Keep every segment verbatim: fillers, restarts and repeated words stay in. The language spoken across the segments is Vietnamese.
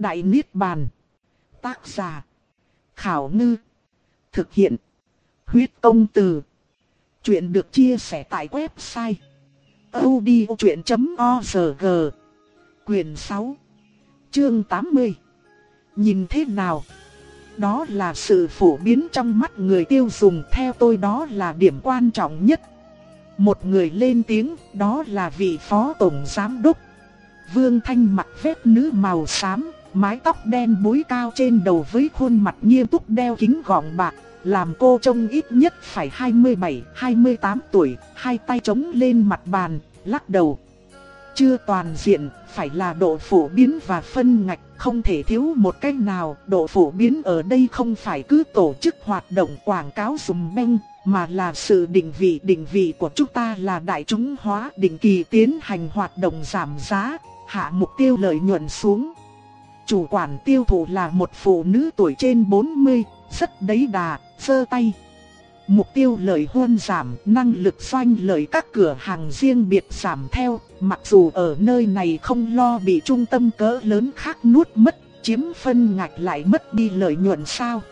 Đại Niết Bàn. Tác giả: Khảo Ngư. Thực hiện: Huyết Công Từ. Chuyện được chia sẻ tại website audiochuyện chấm org. Quyền sáu, chương tám mươi. Nhìn thế nào? Đó là sự phổ biến trong mắt người tiêu dùng, theo tôi đó là điểm quan trọng nhất. Một người lên tiếng, đó là vị phó tổng giám đốc. Vương Thanh mặc vest nữ màu xám, mái tóc đen búi cao trên đầu với khuôn mặt nghiêm túc, đeo kính gọng bạc, làm cô trông ít nhất phải hai mươi bảy hai mươi tám tuổi, hai tay chống lên mặt bàn, lắc đầu. Chưa toàn diện, phải là độ phổ biến và phân ngạch, không thể thiếu một cách nào. Độ phổ biến ở đây không phải cứ tổ chức hoạt động quảng cáo dùm beng, mà là sự định vị. Định vị của chúng ta là đại chúng hóa, định kỳ tiến hành hoạt động giảm giá, hạ mục tiêu lợi nhuận xuống. Chủ quản tiêu thụ là một phụ nữ tuổi trên bốn mươi, rất đẫy đà, giơ tay. Mục tiêu lợi nhuận giảm, năng lực doanh lợi các cửa hàng riêng biệt giảm theo. Mặc dù ở nơi này không lo bị trung tâm cỡ lớn khác nuốt mất, chiếm phân ngạch lại mất đi lợi nhuận sao?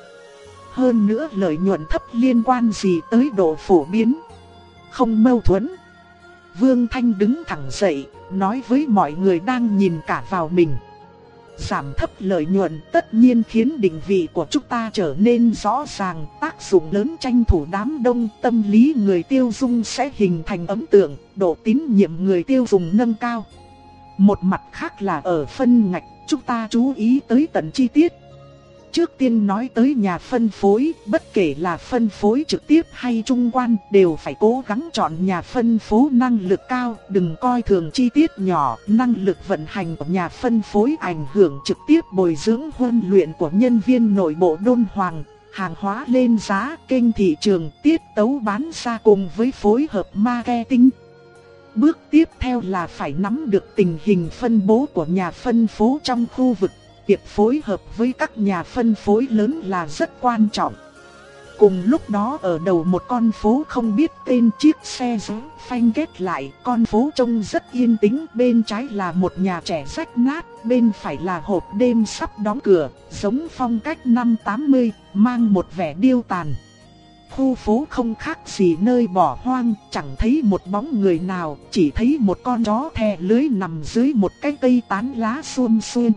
Hơn nữa lợi nhuận thấp liên quan gì tới độ phổ biến? Không mâu thuẫn. Vương Thanh đứng thẳng dậy, nói với mọi người đang nhìn cả vào mình. Giảm thấp lợi nhuận tất nhiên khiến định vị của chúng ta trở nên rõ ràng, tác dụng lớn tranh thủ đám đông, tâm lý người tiêu dùng sẽ hình thành ấn tượng, độ tín nhiệm người tiêu dùng nâng cao. Một mặt khác là ở phân ngạch, chúng ta chú ý tới tận chi tiết. Trước tiên nói tới nhà phân phối, bất kể là phân phối trực tiếp hay trung quan, đều phải cố gắng chọn nhà phân phối năng lực cao, đừng coi thường chi tiết nhỏ. Năng lực vận hành của nhà phân phối ảnh hưởng trực tiếp bồi dưỡng huấn luyện của nhân viên nội bộ đôn hoàng, hàng hóa lên giá, kênh thị trường, tiết tấu bán ra cùng với phối hợp marketing. Bước tiếp theo là phải nắm được tình hình phân bố của nhà phân phối trong khu vực. Việc phối hợp với các nhà phân phối lớn là rất quan trọng. Cùng lúc đó ở đầu một con phố không biết tên, chiếc xe gió phanh kết lại, con phố trông rất yên tĩnh. Bên trái là một nhà trẻ rách nát, bên phải là hộp đêm sắp đóng cửa, giống phong cách năm tám mươi, mang một vẻ điêu tàn. Khu phố không khác gì nơi bỏ hoang, chẳng thấy một bóng người nào, chỉ thấy một con chó thè lưới nằm dưới một cái cây tán lá xum xuê.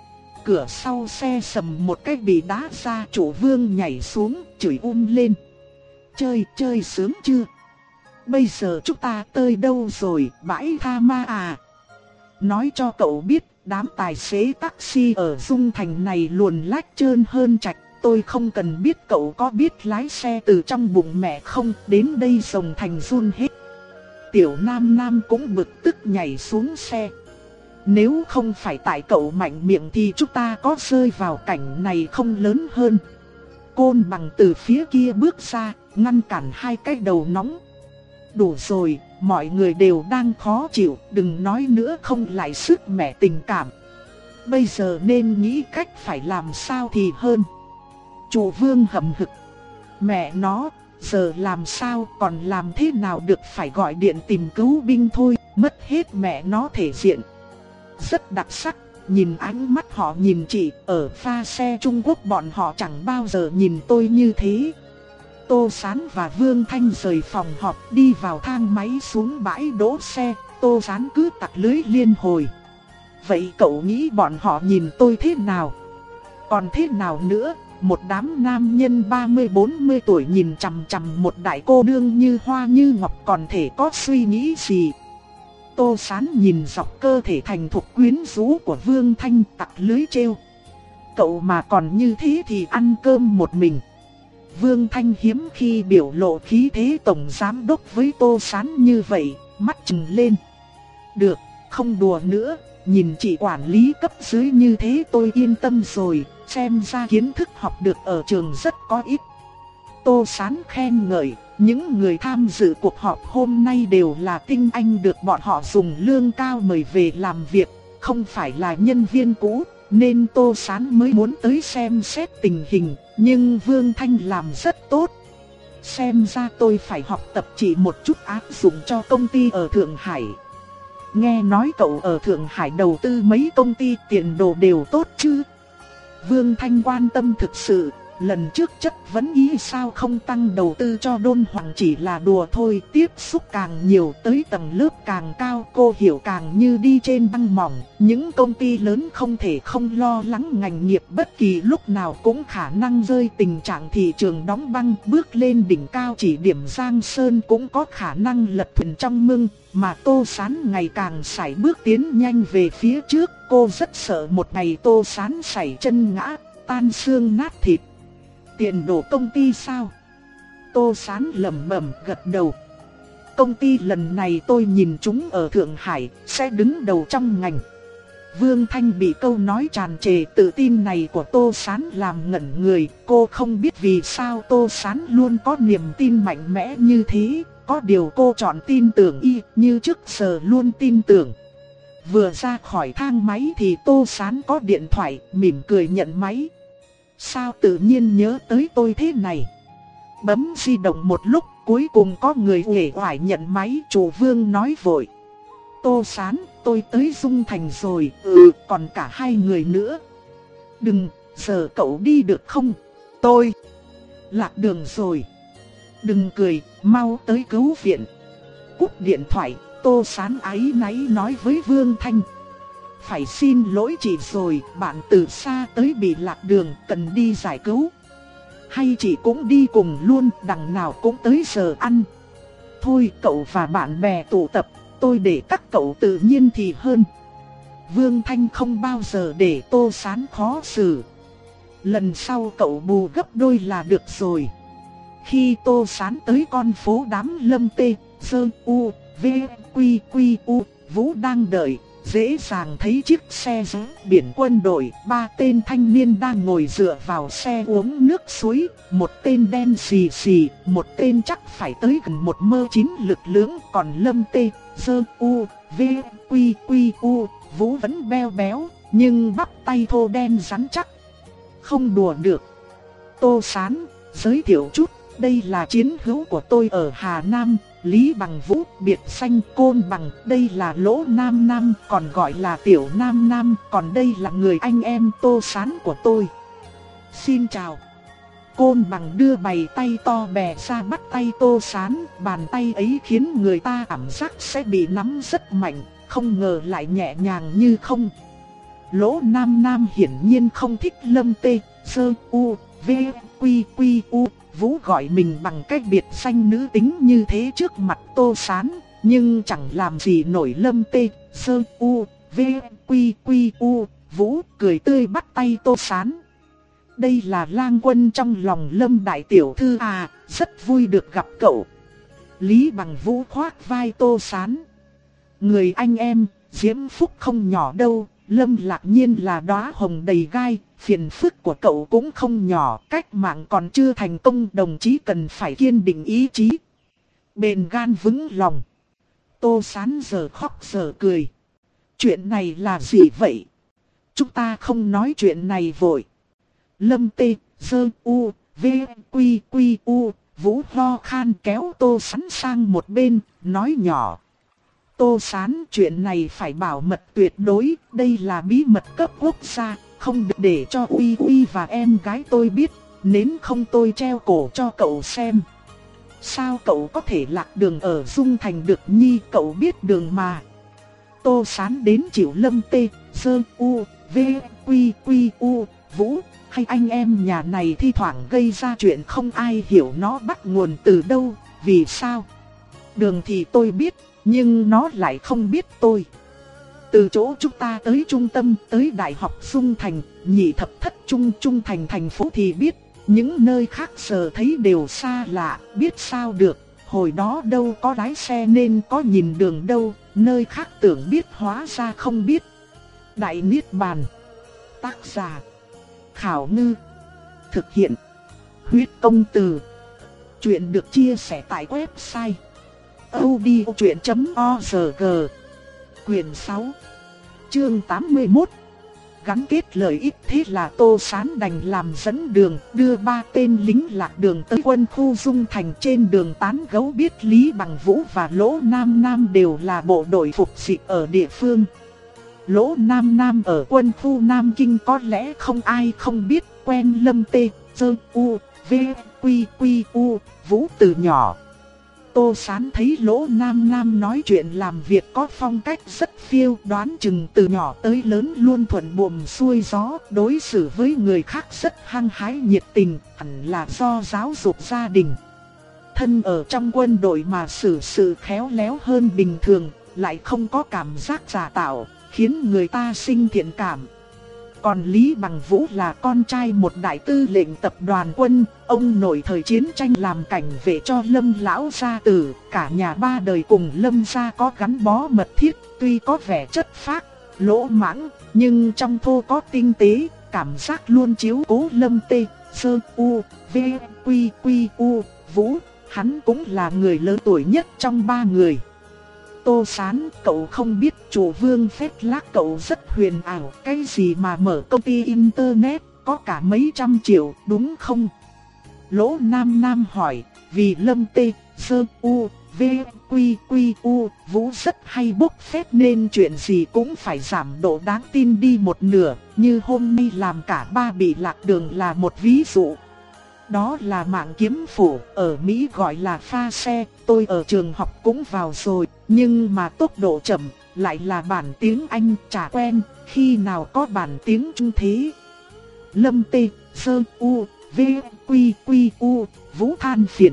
Cửa sau xe sầm một cái bị đá ra, chủ Vương nhảy xuống, chửi um lên. Chơi, chơi sướng chưa? Bây giờ chúng ta tới đâu rồi, bãi tha ma à? Nói cho cậu biết, đám tài xế taxi ở Dung Thành này luồn lách trơn hơn trạch. Tôi không cần biết cậu có biết lái xe từ trong bụng mẹ không, đến đây Rồng Thành run hết. Tiểu Nam Nam cũng bực tức nhảy xuống xe. Nếu không phải tại cậu mạnh miệng thì chúng ta có rơi vào cảnh này không lớn hơn. Côn Bằng từ phía kia bước ra, ngăn cản hai cái đầu nóng. Đủ rồi, mọi người đều đang khó chịu, đừng nói nữa không lại sức mẻ tình cảm. Bây giờ nên nghĩ cách phải làm sao thì hơn. Chủ Vương hậm hực. Mẹ nó, giờ làm sao còn làm thế nào được, phải gọi điện tìm cứu binh thôi, mất hết mẹ nó thể diện. Rất đặc sắc, nhìn ánh mắt họ nhìn chị, ở pha xe Trung Quốc bọn họ chẳng bao giờ nhìn tôi như thế. Tô Sán và Vương Thanh rời phòng họp đi vào thang máy xuống bãi đỗ xe, Tô Sán cứ tặc lưới liên hồi. Vậy cậu nghĩ bọn họ nhìn tôi thế nào? Còn thế nào nữa, một đám nam nhân ba mươi bốn mươi tuổi nhìn chằm chằm một đại cô nương như hoa như ngọc còn thể có suy nghĩ gì? Tô Sán nhìn dọc cơ thể thành thục quyến rũ của Vương Thanh, tặc lưới trêu. Cậu mà còn như thế thì ăn cơm một mình. Vương Thanh hiếm khi biểu lộ khí thế tổng giám đốc với Tô Sán như vậy, mắt trừng lên. Được, không đùa nữa, nhìn chị quản lý cấp dưới như thế tôi yên tâm rồi, xem ra kiến thức học được ở trường rất có ít. Tô Sán khen ngợi. Những người tham dự cuộc họp hôm nay đều là tinh anh được bọn họ dùng lương cao mời về làm việc, không phải là nhân viên cũ, nên Tô Sán mới muốn tới xem xét tình hình, nhưng Vương Thanh làm rất tốt. Xem ra tôi phải học tập chỉ một chút áp dụng cho công ty ở Thượng Hải. nghe nói cậu ở Thượng Hải đầu tư mấy công ty tiền đồ đều tốt chứ? Vương Thanh quan tâm thực sự, lần trước chất vấn ý sao không tăng đầu tư cho Đôn Hoàng chỉ là đùa thôi, tiếp xúc càng nhiều tới tầng lớp càng cao cô hiểu càng như đi trên băng mỏng, những công ty lớn không thể không lo lắng ngành nghiệp bất kỳ lúc nào cũng khả năng rơi tình trạng thị trường đóng băng, bước lên đỉnh cao chỉ điểm Giang Sơn cũng có khả năng lật thuyền trong mương, mà Tô Sán ngày càng sải bước tiến nhanh về phía trước, cô rất sợ một ngày Tô Sán sải chân ngã, tan xương nát thịt. Tiền đồ công ty sao? Tô Sán lẩm bẩm gật đầu. Công ty lần này tôi nhìn chúng ở Thượng Hải, sẽ đứng đầu trong ngành. Vương Thanh bị câu nói tràn trề tự tin này của Tô Sán làm ngẩn người. Cô không biết vì sao Tô Sán luôn có niềm tin mạnh mẽ như thế. Có điều cô chọn tin tưởng y như trước giờ luôn tin tưởng. Vừa ra khỏi thang máy thì Tô Sán có điện thoại, mỉm cười nhận máy. Sao tự nhiên nhớ tới tôi thế này? Bấm di động một lúc, cuối cùng có người uể oải nhận máy. Chủ Vương nói vội: Tô Sán, tôi tới Dung Thành rồi. Ừ, còn cả hai người nữa. Đừng, giờ cậu đi được không? Tôi lạc đường rồi. Đừng cười, mau tới cứu viện. Cúp điện thoại, Tô Sán áy náy nói với Vương Thanh: Phải xin lỗi chị rồi, bạn từ xa tới bị lạc đường, cần đi giải cứu. Hay chị cũng đi cùng luôn, đằng nào cũng tới giờ ăn. Thôi cậu và bạn bè tụ tập, tôi để các cậu tự nhiên thì hơn. Vương Thanh không bao giờ để Tô Sán khó xử. Lần sau cậu bù gấp đôi là được rồi. Khi Tô Sán tới con phố đám Lâm Tê, Sơ U, V, Quy, Quy, U, Vũ đang đợi. Dễ dàng thấy chiếc xe giữ biển quân đội, ba tên thanh niên đang ngồi dựa vào xe uống nước suối, một tên đen xì xì, một tên chắc phải tới gần một mơ chín lực lưỡng, còn Lâm Tê, Dơ, U, V, Quy, Quy, U, Vũ vẫn beo béo, nhưng bắp tay thô đen rắn chắc. Không đùa được. Tô Sán, giới thiệu chút, đây là chiến hữu của tôi ở Hà Nam. Lý Bằng Vũ, biệt danh Côn Bằng, đây là Lỗ Nam Nam, còn gọi là Tiểu Nam Nam, còn đây là người anh em Tô Sán của tôi. Xin chào. Côn Bằng đưa bày tay to bè ra bắt tay Tô Sán, bàn tay ấy khiến người ta cảm giác sẽ bị nắm rất mạnh, không ngờ lại nhẹ nhàng như không. Lỗ Nam Nam hiển nhiên không thích Lâm Tê, Sơ, U, V, Quy, Quy, U. Vũ gọi mình bằng cách biệt danh nữ tính như thế trước mặt Tô Sán, nhưng chẳng làm gì nổi Lâm Tê, Sơ, U, V, Quy, Quy, U. Vũ cười tươi bắt tay Tô Sán. Đây là lang quân trong lòng Lâm đại tiểu thư à, rất vui được gặp cậu. Lý Bằng Vũ khoác vai Tô Sán. Người anh em, diễm phúc không nhỏ đâu. Lâm Lạc Nhiên là đóa hồng đầy gai, phiền phức của cậu cũng không nhỏ, cách mạng còn chưa thành công, đồng chí cần phải kiên định ý chí, bền gan vững lòng. Tô Sán giờ khóc giờ cười. Chuyện này là gì vậy? Chúng ta không nói chuyện này vội. Lâm Tê, Dơ, U, V, Quy, Quy, U, Vũ ho khan kéo Tô Sán sang một bên, nói nhỏ. Tô Sán, chuyện này phải bảo mật tuyệt đối, đây là bí mật cấp quốc gia, không được để cho Uy Uy và em gái tôi biết, nếu không tôi treo cổ cho cậu xem. Sao cậu có thể lạc đường ở Dung Thành được nhi, cậu biết đường mà. Tô Sán đến chịu Lâm Tê, Sơ, U, V, Quy, Quy, U, Vũ, hay anh em nhà này thi thoảng gây ra chuyện không ai hiểu nó bắt nguồn từ đâu, vì sao? Đường thì tôi biết, nhưng nó lại không biết tôi. Từ chỗ chúng ta tới trung tâm, tới Đại học Dung Thành, nhị thập thất trung trung thành thành phố thì biết. Những nơi khác giờ thấy đều xa lạ, biết sao được. Hồi đó đâu có lái xe nên có nhìn đường đâu, nơi khác tưởng biết hóa ra không biết. Đại Niết Bàn. Tác giả Khảo Ngư. Thực hiện Huyết Công Từ. Chuyện được chia sẻ tại website audiochuyện chấm org. Quyền sáu, chương tám mươi mốt. gắn kết lợi ích, thế là Tô Sán đành làm dẫn đường, đưa ba tên lính lạc đường tới quân khu Dung Thành. Trên đường tán gẫu biết Lý Bằng Vũ và Lỗ Nam Nam đều là bộ đội phục dịch ở địa phương. Lỗ Nam Nam ở quân khu Nam Kinh có lẽ không ai không biết, quen Lâm Tê, Dơ, U, V, Quy, Quy, U, Vũ từ nhỏ. Tô Sán thấy Lỗ Nam Nam nói chuyện làm việc có phong cách rất phiêu, đoán chừng từ nhỏ tới lớn luôn thuận buồm xuôi gió, đối xử với người khác rất hăng hái nhiệt tình, hẳn là do giáo dục gia đình. Thân ở trong quân đội mà xử sự khéo léo hơn bình thường, lại không có cảm giác giả tạo, khiến người ta sinh thiện cảm. Còn Lý Bằng Vũ là con trai một đại tư lệnh tập đoàn quân, ông nội thời chiến tranh làm cảnh vệ cho Lâm lão gia tử, cả nhà ba đời cùng Lâm gia có gắn bó mật thiết, tuy có vẻ chất phác, lỗ mãng, nhưng trong thô có tinh tế, cảm giác luôn chiếu cố Lâm Tê, Sơ, U, V, Quy, Quy, U, Vũ, hắn cũng là người lớn tuổi nhất trong ba người. Tô Sán, cậu không biết chủ Vương phép lác cậu rất huyền ảo, cái gì mà mở công ty internet, có cả mấy trăm triệu, đúng không? Lỗ Nam Nam hỏi, vì Lâm Tê, Sơ, U, V, Quy, Quy, U, Vũ rất hay bốc phét nên chuyện gì cũng phải giảm độ đáng tin đi một nửa, như hôm nay làm cả ba bị lạc đường là một ví dụ. Đó là mạng kiếm phủ, ở Mỹ gọi là pha xe, tôi ở trường học cũng vào rồi, nhưng mà tốc độ chậm, lại là bản tiếng Anh chả quen, khi nào có bản tiếng Trung thế. Lâm Tê, Sơ, U, V, Quy, Quy, U, Vũ than phiền.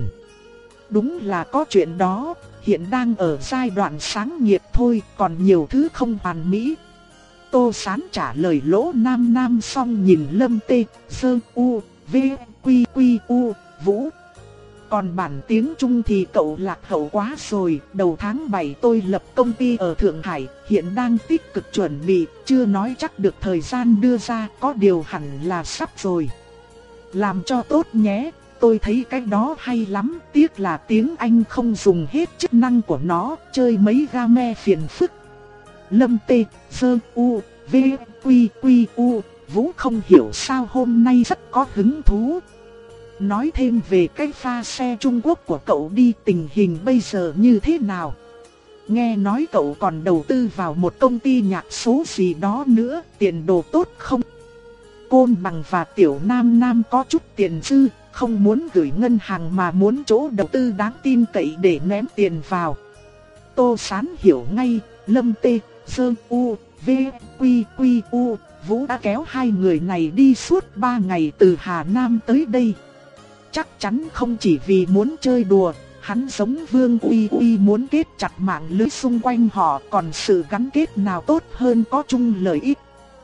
Đúng là có chuyện đó, hiện đang ở giai đoạn sáng nghiệp thôi, còn nhiều thứ không hoàn mỹ. Tô Sán trả lời Lỗ Nam Nam xong nhìn Lâm Tê, Sơ, U, V, Quy, Quy, U, Vũ. Còn bản tiếng Trung thì cậu lạc hậu quá rồi, đầu tháng bảy tôi lập công ty ở Thượng Hải, hiện đang tích cực chuẩn bị, chưa nói chắc được thời gian đưa ra, có điều hẳn là sắp rồi. Làm cho tốt nhé, tôi thấy cái đó hay lắm, tiếc là tiếng Anh không dùng hết chức năng của nó, chơi mấy game phiền phức. Lâm Tê, Sơ, U, V, Quy, Quy, U, Vũ không hiểu sao hôm nay rất có hứng thú. Nói thêm về cái pha xe Trung Quốc của cậu đi, tình hình bây giờ như thế nào? Nghe nói cậu còn đầu tư vào một công ty nhạc số gì đó nữa, tiền đồ tốt không? Côn Bằng và Tiểu Nam Nam có chút tiền dư, không muốn gửi ngân hàng mà muốn chỗ đầu tư đáng tin cậy để ném tiền vào. Tô Sán hiểu ngay, Lâm Tê, Sơ, U, V, Quy, Quy, U, Vũ đã kéo hai người này đi suốt ba ngày từ Hà Nam tới đây. Chắc chắn không chỉ vì muốn chơi đùa, hắn giống Vương Uy Uy muốn kết chặt mạng lưới xung quanh họ, còn sự gắn kết nào tốt hơn có chung lợi ích.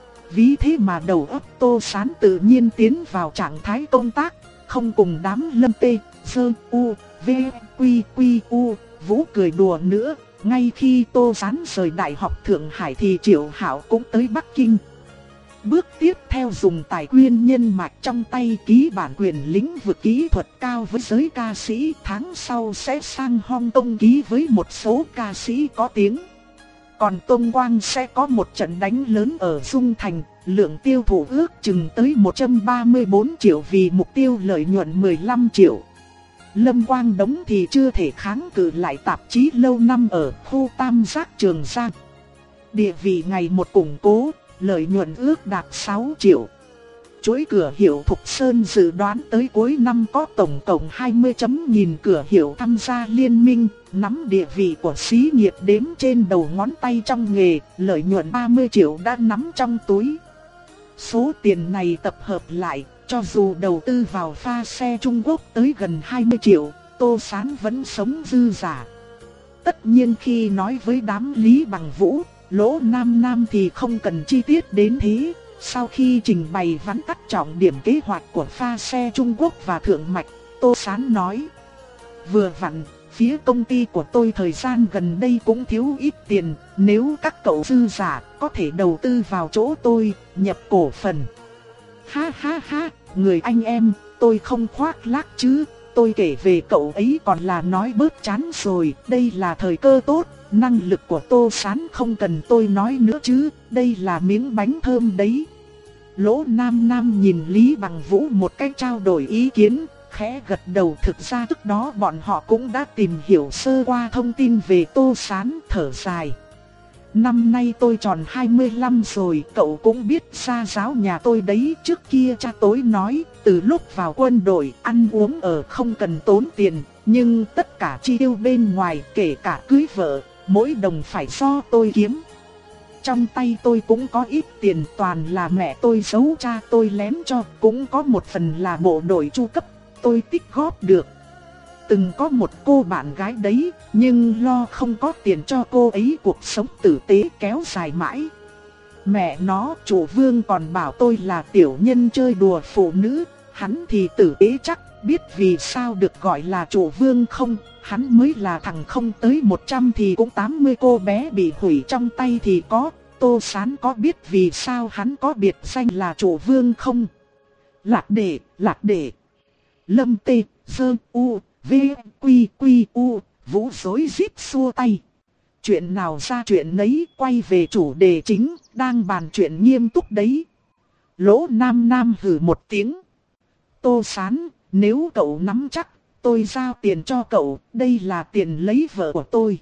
Vì thế mà đầu óc Tô Sán tự nhiên tiến vào trạng thái công tác, không cùng đám Lâm Tê, Sơ, U, V, Quy, Quy, U, Vũ cười đùa nữa. Ngay khi Tô Sán rời Đại học Thượng Hải thì Triệu Hạo cũng tới Bắc Kinh. Bước tiếp theo dùng tài nguyên nhân mạch trong tay ký bản quyền lĩnh vực kỹ thuật cao với giới ca sĩ, tháng sau sẽ sang Hong Kong ký với một số ca sĩ có tiếng. Còn Tôn Quang sẽ có một trận đánh lớn ở Dung Thành, lượng tiêu thụ ước chừng tới một trăm ba mươi bốn triệu vì mục tiêu lợi nhuận mười lăm triệu. Lâm Quang Đống thì chưa thể kháng cự lại tạp chí lâu năm ở khu Tam Giác Trường Giang. Địa vị ngày một củng cố, lợi nhuận ước đạt sáu triệu. Chuỗi cửa hiệu Thục Sơn dự đoán tới cuối năm có tổng cộng hai mươi chấm nghìn cửa hiệu tham gia liên minh, nắm địa vị của xí nghiệp đếm trên đầu ngón tay trong nghề, lợi nhuận ba mươi triệu đã nắm trong túi. Số tiền này tập hợp lại, cho dù đầu tư vào pha xe Trung Quốc tới gần hai mươi triệu, Tô Sán vẫn sống dư giả. Tất nhiên khi nói với đám Lý Bằng Vũ, Lỗ Nam Nam thì không cần chi tiết đến thế. Sau khi trình bày vắn tắt trọng điểm kế hoạch của pha xe Trung Quốc và Thượng Mạch, Tô Sán nói: vừa vặn, phía công ty của tôi thời gian gần đây cũng thiếu ít tiền, nếu các cậu dư giả có thể đầu tư vào chỗ tôi, nhập cổ phần. Ha ha ha, người anh em, tôi không khoác lác chứ, tôi kể về cậu ấy còn là nói bớt chán rồi, đây là thời cơ tốt. Năng lực của Tô Sán không cần tôi nói nữa chứ, đây là miếng bánh thơm đấy. Lỗ Nam Nam nhìn Lý Bằng Vũ một cách trao đổi ý kiến, khẽ gật đầu. Thực ra trước đó bọn họ cũng đã tìm hiểu sơ qua thông tin về Tô Sán, thở dài. Năm nay tôi tròn hai mươi lăm rồi, cậu cũng biết gia giáo nhà tôi đấy. Trước kia cha tôi nói, từ lúc vào quân đội, ăn uống ở không cần tốn tiền, nhưng tất cả chi tiêu bên ngoài, kể cả cưới vợ, mỗi đồng phải do tôi kiếm. Trong tay tôi cũng có ít tiền, toàn là mẹ tôi giấu cha tôi lén cho, cũng có một phần là bộ đội chu cấp, tôi tích góp được. Từng có một cô bạn gái đấy, nhưng lo không có tiền cho cô ấy, cuộc sống tử tế kéo dài mãi. Mẹ nó, chủ Vương còn bảo tôi là tiểu nhân chơi đùa phụ nữ, hắn thì tử tế chắc, biết vì sao được gọi là chủ Vương không? Hắn mới là thằng không tới một trăm thì cũng tám mươi cô bé bị hủy trong tay thì có. Tô Sán có biết vì sao hắn có biệt danh là chủ Vương không? Lạc đệ, lạc đệ. Lâm tê, sơ, u, v, quy, quy, u, Vũ rối rít xua tay. Chuyện nào ra chuyện nấy, quay về chủ đề chính, đang bàn chuyện nghiêm túc đấy. Lỗ Nam Nam hừ một tiếng. Tô Sán, nếu cậu nắm chắc, tôi giao tiền cho cậu, đây là tiền lấy vợ của tôi.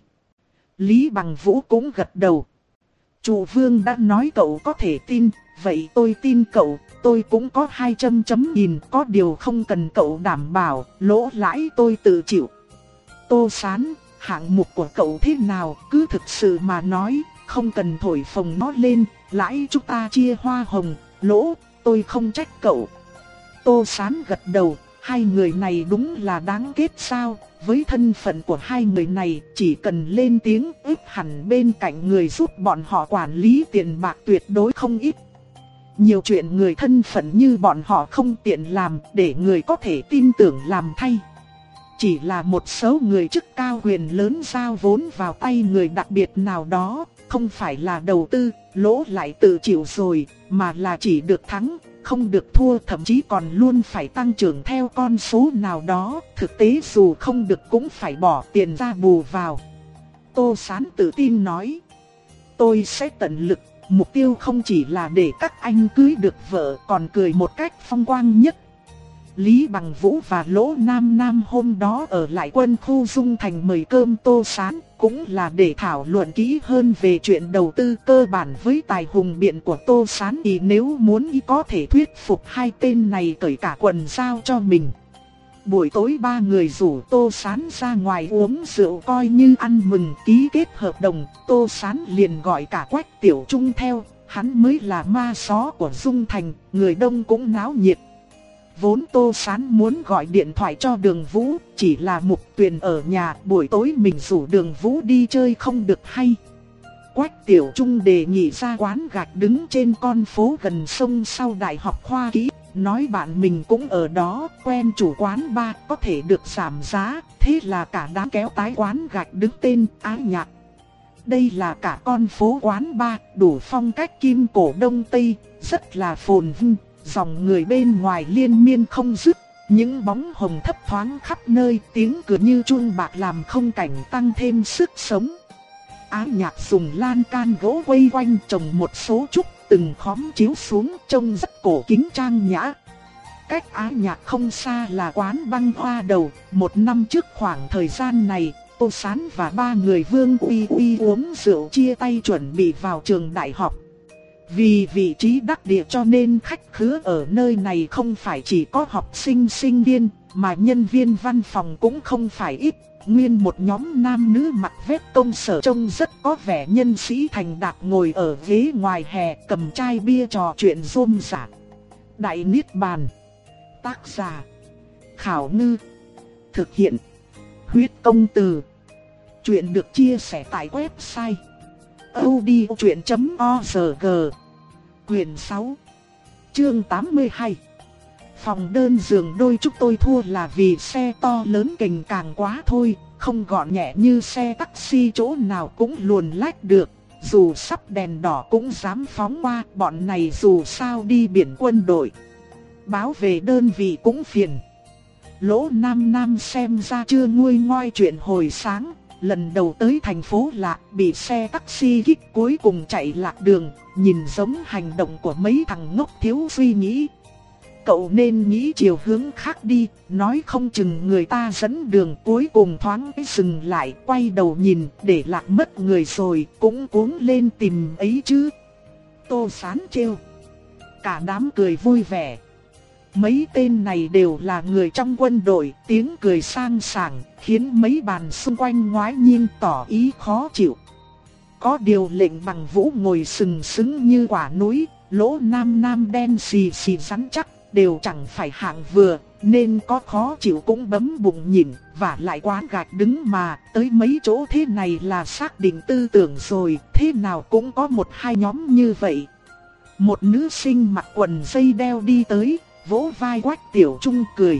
Lý Bằng Vũ cũng gật đầu. Chủ Vương đã nói cậu có thể tin, vậy tôi tin cậu, tôi cũng có hai chấm chấm nhìn, có điều không cần cậu đảm bảo, lỗ lãi tôi tự chịu. Tô Sán, hạng mục của cậu thế nào, cứ thực sự mà nói, không cần thổi phồng nó lên, lãi chúng ta chia hoa hồng, lỗ, tôi không trách cậu. Tô Sán gật đầu, hai người này đúng là đáng kết sao, với thân phận của hai người này, chỉ cần lên tiếng ức hẳn bên cạnh người giúp bọn họ quản lý tiền bạc tuyệt đối không ít. Nhiều chuyện người thân phận như bọn họ không tiện làm, để người có thể tin tưởng làm thay. Chỉ là một số người chức cao quyền lớn giao vốn vào tay người đặc biệt nào đó, không phải là đầu tư, lỗ lại tự chịu rồi, mà là chỉ được thắng, không được thua, thậm chí còn luôn phải tăng trưởng theo con số nào đó, thực tế dù không được cũng phải bỏ tiền ra bù vào. Tô Sán tự tin nói, tôi sẽ tận lực, mục tiêu không chỉ là để các anh cưới được vợ, còn cười một cách phong quang nhất. Lý Bằng Vũ và Lỗ Nam Nam hôm đó ở lại quân khu Dung Thành mời cơm Tô Sán, cũng là để thảo luận kỹ hơn về chuyện đầu tư. Cơ bản với tài hùng biện của Tô Sán thì nếu muốn y có thể thuyết phục hai tên này cởi cả quần giao cho mình. Buổi tối ba người rủ Tô Sán ra ngoài uống rượu coi như ăn mừng, ký kết hợp đồng. Tô Sán liền gọi cả Quách Tiểu Trung theo, hắn mới là ma só của Dung Thành, người đông cũng náo nhiệt. Vốn Tô Sán muốn gọi điện thoại cho Đường Vũ, chỉ là Mục Tuyền ở nhà, buổi tối mình rủ Đường Vũ đi chơi không được hay. Quách Tiểu Trung đề nghị ra quán gạch đứng trên con phố gần sông sau Đại học Hoa Kỹ, nói bạn mình cũng ở đó, quen chủ quán bar có thể được giảm giá, thế là cả đám kéo tái quán gạch đứng tên Ái Nhạc. Đây là cả con phố quán bar, đủ phong cách kim cổ đông tây, rất là phồn vinh. Dòng người bên ngoài liên miên không dứt, những bóng hồng thấp thoáng khắp nơi, tiếng cười như chuông bạc làm không cảnh tăng thêm sức sống. Ái Nhạc dùng lan can gỗ quây quanh trồng một số trúc, từng khóm chiếu xuống trông rất cổ kính trang nhã. Cách Ái Nhạc không xa là quán băng hoa đầu. Một năm trước khoảng thời gian này, Tô Sán và ba người Vương Uy Uy uống rượu chia tay chuẩn bị vào trường đại học. Vì vị trí đắc địa cho nên khách khứa ở nơi này không phải chỉ có học sinh sinh viên, mà nhân viên văn phòng cũng không phải ít. Nguyên một nhóm nam nữ mặc vest công sở trông rất có vẻ nhân sĩ thành đạt ngồi ở ghế ngoài hè cầm chai bia trò chuyện rôm rả. Đại Niết Bàn. Tác giả Khảo Ngư. Thực hiện Huyết Công Từ. Chuyện được chia sẻ tại website audiochuyện chấm org. Quyền sáu, chương tám mươi hai. Phòng đơn giường đôi chúng tôi thua là vì xe to lớn kềnh càng quá thôi, không gọn nhẹ như xe taxi chỗ nào cũng luồn lách được, dù sắp đèn đỏ cũng dám phóng qua, bọn này dù sao đi biển quân đội. Báo về đơn vị cũng phiền. Lỗ Nam Nam xem ra chưa nguôi ngoai chuyện hồi sáng, lần đầu tới thành phố lạ, bị xe taxi kích cuối cùng chạy lạc đường, nhìn giống hành động của mấy thằng ngốc thiếu suy nghĩ. Cậu nên nghĩ chiều hướng khác đi, nói không chừng người ta dẫn đường cuối cùng thoáng cái dừng lại, quay đầu nhìn, để lạc mất người rồi, cũng cuống lên tìm ấy chứ. Tô Sán trêu. Cả đám cười vui vẻ. Mấy tên này đều là người trong quân đội, tiếng cười sang sảng, khiến mấy bàn xung quanh ngoái nhiên tỏ ý khó chịu. Có điều lệnh bằng vũ ngồi sừng sững như quả núi, lỗ nam nam đen xì xì rắn chắc, đều chẳng phải hạng vừa, nên có khó chịu cũng bấm bụng nhìn, và lại quán gạch đứng mà, tới mấy chỗ thế này là xác định tư tưởng rồi, thế nào cũng có một hai nhóm như vậy. Một nữ sinh mặc quần dây đeo đi tới, vỗ vai Quách Tiểu Trung cười.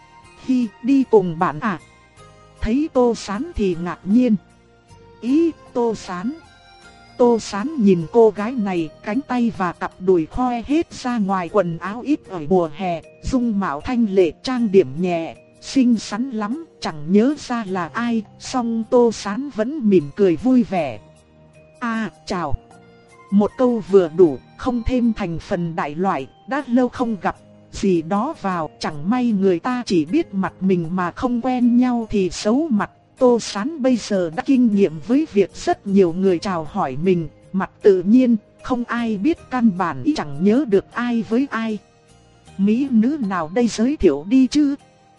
Hi, đi cùng bạn à? Thấy Tô Sán thì ngạc nhiên. Ý, Tô Sán. Tô Sán nhìn cô gái này, cánh tay và cặp đùi khoe hết ra ngoài quần áo ít ở mùa hè, dung mạo thanh lệ trang điểm nhẹ, xinh xắn lắm, chẳng nhớ ra là ai, song Tô Sán vẫn mỉm cười vui vẻ. À, chào. Một câu vừa đủ, không thêm thành phần đại loại, đã lâu không gặp, gì đó vào, chẳng may người ta chỉ biết mặt mình mà không quen nhau thì xấu mặt. Tô Sán bây giờ đã kinh nghiệm với việc rất nhiều người chào hỏi mình, mặt tự nhiên, không ai biết căn bản ý chẳng nhớ được ai với ai. Mỹ nữ nào đây giới thiệu đi chứ?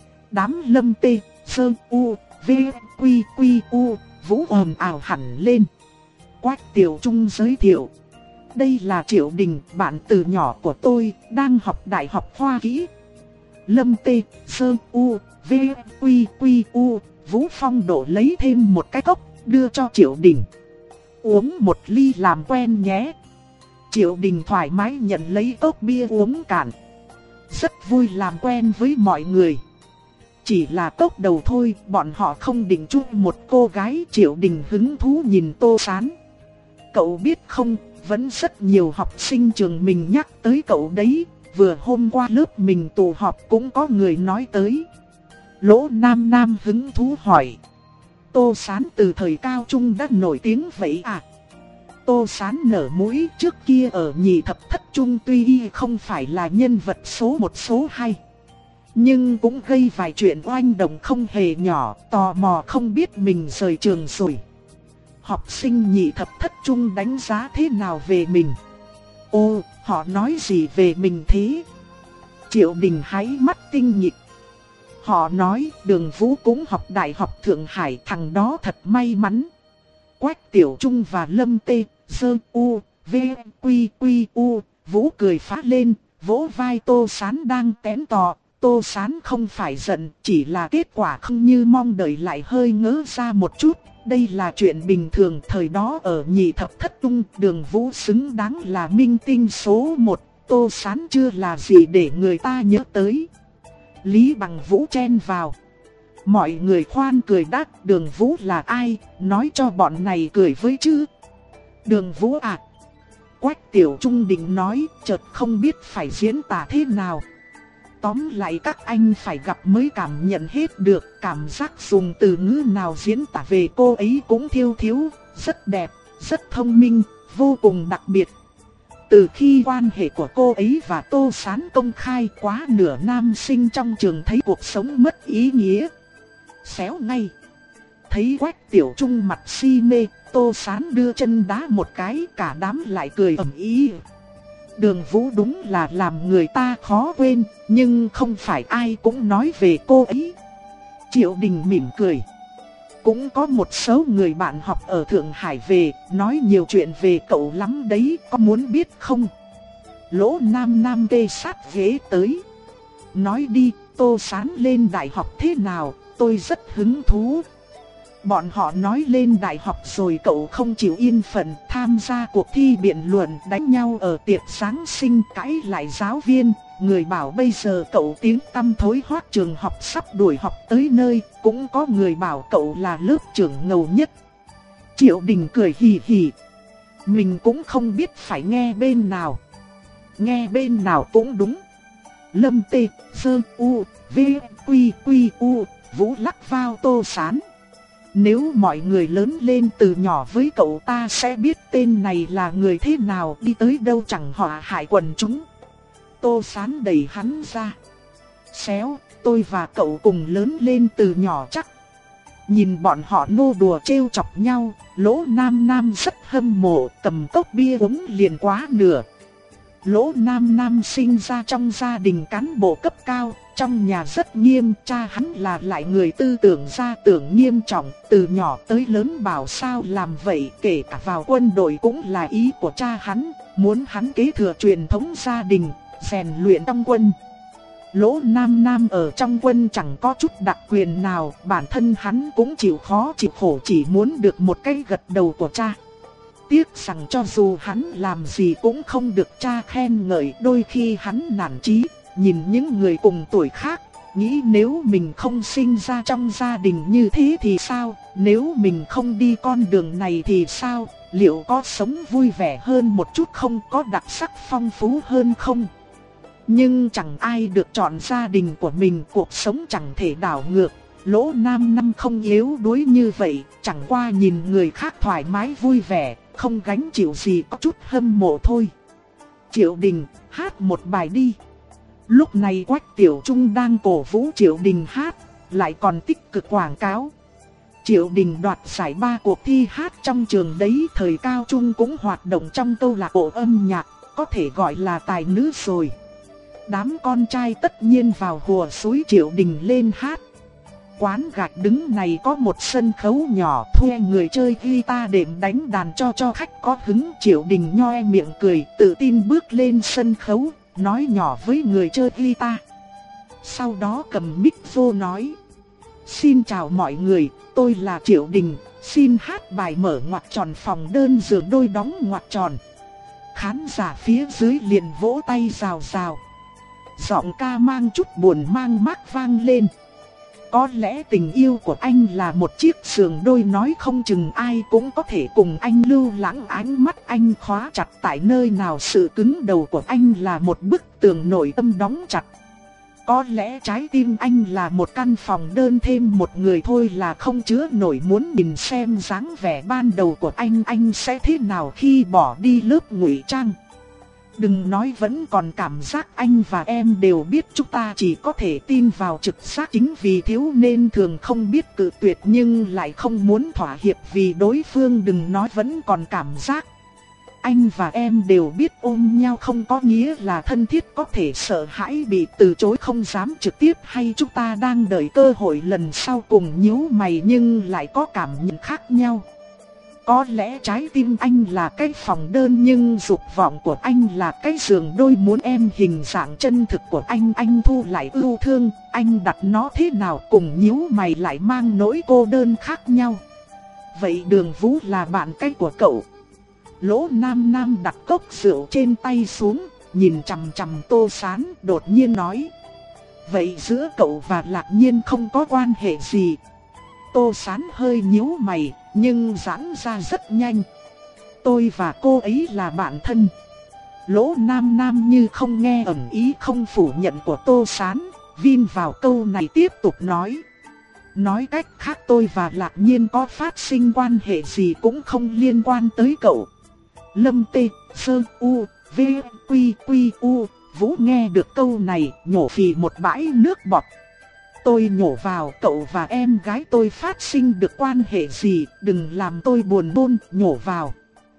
Đám Lâm Tê, Sơn U, V, Quy Quy U, Vũ ồn ào hẳn lên. Quách Tiểu Trung giới thiệu. Đây là Triệu Đình, bạn từ nhỏ của tôi, đang học Đại học Hoa Kỹ. Lâm Tê, Sơn U, V, Quy Quy U, Vũ Phong đổ lấy thêm một cái cốc, đưa cho Triệu Đình. Uống một ly làm quen nhé. Triệu Đình thoải mái nhận lấy cốc bia uống cạn. Rất vui làm quen với mọi người. Chỉ là cốc đầu thôi, bọn họ không định chung một cô gái. Triệu Đình hứng thú nhìn Tô Sán. Cậu biết không, vẫn rất nhiều học sinh trường mình nhắc tới cậu đấy. Vừa hôm qua lớp mình tụ họp cũng có người nói tới. Lỗ Nam Nam hứng thú hỏi. Tô Sán từ thời cao trung đã nổi tiếng vậy à? Tô Sán nở mũi, trước kia ở nhị thập thất trung tuy y không phải là nhân vật số một số hai, nhưng cũng gây vài chuyện oanh động không hề nhỏ, tò mò không biết mình rời trường rồi. Học sinh nhị thập thất trung đánh giá thế nào về mình? Ô, họ nói gì về mình thế? Triệu Đình háy mắt tinh nhịp. Họ nói Đường Vũ cũng học Đại học Thượng Hải, thằng đó thật may mắn. Quách Tiểu Trung và Lâm Tê, Sơ U, V, Quy Quy U, Vũ cười phá lên, vỗ vai Tô Sán đang tén tò. Tô Sán không phải giận, chỉ là kết quả không như mong đợi lại hơi ngớ ra một chút. Đây là chuyện bình thường, thời đó ở nhị thập thất trung, Đường Vũ xứng đáng là minh tinh số một, Tô Sán chưa là gì để người ta nhớ tới. Lý Bằng Vũ chen vào. Mọi người khoan cười đáp, Đường Vũ là ai, nói cho bọn này cười với chứ. Đường Vũ à? Quách Tiểu Trung định nói, chợt không biết phải diễn tả thế nào. Tóm lại các anh phải gặp mới cảm nhận hết được, cảm giác dùng từ ngữ nào diễn tả về cô ấy cũng thiêu thiếu, rất đẹp, rất thông minh, vô cùng đặc biệt. Từ khi quan hệ của cô ấy và Tô Sán công khai, quá nửa nam sinh trong trường thấy cuộc sống mất ý nghĩa. Xéo ngay. Thấy Quách Tiểu Trung mặt si mê, Tô Sán đưa chân đá một cái, cả đám lại cười ầm ĩ. Đường Vũ đúng là làm người ta khó quên, nhưng không phải ai cũng nói về cô ấy. Triệu Đình mỉm cười. Cũng có một số người bạn học ở Thượng Hải về, nói nhiều chuyện về cậu lắm đấy, có muốn biết không? Lỗ Nam Nam kê sát ghế tới. Nói đi, Tô Sán lên đại học thế nào, tôi rất hứng thú. Bọn họ nói lên đại học rồi cậu không chịu yên phận, tham gia cuộc thi biện luận, đánh nhau ở tiệc Giáng sinh, cãi lại giáo viên. Người bảo bây giờ cậu tiếng tăm thối hoác, trường học sắp đuổi học tới nơi, cũng có người bảo cậu là lớp trưởng ngầu nhất. Triệu Đình cười hì hì. Mình cũng không biết phải nghe bên nào. Nghe bên nào cũng đúng. Lâm Tê, Sơ U, V, Quy Quy U, Vũ lắc vào Tô Sán. Nếu mọi người lớn lên từ nhỏ với cậu ta sẽ biết tên này là người thế nào, đi tới đâu chẳng họa hại quần chúng. Tô Sán đẩy hắn ra. Xéo, tôi và cậu cùng lớn lên từ nhỏ chắc. Nhìn bọn họ nô đùa trêu chọc nhau, Lỗ Nam Nam rất hâm mộ, cầm cốc bia uống liền quá nửa. Lỗ Nam Nam sinh ra trong gia đình cán bộ cấp cao, trong nhà rất nghiêm, cha hắn là lại người tư tưởng gia tưởng nghiêm trọng, từ nhỏ tới lớn bảo sao làm vậy, kể cả vào quân đội cũng là ý của cha hắn, muốn hắn kế thừa truyền thống gia đình, rèn luyện trong quân. Lỗ Nam Nam ở trong quân chẳng có chút đặc quyền nào, bản thân hắn cũng chịu khó chịu khổ, chỉ muốn được một cái gật đầu của cha. Tiếc rằng cho dù hắn làm gì cũng không được cha khen ngợi, đôi khi hắn nản chí, nhìn những người cùng tuổi khác, nghĩ nếu mình không sinh ra trong gia đình như thế thì sao, nếu mình không đi con đường này thì sao, liệu có sống vui vẻ hơn một chút không, có đặc sắc phong phú hơn không? Nhưng chẳng ai được chọn gia đình của mình, cuộc sống chẳng thể đảo ngược. Lỗ Nam Nam không yếu đuối như vậy, chẳng qua nhìn người khác thoải mái vui vẻ, không gánh chịu gì, có chút hâm mộ thôi. Triệu Đình, hát một bài đi. Lúc này Quách Tiểu Trung đang cổ vũ Triệu Đình hát, lại còn tích cực quảng cáo. Triệu Đình đoạt giải ba cuộc thi hát trong trường đấy, thời cao trung cũng hoạt động trong câu lạc bộ âm nhạc, có thể gọi là tài nữ rồi. Đám con trai tất nhiên vào hùa xúi Triệu Đình lên hát. Quán gạch đứng này có một sân khấu nhỏ, thuê người chơi guitar đệm đánh đàn cho cho khách có hứng. Triệu Đình nhoe miệng cười, tự tin bước lên sân khấu, nói nhỏ với người chơi guitar. Sau đó cầm mic vô nói: Xin chào mọi người, tôi là Triệu Đình, xin hát bài mở ngoặc tròn phòng đơn giường đôi đóng ngoặc tròn. Khán giả phía dưới liền vỗ tay rào rào. Giọng ca mang chút buồn mang mát vang lên. Có lẽ tình yêu của anh là một chiếc giường đôi, nói không chừng ai cũng có thể cùng anh lưu lãng, ánh mắt anh khóa chặt tại nơi nào, sự cứng đầu của anh là một bức tường nội tâm đóng chặt. Có lẽ trái tim anh là một căn phòng đơn, thêm một người thôi là không chứa nổi, muốn nhìn xem dáng vẻ ban đầu của anh, anh sẽ thế nào khi bỏ đi lớp ngụy trang. Đừng nói vẫn còn cảm giác, anh và em đều biết chúng ta chỉ có thể tin vào trực giác, chính vì thiếu nên thường không biết cự tuyệt nhưng lại không muốn thỏa hiệp vì đối phương. Đừng nói vẫn còn cảm giác, anh và em đều biết ôm nhau không có nghĩa là thân thiết, có thể sợ hãi bị từ chối không dám trực tiếp, hay chúng ta đang đợi cơ hội lần sau cùng nhíu mày nhưng lại có cảm nhận khác nhau. Có lẽ trái tim anh là cái phòng đơn nhưng dục vọng của anh là cái giường đôi, muốn em hình dạng chân thực của anh, anh thu lại ưu thương, anh đặt nó thế nào cùng nhíu mày lại mang nỗi cô đơn khác nhau. Vậy Đường Vũ là bạn cái của cậu? Lỗ Nam Nam đặt cốc rượu trên tay xuống, nhìn chằm chằm Tô Sán, đột nhiên nói: Vậy giữa cậu và Lạc Nhiên không có quan hệ gì? Tô Sán hơi nhíu mày, nhưng giãn ra rất nhanh. Tôi và cô ấy là bạn thân. Lỗ Nam Nam như không nghe ẩn ý không phủ nhận của Tô Sán, vin vào câu này tiếp tục nói: Nói cách khác tôi và Lạc Nhiên có phát sinh quan hệ gì cũng không liên quan tới cậu. Lâm Tê, Sơ, U, V, Quy, Quy, U. Vũ nghe được câu này, nhổ phì một bãi nước bọt. Tôi nhổ vào, cậu và em gái tôi phát sinh được quan hệ gì, đừng làm tôi buồn nôn, nhổ vào.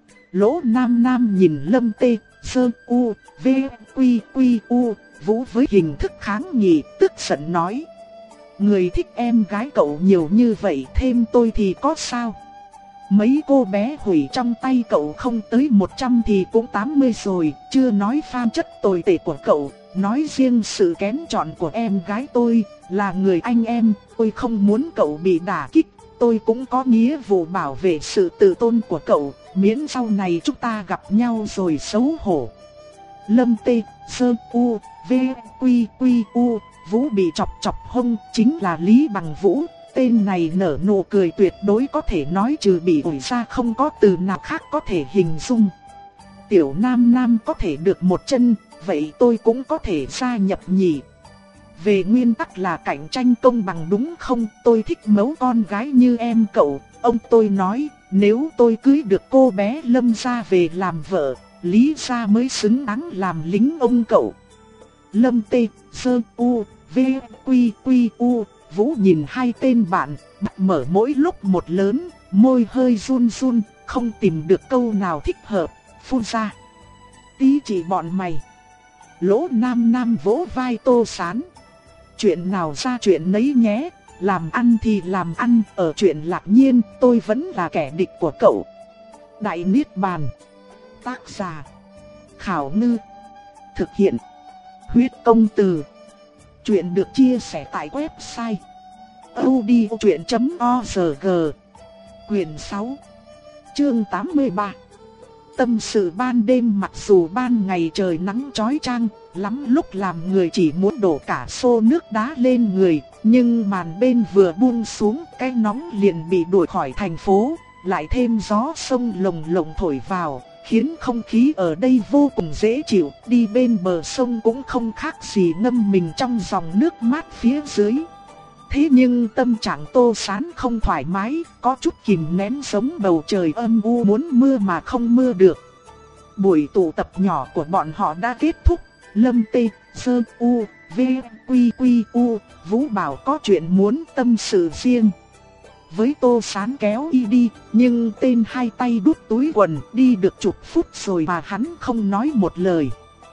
Lỗ Nam Nam nhìn Lâm Tê, Sơ, U, V, Quy, Quy, U. Vũ với hình thức kháng nghị, tức giận nói: Người thích em gái cậu nhiều như vậy, thêm tôi thì có sao? Mấy cô bé hủy trong tay cậu không tới một trăm thì cũng tám mươi rồi, chưa nói pha chất tồi tệ của cậu, nói riêng sự kén chọn của em gái tôi, là người anh em, tôi không muốn cậu bị đả kích, tôi cũng có nghĩa vụ bảo vệ sự tự tôn của cậu, miễn sau này chúng ta gặp nhau rồi xấu hổ. Lâm Tê, Sơ, U, V, Quy, Quy, U. Vũ bị chọc chọc hông, chính là Lý Bằng Vũ. Tên này nở nụ cười tuyệt đối có thể nói trừ bị ủi ra không có từ nào khác có thể hình dung. Tiểu Nam Nam có thể được một chân, vậy tôi cũng có thể gia nhập nhỉ? Về nguyên tắc là cạnh tranh công bằng đúng không? Tôi thích mẫu con gái như em cậu. Ông tôi nói, nếu tôi cưới được cô bé Lâm gia về làm vợ, Lý gia mới xứng đáng làm lính ông cậu. Lâm Tê, Sơ U, V, Quy, Quy, U, Vũ nhìn hai tên bạn, mắt mở mỗi lúc một lớn, môi hơi run run, không tìm được câu nào thích hợp, phun ra. Tí chỉ bọn mày. Lỗ Nam Nam vỗ vai Tô Sán. Chuyện nào ra chuyện nấy nhé, làm ăn thì làm ăn, ở chuyện Lạc Nhiên tôi vẫn là kẻ địch của cậu. Đại Niết Bàn. Tác giả Khảo Ngư. Thực hiện Huyết Công Từ. Chuyện được chia sẻ tại website audiochuyện chấm org. Quyền sáu, chương tám mươi ba. Tâm sự ban đêm. Mặc dù ban ngày trời nắng chói chang, lắm lúc làm người chỉ muốn đổ cả xô nước đá lên người, nhưng màn bên vừa buông xuống, cái nóng liền bị đuổi khỏi thành phố, lại thêm gió sông lồng lộng thổi vào, khiến không khí ở đây vô cùng dễ chịu, đi bên bờ sông cũng không khác gì ngâm mình trong dòng nước mát phía dưới. Thế nhưng tâm trạng Tô Sán không thoải mái, có chút kìm nén, giống bầu trời âm u muốn mưa mà không mưa được. Buổi tụ tập nhỏ của bọn họ đã kết thúc. Lâm Tê, Sơ U, V, Quy Quy U, Vũ bảo có chuyện muốn tâm sự riêng với Tô Sán, kéo y đi, nhưng tên hai tay đút túi quần đi được chục phút rồi mà hắn không nói một lời.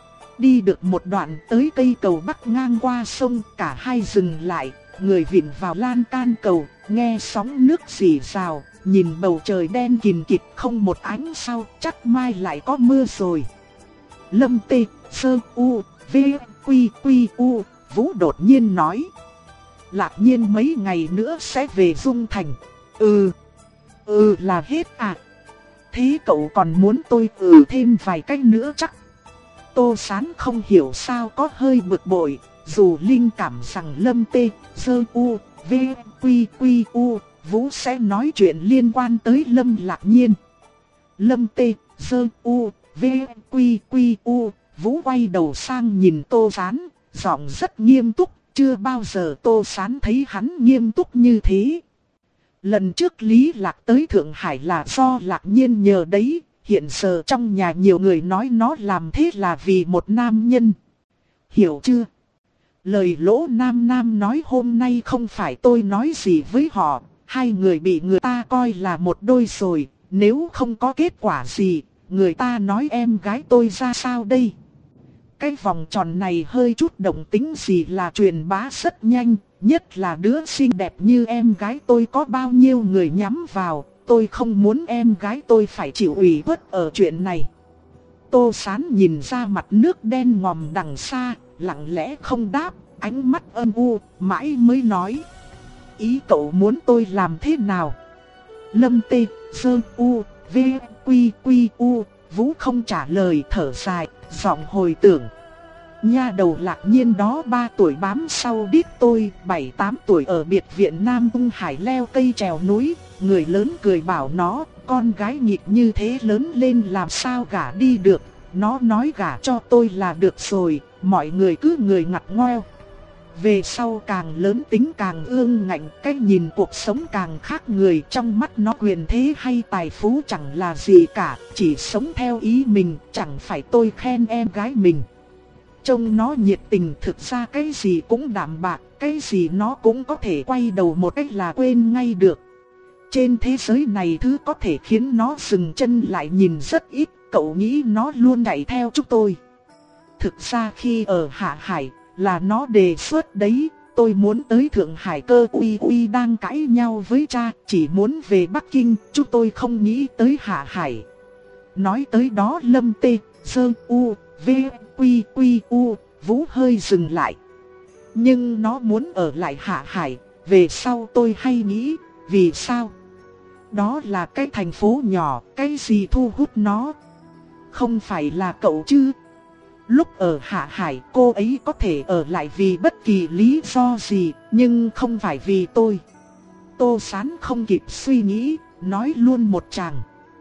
Đi được một đoạn tới cây cầu bắc ngang qua sông, cả hai dừng lại, người vịn vào lan can cầu, nghe sóng nước rỉ rào, nhìn bầu trời đen kìn kịt không một ánh sao, chắc mai lại có mưa rồi. Lâm Tê, Sơ U, V, Quy Quy U, Vũ đột nhiên nói. Lạc Nhiên mấy ngày nữa sẽ về Dung Thành. Ừ, ừ là hết à? Thế cậu còn muốn tôi ừ thêm vài cách nữa chắc? Tô Sán không hiểu sao có hơi bực bội, dù linh cảm rằng Lâm Tê, Sơ U, V, Quy Quy U, Vũ sẽ nói chuyện liên quan tới Lâm Lạc Nhiên. Lâm Tê, Sơ U, V, Quy Quy U, Vũ quay đầu sang nhìn Tô Sán, giọng rất nghiêm túc, chưa bao giờ Tô Sán thấy hắn nghiêm túc như thế. Lần trước Lý Lạc tới Thượng Hải là do Lạc Nhiên nhờ đấy, hiện giờ trong nhà nhiều người nói nó làm thế là vì một nam nhân. Hiểu chưa? Lời Lỗ Nam Nam nói hôm nay không phải tôi nói gì với họ, hai người bị người ta coi là một đôi rồi, nếu không có kết quả gì, người ta nói em gái tôi ra sao đây? Cái vòng tròn này hơi chút động tính gì là truyền bá rất nhanh, nhất là đứa xinh đẹp như em gái tôi có bao nhiêu người nhắm vào, tôi không muốn em gái tôi phải chịu ủy khuất ở chuyện này. Tô Sán nhìn ra mặt nước đen ngòm đằng xa, lặng lẽ không đáp, ánh mắt âm u, mãi mới nói. Ý cậu muốn tôi làm thế nào? Lâm Tê, Sơ U, V, Quy Quy U, Vũ không trả lời, thở dài, giọng hồi tưởng. Nha đầu Lạc Nhiên đó ba tuổi bám sau đít tôi, bảy tám tuổi ở biệt viện Nam Ung Hải leo cây trèo núi, người lớn cười bảo nó, con gái nghịch như thế lớn lên làm sao gả đi được, nó nói gả cho tôi là được rồi, mọi người cứ người ngặt ngoeo. Về sau càng lớn tính càng ương ngạnh, cách nhìn cuộc sống càng khác người, trong mắt nó quyền thế hay tài phú chẳng là gì cả, chỉ sống theo ý mình, chẳng phải tôi khen em gái mình. Trông nó nhiệt tình, thực ra cái gì cũng đạm bạc, cái gì nó cũng có thể quay đầu một cách là quên ngay được. Trên thế giới này thứ có thể khiến nó dừng chân lại nhìn rất ít, cậu nghĩ nó luôn chạy theo chúng tôi. Thực ra khi ở Hạ Hải, là nó đề xuất đấy, tôi muốn tới Thượng Hải, Cơ Uy Uy đang cãi nhau với cha, chỉ muốn về Bắc Kinh, chúng tôi không nghĩ tới Hạ Hải. Nói tới đó Lâm Tê, Sơ U, V, Quy Quy U, Vũ hơi dừng lại. Nhưng nó muốn ở lại Hạ Hải, về sau tôi hay nghĩ, vì sao? Đó là cái thành phố nhỏ, cái gì thu hút nó? Không phải là cậu chứ? Lúc ở Hạ Hải cô ấy có thể ở lại vì bất kỳ lý do gì, nhưng không phải vì tôi. Tô Sán không kịp suy nghĩ, nói luôn một tràng.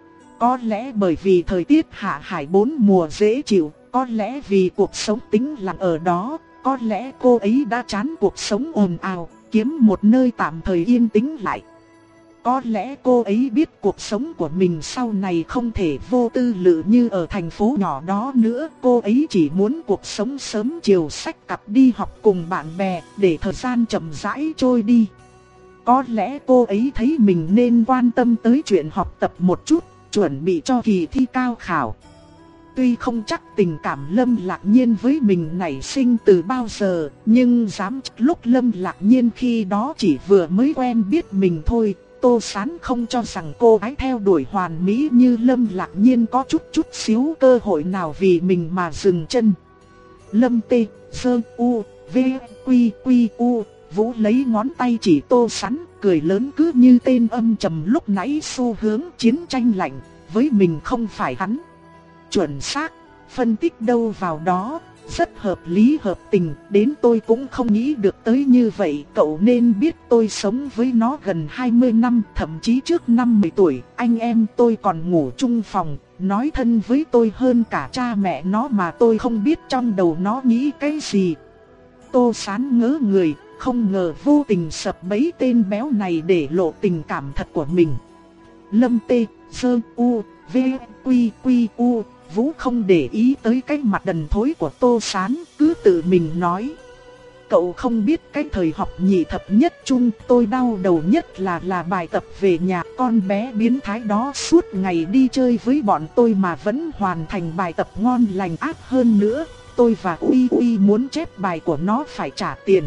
Có lẽ bởi vì thời tiết Hạ Hải bốn mùa dễ chịu, có lẽ vì cuộc sống tĩnh lặng ở đó, Có lẽ cô ấy đã chán cuộc sống ồn ào, kiếm một nơi tạm thời yên tĩnh lại. Có lẽ cô ấy biết cuộc sống của mình sau này không thể vô tư lự như ở thành phố nhỏ đó nữa. Cô ấy chỉ muốn cuộc sống sớm chiều xách cặp đi học cùng bạn bè để thời gian chậm rãi trôi đi. Có lẽ cô ấy thấy mình nên quan tâm tới chuyện học tập một chút, chuẩn bị cho kỳ thi cao khảo. Tuy không chắc tình cảm Lâm Lạc Nhiên với mình nảy sinh từ bao giờ, nhưng dám chắc lúc Lâm Lạc Nhiên khi đó chỉ vừa mới quen biết mình thôi. Tô Sán không cho rằng cô gái theo đuổi hoàn mỹ như Lâm Lạc Nhiên có chút chút xíu cơ hội nào vì mình mà dừng chân. Lâm Tê, Sơ, U, V, Quy, Quy, U, Vũ lấy ngón tay chỉ Tô Sán, cười lớn cứ như tên âm trầm lúc nãy xu hướng chiến tranh lạnh, với mình không phải hắn. Chuẩn xác, phân tích đâu vào đó, rất hợp lý hợp tình, đến tôi cũng không nghĩ được tới như vậy. Cậu nên biết tôi sống với nó gần hai mươi năm, thậm chí trước năm mươi tuổi, anh em tôi còn ngủ chung phòng, nói thân với tôi hơn cả cha mẹ nó mà tôi không biết trong đầu nó nghĩ cái gì. Tô Sán ngớ người, không ngờ vô tình sập bẫy tên béo này để lộ tình cảm thật của mình. Lâm Tê, Sơ, U, V, Quy, Quy, U, Vũ không để ý tới cái mặt đần thối của Tô Sán, cứ tự mình nói. Cậu không biết cái thời học nhị thập nhất trung tôi đau đầu nhất là là bài tập về nhà. Con bé biến thái đó suốt ngày đi chơi với bọn tôi mà vẫn hoàn thành bài tập ngon lành ác hơn nữa. Tôi và Uy Uy muốn chép bài của nó phải trả tiền.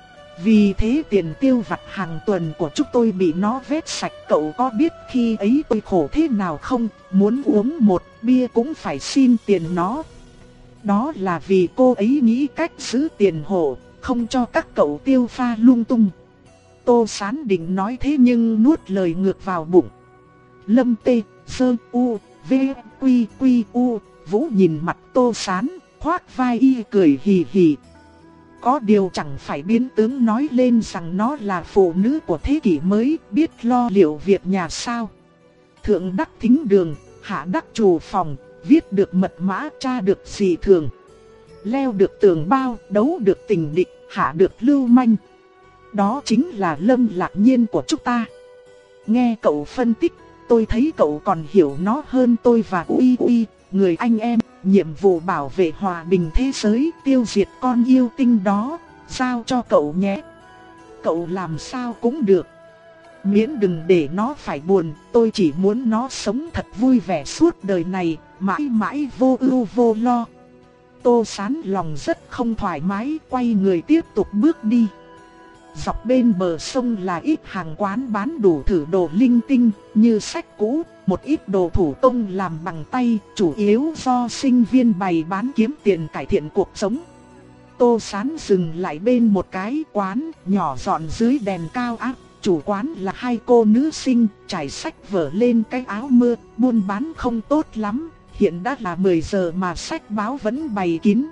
Vì thế tiền tiêu vặt hàng tuần của chúng tôi bị nó vét sạch. Cậu có biết khi ấy tôi khổ thế nào không? Muốn uống một bia cũng phải xin tiền nó. Đó là vì cô ấy nghĩ cách giữ tiền hộ, không cho các cậu tiêu pha lung tung. Tô Sán định nói thế nhưng nuốt lời ngược vào bụng. Lâm Tê, Sơ, U, V, Quy, Quy, U, Vũ nhìn mặt Tô Sán, khoác vai y cười hì hì. Có điều chẳng phải biến tướng nói lên rằng nó là phụ nữ của thế kỷ mới, biết lo liệu việc nhà sao. Thượng đắc thính đường, hạ đắc trù phòng, viết được mật mã, tra được dị thường. Leo được tường bao, đấu được tình địch, hạ được lưu manh. Đó chính là Lâm Lạc Nhiên của chúng ta. Nghe cậu phân tích, tôi thấy cậu còn hiểu nó hơn tôi và Uy Uy, người anh em. Nhiệm vụ bảo vệ hòa bình thế giới, tiêu diệt con yêu tinh đó, giao cho cậu nhé. Cậu làm sao cũng được. Miễn đừng để nó phải buồn, tôi chỉ muốn nó sống thật vui vẻ suốt đời này, mãi mãi vô ưu vô lo. Tô Sán lòng rất không thoải mái, quay người tiếp tục bước đi. Dọc bên bờ sông là ít hàng quán bán đủ thử đồ linh tinh, như sách cũ, một ít đồ thủ công làm bằng tay, chủ yếu do sinh viên bày bán kiếm tiền cải thiện cuộc sống. Tô Sán dừng lại bên một cái quán nhỏ dọn dưới đèn cao áp. Chủ quán là hai cô nữ sinh, trải sách vở lên cái áo mưa, buôn bán không tốt lắm. Hiện đã là mười giờ mà sách báo vẫn bày kín.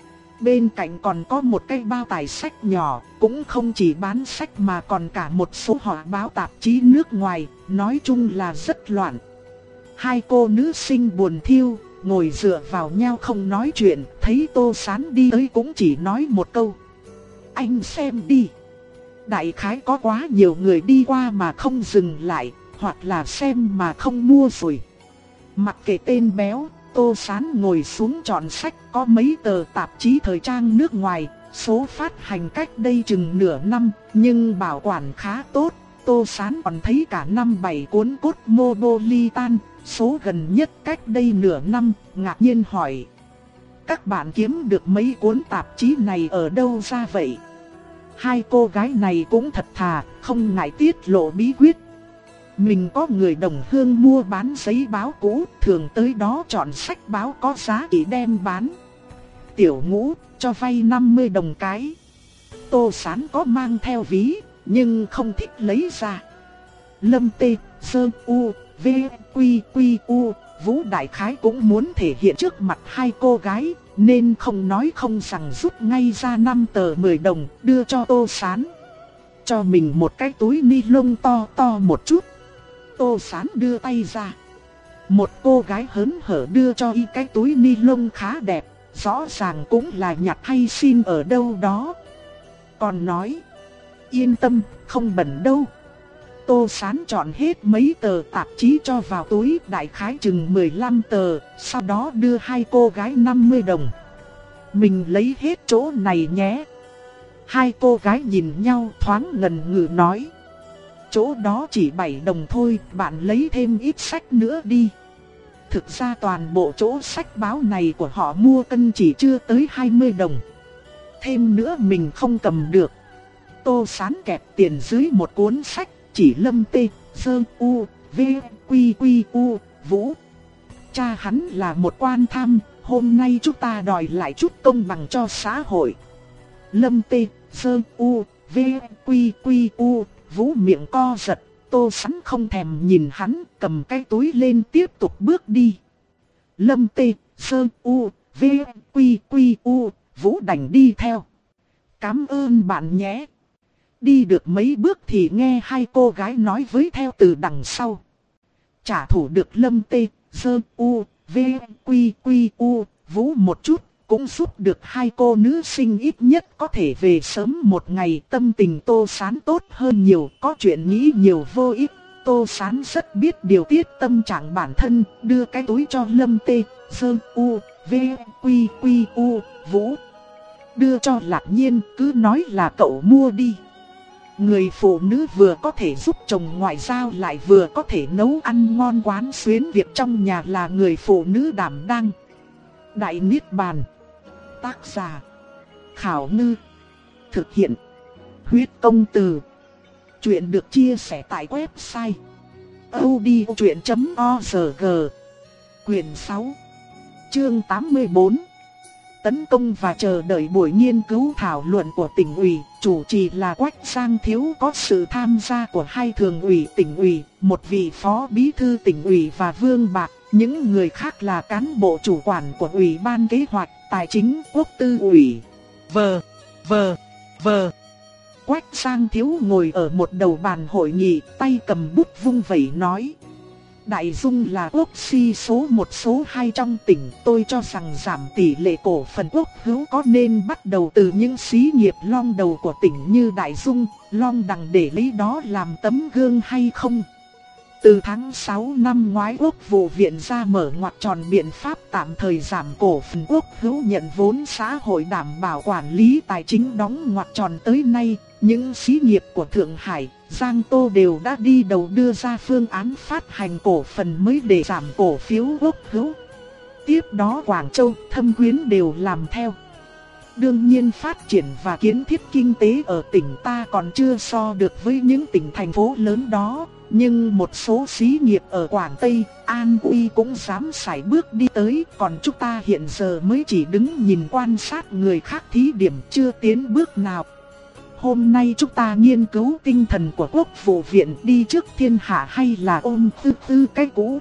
Bên cạnh còn có một cái bao tải sách nhỏ, cũng không chỉ bán sách mà còn cả một số họ báo tạp chí nước ngoài, nói chung là rất loạn. Hai cô nữ sinh buồn thiêu, ngồi dựa vào nhau không nói chuyện, thấy Tô Sán đi tới cũng chỉ nói một câu. Anh xem đi. Đại khái có quá nhiều người đi qua mà không dừng lại, hoặc là xem mà không mua rồi. Mặc kệ tên béo, Tô Sán ngồi xuống chọn sách, có mấy tờ tạp chí thời trang nước ngoài, số phát hành cách đây chừng nửa năm, nhưng bảo quản khá tốt. Tô Sán còn thấy cả năm bảy cuốn Cosmopolitan, số gần nhất cách đây nửa năm, ngạc nhiên hỏi. Các bạn kiếm được mấy cuốn tạp chí này ở đâu ra vậy? Hai cô gái này cũng thật thà, không ngại tiết lộ bí quyết. Mình có người đồng hương mua bán giấy báo cũ, thường tới đó chọn sách báo có giá trị đem bán. Tiểu Ngũ, cho vay năm mươi đồng cái. Tô Sán có mang theo ví, nhưng không thích lấy ra. Lâm Tê, Sơ, U, V, Quy, Quy, U, Vũ đại khái cũng muốn thể hiện trước mặt hai cô gái, nên không nói không rằng rút ngay ra năm tờ mười đồng, đưa cho Tô Sán. Cho mình một cái túi ni lông to to một chút. Tô Sán đưa tay ra. Một cô gái hớn hở đưa cho y cái túi ni lông khá đẹp. rõ ràng cũng là nhặt hay xin ở đâu đó. Còn nói, yên tâm, không bẩn đâu. Tô Sán chọn hết mấy tờ tạp chí cho vào túi, đại khái chừng mười lăm tờ, sau đó đưa hai cô gái năm mươi đồng. Mình lấy hết chỗ này nhé. Hai cô gái nhìn nhau thoáng ngần ngừ nói, chỗ đó chỉ bảy đồng thôi, bạn lấy thêm ít sách nữa đi. Thực ra toàn bộ chỗ sách báo này của họ mua cân chỉ chưa tới hai mươi đồng. Thêm nữa mình không cầm được. Tô Sán kẹp tiền dưới một cuốn sách, chỉ Lâm Tê, Sơ, U, V, Quy, Quy, U, Vũ. Cha hắn là một quan tham, hôm nay chúng ta đòi lại chút công bằng cho xã hội. Lâm Tê, Sơ, U, V, Quy, Quy, U, Vũ miệng co giật. Tô Sán không thèm nhìn hắn, cầm cái túi lên tiếp tục bước đi. Lâm Tê, Sơ, U, V, Quy, Quy, U, Vũ đành đi theo. Cảm ơn bạn nhé. Đi được mấy bước thì nghe hai cô gái nói với theo từ đằng sau. Trả thù được Lâm Tê, Sơ, U, V, Quy, Quy, U, Vũ một chút, cũng giúp được hai cô nữ sinh ít nhất có thể về sớm một ngày. Tâm tình Tô Sán tốt hơn nhiều, có chuyện nghĩ nhiều vô ích. Tô Sán rất biết điều tiết tâm trạng bản thân, đưa cái túi cho Lâm Tê, Sơ, U, V, Quy, Quy, U, Vũ. Đưa cho Lạc Nhiên, cứ nói là cậu mua đi. Người phụ nữ vừa có thể giúp chồng ngoại giao lại vừa có thể nấu ăn ngon quán xuyến việc trong nhà là người phụ nữ đảm đang. Đại Niết Bàn. Tác giả Khảo Ngư. Thực hiện Huyết Công Từ. Chuyện được chia sẻ tại website audiochuyện chấm org. Quyền sáu, chương tám mươi tư. Tấn công và chờ đợi buổi nghiên cứu thảo luận của tỉnh ủy, chủ trì là Quách Giang Thiếu, có sự tham gia của hai thường ủy tỉnh ủy, một vị phó bí thư tỉnh ủy và Vương Bạc, những người khác là cán bộ chủ quản của Ủy ban Kế hoạch, Tài chính, Quốc tư ủy. Vờ, vờ, vờ. Quách Giang Thiếu ngồi ở một đầu bàn hội nghị, tay cầm bút vung vẩy nói. Đại Dung là quốc si số một số hai trong tỉnh, tôi cho rằng giảm tỷ lệ cổ phần quốc hữu có nên bắt đầu từ những xí nghiệp long đầu của tỉnh như Đại Dung, Long Đằng để lấy đó làm tấm gương hay không? Từ tháng sáu năm ngoái Quốc vụ viện ra mở ngoặc tròn biện pháp tạm thời giảm cổ phần quốc hữu nhận vốn xã hội đảm bảo quản lý tài chính đóng ngoặc tròn tới nay, những xí nghiệp của Thượng Hải, Giang Tô đều đã đi đầu đưa ra phương án phát hành cổ phần mới để giảm cổ phiếu quốc hữu. Tiếp đó Quảng Châu, Thâm Quyến đều làm theo. Đương nhiên phát triển và kiến thiết kinh tế ở tỉnh ta còn chưa so được với những tỉnh thành phố lớn đó, nhưng một số xí nghiệp ở Quảng Tây, An Uy cũng dám sải bước đi tới, còn chúng ta hiện giờ mới chỉ đứng nhìn quan sát người khác thí điểm chưa tiến bước nào. Hôm nay chúng ta nghiên cứu tinh thần của Quốc vụ viện đi trước thiên hạ hay là ôm tư tư cái cũ.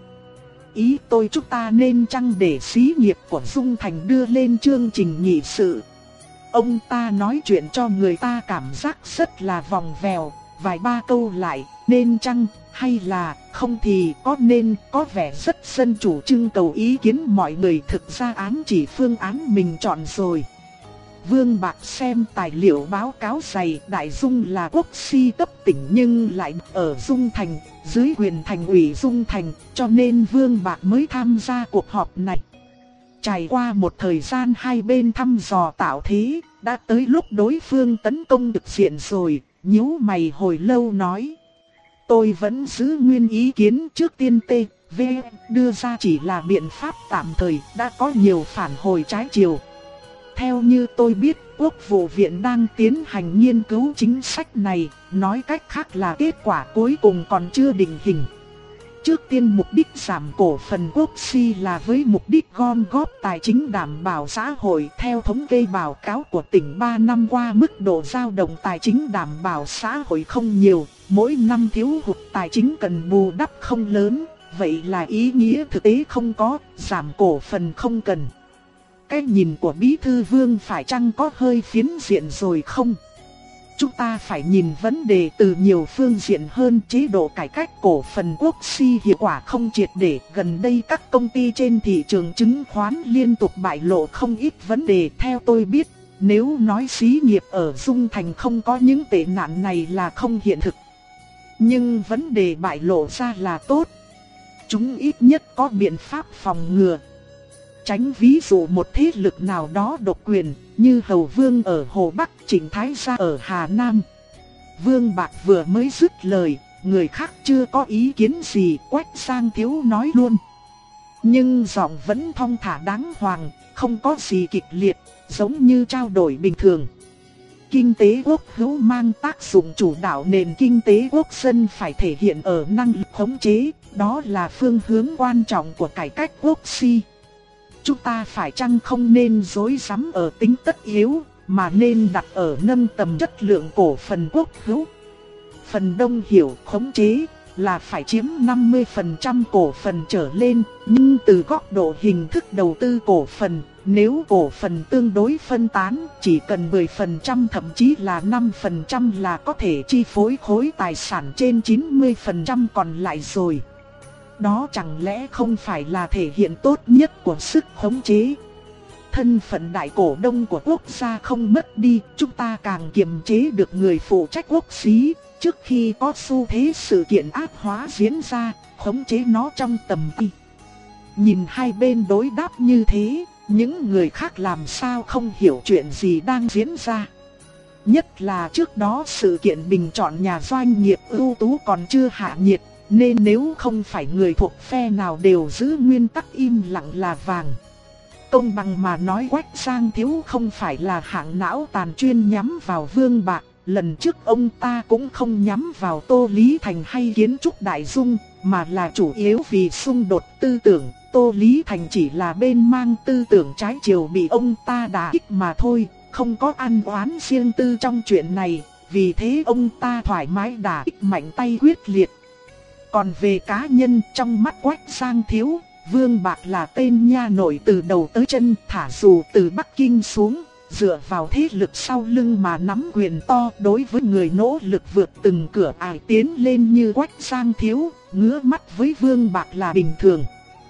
Ý tôi chúng ta nên chăng để xí nghiệp của Dung Thành đưa lên chương trình nghị sự. Ông ta nói chuyện cho người ta cảm giác rất là vòng vèo, vài ba câu lại, nên chăng, hay là, không thì có nên, có vẻ rất dân chủ trưng cầu ý kiến mọi người, thực ra ám chỉ phương án mình chọn rồi. Vương Bạc xem tài liệu báo cáo dày, Đại Dung là quốc si cấp tỉnh nhưng lại ở Dung Thành, dưới quyền thành ủy Dung Thành, cho nên Vương Bạc mới tham gia cuộc họp này. Trải qua một thời gian hai bên thăm dò tạo thế, đã tới lúc đối phương tấn công thực diện rồi, nhíu mày hồi lâu nói. Tôi vẫn giữ nguyên ý kiến trước tiên T, V đưa ra chỉ là biện pháp tạm thời, đã có nhiều phản hồi trái chiều. Theo như tôi biết, Quốc vụ viện đang tiến hành nghiên cứu chính sách này, nói cách khác là kết quả cuối cùng còn chưa định hình. Trước tiên mục đích giảm cổ phần quốc si là với mục đích gom góp tài chính đảm bảo xã hội. Theo thống kê báo cáo của tỉnh ba năm qua, mức độ dao động tài chính đảm bảo xã hội không nhiều, mỗi năm thiếu hụt tài chính cần bù đắp không lớn, vậy là ý nghĩa thực tế không có, giảm cổ phần không cần. Cái nhìn của Bí thư Vương phải chăng có hơi phiến diện rồi không? chúng ta phải nhìn vấn đề từ nhiều phương diện hơn. Chế độ cải cách cổ phần quốc si hiệu quả không triệt để. Gần đây các công ty trên thị trường chứng khoán liên tục bại lộ không ít vấn đề. Theo tôi biết, nếu nói xí nghiệp ở Dung Thành không có những tệ nạn này là không hiện thực. Nhưng vấn đề bại lộ ra là tốt. Chúng ít nhất có biện pháp phòng ngừa. Tránh ví dụ một thế lực nào đó độc quyền, như Hầu Vương ở Hồ Bắc, Trịnh Thái Gia ở Hà Nam. Vương Bạc vừa mới dứt lời, người khác chưa có ý kiến gì, Quách Sang Thiếu nói luôn. Nhưng giọng vẫn thong thả đáng hoàng, không có gì kịch liệt, giống như trao đổi bình thường. Kinh tế quốc hữu mang tác dụng chủ đạo, nền kinh tế quốc dân phải thể hiện ở năng lực khống chế, đó là phương hướng quan trọng của cải cách quốc si. Chúng ta phải chăng không nên dối rắm ở tính tất yếu, mà nên đặt ở nâng tầm chất lượng cổ phần quốc hữu. Phần đông hiểu khống chế là phải chiếm năm mươi phần trăm cổ phần trở lên, nhưng từ góc độ hình thức đầu tư cổ phần, nếu cổ phần tương đối phân tán, chỉ cần mười phần trăm thậm chí là năm phần trăm là có thể chi phối khối tài sản trên chín mươi phần trăm còn lại rồi. Đó chẳng lẽ không phải là thể hiện tốt nhất của sức khống chế? Thân phận đại cổ đông của quốc gia không mất đi, chúng ta càng kiềm chế được người phụ trách quốc xí. Trước khi có xu thế sự kiện ác hóa diễn ra, khống chế nó trong tầm tay. Nhìn hai bên đối đáp như thế, những người khác làm sao không hiểu chuyện gì đang diễn ra. Nhất là trước đó sự kiện bình chọn nhà doanh nghiệp ưu tú còn chưa hạ nhiệt, nên nếu không phải người thuộc phe nào đều giữ nguyên tắc im lặng là vàng. Công bằng mà nói, Quách Sang Thiếu không phải là hạng não tàn chuyên nhắm vào Vương Bạc. Lần trước ông ta cũng không nhắm vào Tô Lý Thành hay Kiến Trúc Đại Dung, mà là chủ yếu vì xung đột tư tưởng. Tô Lý Thành chỉ là bên mang tư tưởng trái chiều bị ông ta đả kích mà thôi, không có ăn oán riêng tư trong chuyện này. Vì thế ông ta thoải mái đả kích mạnh tay quyết liệt. Còn về cá nhân, trong mắt Quách Sang Thiếu, Vương Bạc là tên nha nội từ đầu tới chân, thả dù từ Bắc Kinh xuống, dựa vào thế lực sau lưng mà nắm quyền to. Đối với người nỗ lực vượt từng cửa ải tiến lên như Quách Sang Thiếu, ngứa mắt với Vương Bạc là bình thường.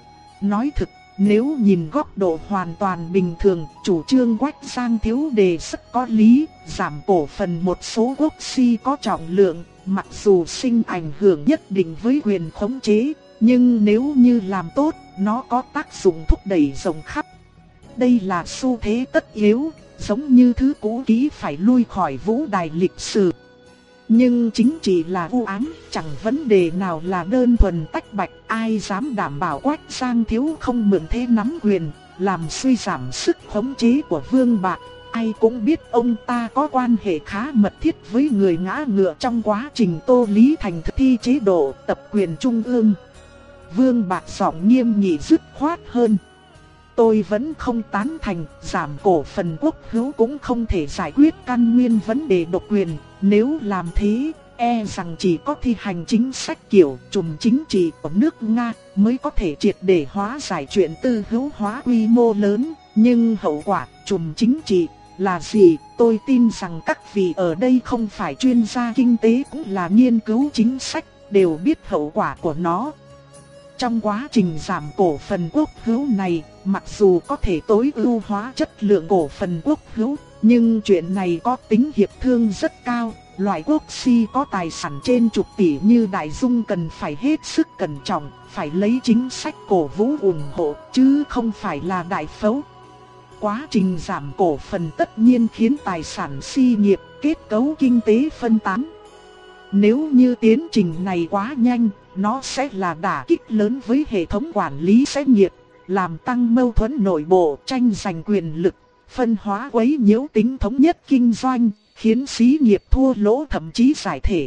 Nói thực, nếu nhìn góc độ hoàn toàn bình thường, chủ trương Quách Sang Thiếu đề xuất có lý, giảm cổ phần một số quốc si có trọng lượng, mặc dù sinh ảnh hưởng nhất định với quyền khống chế, nhưng nếu như làm tốt, nó có tác dụng thúc đẩy rộng khắp. Đây là xu thế tất yếu, giống như thứ cũ kỹ phải lui khỏi vũ đài lịch sử. Nhưng chính trị là u ám, chẳng vấn đề nào là đơn thuần tách bạch. Ai dám đảm bảo Quách Sang Thiếu không mượn thế nắm quyền, làm suy giảm sức khống chế của Vương Bạc. Ai cũng biết ông ta có quan hệ khá mật thiết với người ngã ngựa trong quá trình Tô Lý Thành thực thi chế độ tập quyền trung ương. Vương Bạc giọng nghiêm nghị dứt khoát hơn. Tôi vẫn không tán thành, giảm cổ phần quốc hữu cũng không thể giải quyết căn nguyên vấn đề độc quyền. Nếu làm thế, e rằng chỉ có thi hành chính sách kiểu trùm chính trị của nước Nga mới có thể triệt để hóa giải chuyện tư hữu hóa quy mô lớn. Nhưng hậu quả trùm chính trị là gì? Tôi tin rằng các vị ở đây không phải chuyên gia kinh tế cũng là nghiên cứu chính sách, đều biết hậu quả của nó. Trong quá trình giảm cổ phần quốc hữu này, mặc dù có thể tối ưu hóa chất lượng cổ phần quốc hữu, nhưng chuyện này có tính hiệp thương rất cao. Loại quốc si có tài sản trên chục tỷ như Đại Dung cần phải hết sức cẩn trọng, phải lấy chính sách cổ vũ ủng hộ, chứ không phải là đại phẫu. Quá trình giảm cổ phần tất nhiên khiến tài sản si nghiệp, kết cấu kinh tế phân tán. Nếu như tiến trình này quá nhanh, nó sẽ là đả kích lớn với hệ thống quản lý xí nghiệp, làm tăng mâu thuẫn nội bộ, tranh giành quyền lực, phân hóa quấy nhiễu tính thống nhất kinh doanh, khiến xí nghiệp thua lỗ thậm chí giải thể.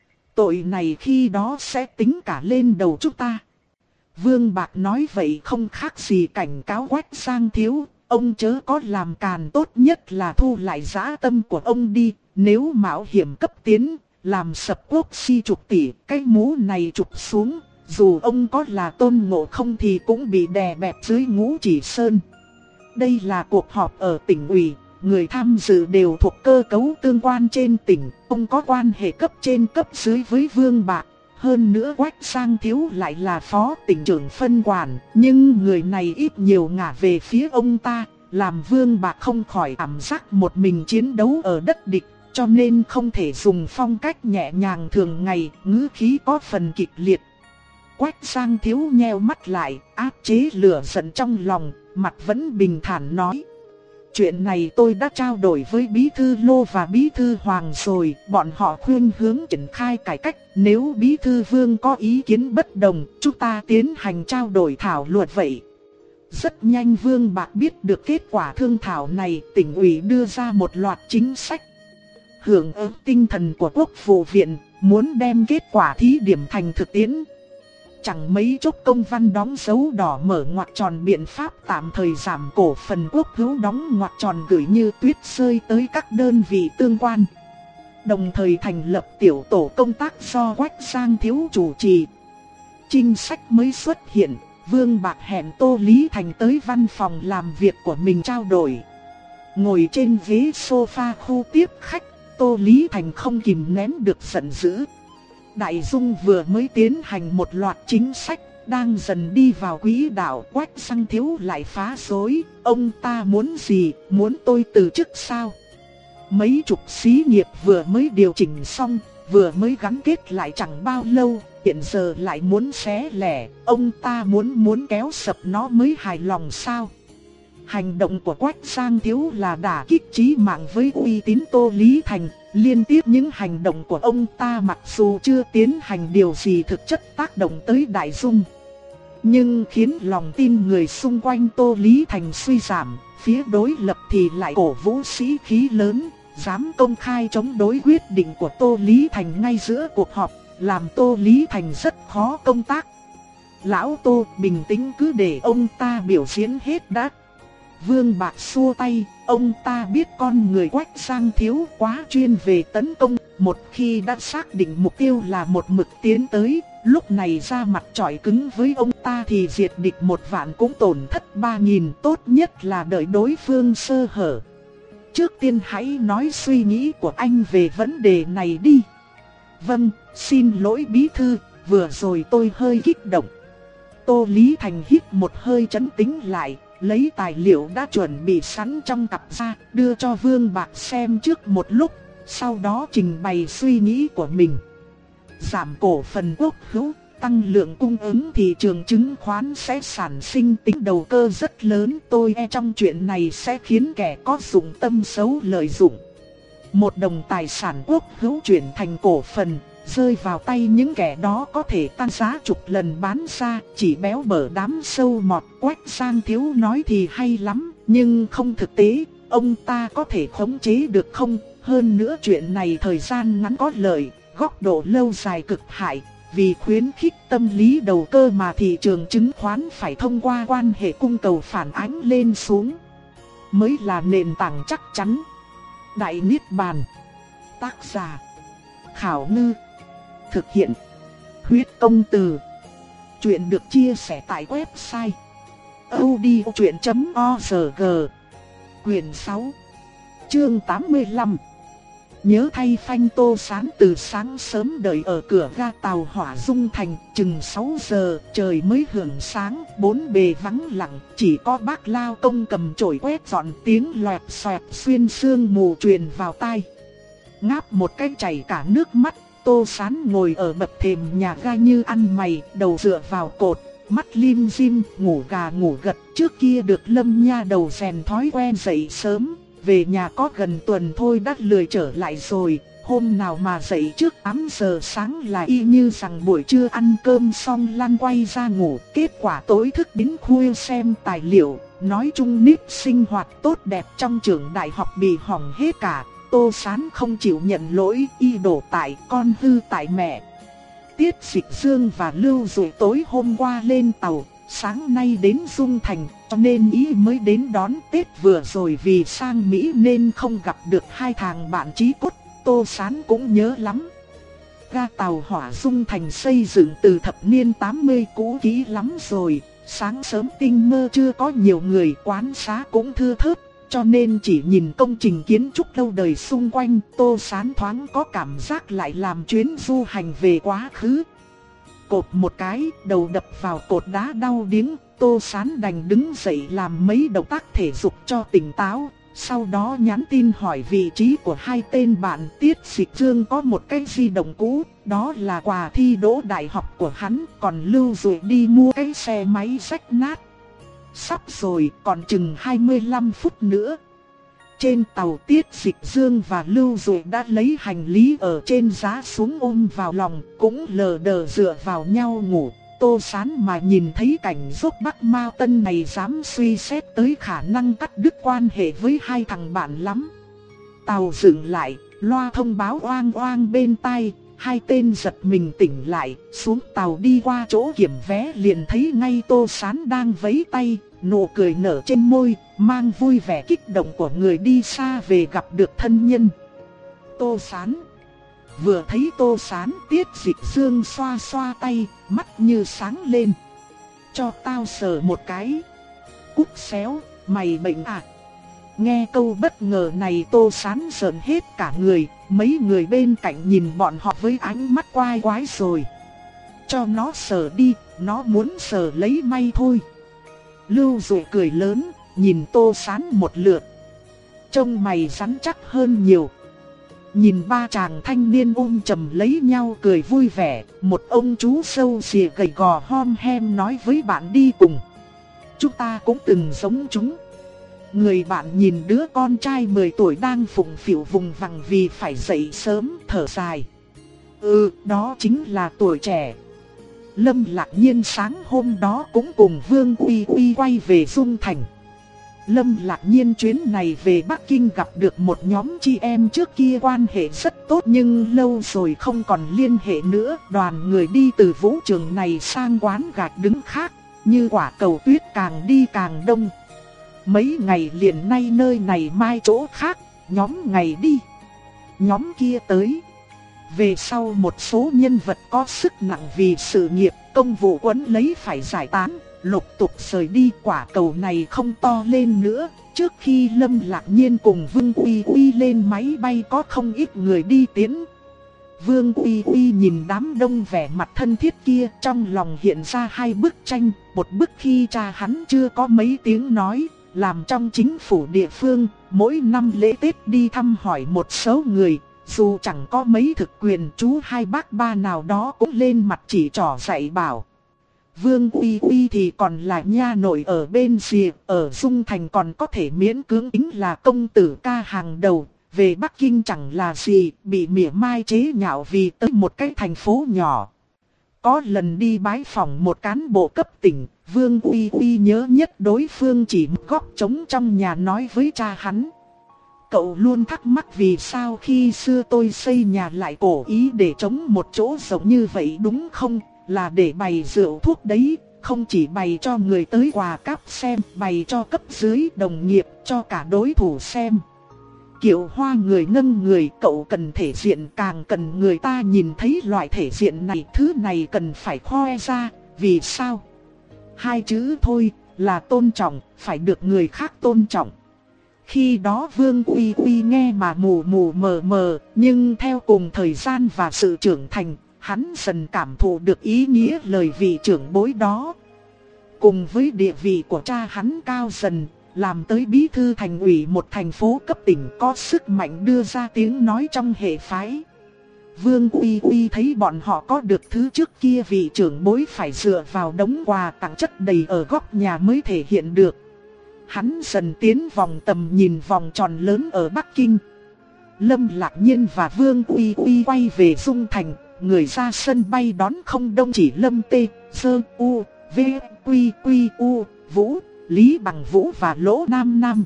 Tội này khi đó sẽ tính cả lên đầu chúng ta. Vương Bạc nói vậy không khác gì cảnh cáo Quách Sang Thiếu, ông chớ có làm càn, tốt nhất là thu lại dã tâm của ông đi. Nếu mạo hiểm cấp tiến, làm sập quốc si chục tỷ, cái mũ này chụp xuống, dù ông có là Tôn Ngộ Không thì cũng bị đè bẹp dưới Ngũ Chỉ Sơn. Đây là cuộc họp ở tỉnh ủy, người tham dự đều thuộc cơ cấu tương quan trên tỉnh, không có quan hệ cấp trên cấp dưới với Vương Bạc. Hơn nữa Quách Sang Thiếu lại là phó tỉnh trưởng phân quản, nhưng người này ít nhiều ngả về phía ông ta, làm Vương Bạc không khỏi cảm giác một mình chiến đấu ở đất địch, cho nên không thể dùng phong cách nhẹ nhàng thường ngày, ngữ khí có phần kịch liệt. Quách Sang Thiếu nheo mắt lại, áp chế lửa giận trong lòng, mặt vẫn bình thản nói. Chuyện này tôi đã trao đổi với Bí Thư Lô và Bí Thư Hoàng rồi, bọn họ khuyên hướng triển khai cải cách. Nếu Bí Thư Vương có ý kiến bất đồng, chúng ta tiến hành trao đổi thảo luận vậy. Rất nhanh Vương Bạc biết được kết quả thương thảo này, tỉnh ủy đưa ra một loạt chính sách. Hưởng ứng tinh thần của Quốc vụ viện, muốn đem kết quả thí điểm thành thực tiễn. Chẳng mấy chốc công văn đóng dấu đỏ mở ngoặc tròn biện pháp tạm thời giảm cổ phần Quốc hữu đóng ngoặc tròn gửi như tuyết rơi tới các đơn vị tương quan. Đồng thời thành lập tiểu tổ công tác do Quách Sang Thiếu chủ trì. Chính sách mới xuất hiện, Vương Bạc hẹn Tô Lý Thành tới văn phòng làm việc của mình trao đổi. Ngồi trên ghế sofa khu tiếp khách, Tô Lý Thành không kìm nén được giận dữ. Đại Dung vừa mới tiến hành một loạt chính sách, đang dần đi vào quỹ đạo. Quách Sang Thiếu lại phá rối, ông ta muốn gì, muốn tôi từ chức sao? Mấy chục xí nghiệp vừa mới điều chỉnh xong, vừa mới gắn kết lại chẳng bao lâu, hiện giờ lại muốn xé lẻ, ông ta muốn muốn kéo sập nó mới hài lòng sao? Hành động của Quách Sang Thiếu là đả kích chí mạng với uy tín Tô Lý Thành. Liên tiếp những hành động của ông ta mặc dù chưa tiến hành điều gì thực chất tác động tới Đại Dung, nhưng khiến lòng tin người xung quanh Tô Lý Thành suy giảm, phía đối lập thì lại cổ vũ sĩ khí lớn, dám công khai chống đối quyết định của Tô Lý Thành ngay giữa cuộc họp, làm Tô Lý Thành rất khó công tác. Lão Tô, bình tĩnh, cứ để ông ta biểu diễn hết đã. Vương Bạc xua tay, ông ta biết con người Quách Sang Thiếu quá chuyên về tấn công, một khi đã xác định mục tiêu là một mực tiến tới, lúc này ra mặt chọi cứng với ông ta thì diệt địch một vạn cũng tổn thất ba nghìn, tốt nhất là đợi đối phương sơ hở. Trước tiên hãy nói suy nghĩ của anh về vấn đề này đi. Vâng, xin lỗi Bí Thư, vừa rồi tôi hơi kích động. Tô Lý Thành hít một hơi trấn tĩnh lại, lấy tài liệu đã chuẩn bị sẵn trong cặp ra, đưa cho Vương Bạc xem trước một lúc, sau đó trình bày suy nghĩ của mình. Giảm cổ phần Quốc hữu, tăng lượng cung ứng thị trường chứng khoán sẽ sản sinh tính đầu cơ rất lớn. Tôi e trong chuyện này sẽ khiến kẻ có dụng tâm xấu lợi dụng. Một đồng tài sản Quốc hữu chuyển thành cổ phần, rơi vào tay những kẻ đó có thể tăng giá chục lần bán ra, chỉ béo bở đám sâu mọt. Quách Sang Thiếu nói thì hay lắm, nhưng không thực tế, ông ta có thể khống chế được không? Hơn nữa chuyện này thời gian ngắn có lợi, góc độ lâu dài cực hại. Vì khuyến khích tâm lý đầu cơ mà thị trường chứng khoán phải thông qua quan hệ cung cầu phản ánh lên xuống, mới là nền tảng chắc chắn. Đại Niết Bàn. Tác giả Khảo Ngư. Thực hiện Huyết Công Từ. Chuyện được chia sẻ tại website audiochuyện chấm org. Quyền sáu, chương tám mươi lăm. Nhớ thay phanh. Tô Sán từ sáng sớm đợi ở cửa ga tàu hỏa Dung Thành, chừng sáu giờ, trời mới hưởng sáng, bốn bề vắng lặng, chỉ có bác lao công cầm chổi quét dọn, tiếng loẹt xoẹt xuyên sương mù truyền vào tai. Ngáp một cái chảy cả nước mắt, Tô Sán ngồi ở bậc thềm nhà ga như ăn mày, đầu dựa vào cột, mắt lim dim, ngủ gà ngủ gật. Trước kia được Lâm nha đầu rèn thói quen dậy sớm, về nhà có gần tuần thôi đã lười trở lại rồi. Hôm nào mà dậy trước tám giờ sáng là y như rằng buổi trưa ăn cơm xong lăn quay ra ngủ. Kết quả tối thức đến khuya xem tài liệu, nói chung nếp sinh hoạt tốt đẹp trong trường đại học bị hỏng hết cả. Tô Sán không chịu nhận lỗi, y đổ tại con hư tại mẹ. Tiết Dịch Dương và Lưu Dụ tối hôm qua lên tàu, sáng nay đến Dung Thành, cho nên y mới đến đón Tết. Vừa rồi vì sang Mỹ nên không gặp được hai thằng bạn chí cốt, Tô Sán cũng nhớ lắm. Ga tàu hỏa Dung Thành xây dựng từ thập niên tám mươi, cũ kỹ lắm rồi. Sáng sớm tinh mơ chưa có nhiều người, quán xá cũng thưa thớt. cho nên chỉ nhìn công trình kiến trúc lâu đời xung quanh, Tô Sán thoáng có cảm giác lại làm chuyến du hành về quá khứ. Cộp một cái, đầu đập vào cột đá đau điếng, Tô Sán đành đứng dậy làm mấy động tác thể dục cho tỉnh táo. Sau đó nhắn tin hỏi vị trí của hai tên bạn. Tiết Dịch Dương có một cái di động cũ, đó là quà thi đỗ đại học của hắn. Còn Lưu Dụ đi mua cái xe máy rách nát. Sắp rồi, còn chừng hai mươi lăm phút nữa. Trên tàu, Tiết Dịch Dương và Lưu Dụ đã lấy hành lý ở trên giá xuống ôm vào lòng, cũng lờ đờ dựa vào nhau ngủ. Tô Sán mà nhìn thấy cảnh dốc Bắc Mao Tân này dám suy xét tới khả năng cắt đứt quan hệ với hai thằng bạn lắm. Tàu dừng lại, loa thông báo oang oang bên tai, hai tên giật mình tỉnh lại, xuống tàu đi qua chỗ kiểm vé liền thấy ngay Tô Sán đang vẫy tay, nụ cười nở trên môi, mang vui vẻ kích động của người đi xa về gặp được thân nhân. Tô Sán. Vừa thấy Tô Sán, Tiết Dịch Dương xoa xoa tay, mắt như sáng lên. Cho tao sờ một cái. Cút xéo, mày bệnh à? Nghe câu bất ngờ này Tô Sán sợn hết cả người, mấy người bên cạnh nhìn bọn họ với ánh mắt quái quái rồi. Cho nó sờ đi, nó muốn sờ lấy may thôi. Lưu Dụ cười lớn, nhìn Tô Sán một lượt. Trông mày rắn chắc hơn nhiều. Nhìn ba chàng thanh niên ôm chầm lấy nhau cười vui vẻ, một ông chú sâu xìa gầy gò hom hem nói với bạn đi cùng. Chúng ta cũng từng giống chúng. Người bạn nhìn đứa con trai mười tuổi đang phụng phịu vùng vằng vì phải dậy sớm, thở dài. Ừ, đó chính là tuổi trẻ. Lâm Lạc Nhiên sáng hôm đó cũng cùng Vương Uy Uy quay về Dung Thành. Lâm Lạc Nhiên chuyến này về Bắc Kinh gặp được một nhóm chị em trước kia quan hệ rất tốt nhưng lâu rồi không còn liên hệ nữa. Đoàn người đi từ vũ trường này sang quán gạch đứng khác, như quả cầu tuyết càng đi càng đông. Mấy ngày liền nay nơi này mai chỗ khác, nhóm ngày đi, nhóm kia tới. Về sau một số nhân vật có sức nặng vì sự nghiệp, công vụ quấn lấy phải giải tán, lục tục rời đi. Quả cầu này không to lên nữa. Trước khi Lâm Lạc Nhiên cùng Vương Uy Uy lên máy bay có không ít người đi tiến. Vương Uy Uy nhìn đám đông vẻ mặt thân thiết kia, trong lòng hiện ra hai bức tranh. Một bức khi cha hắn chưa có mấy tiếng nói, làm trong chính phủ địa phương, mỗi năm lễ Tết đi thăm hỏi một số người. Dù chẳng có mấy thực quyền, chú hai bác ba nào đó cũng lên mặt chỉ trỏ dạy bảo. Vương Uy Uy thì còn là nha nội ở bên rìa, ở Dung Thành còn có thể miễn cưỡng tính là công tử ca hàng đầu. Về Bắc Kinh chẳng là gì, bị mỉa mai chế nhạo vì tới một cái thành phố nhỏ. Có lần đi bái phỏng một cán bộ cấp tỉnh, Vương Uy Uy nhớ nhất đối phương chỉ một góc trống trong nhà nói với cha hắn. Cậu luôn thắc mắc vì sao khi xưa tôi xây nhà lại cố ý để trống một chỗ rộng như vậy đúng không? Là để bày rượu thuốc đấy, không chỉ bày cho người tới quà cáp xem, bày cho cấp dưới đồng nghiệp, cho cả đối thủ xem. Kiểu hoa người nâng người, cậu cần thể diện, càng cần người ta nhìn thấy loại thể diện này. Thứ này cần phải khoe ra, vì sao? Hai chữ thôi, là tôn trọng, phải được người khác tôn trọng. Khi đó Vương Uy Uy nghe mà mù mù mờ mờ, nhưng theo cùng thời gian và sự trưởng thành, hắn dần cảm thụ được ý nghĩa lời vị trưởng bối đó. Cùng với địa vị của cha hắn cao dần, làm tới bí thư thành ủy một thành phố cấp tỉnh có sức mạnh đưa ra tiếng nói trong hệ phái. Vương Uy Uy thấy bọn họ có được thứ trước kia vị trưởng bối phải dựa vào đống quà tặng chất đầy ở góc nhà mới thể hiện được. Hắn dần tiến vòng tầm nhìn vòng tròn lớn ở Bắc Kinh. Lâm Lạc Nhiên và Vương Uy Uy quay về Dung Thành, người ra sân bay đón không đông chỉ Lâm Tê, Sơ, U, V, Quy, Quy, U, Vũ, Lý Bằng Vũ và Lỗ Nam Nam.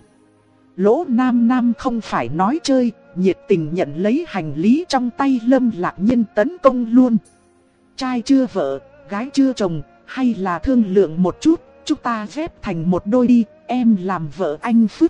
Lỗ Nam Nam không phải nói chơi, nhiệt tình nhận lấy hành lý trong tay Lâm Lạc Nhiên tấn công luôn. Trai chưa vợ, gái chưa chồng, hay là thương lượng một chút, chúng ta ghép thành một đôi đi, em làm vợ anh Phước.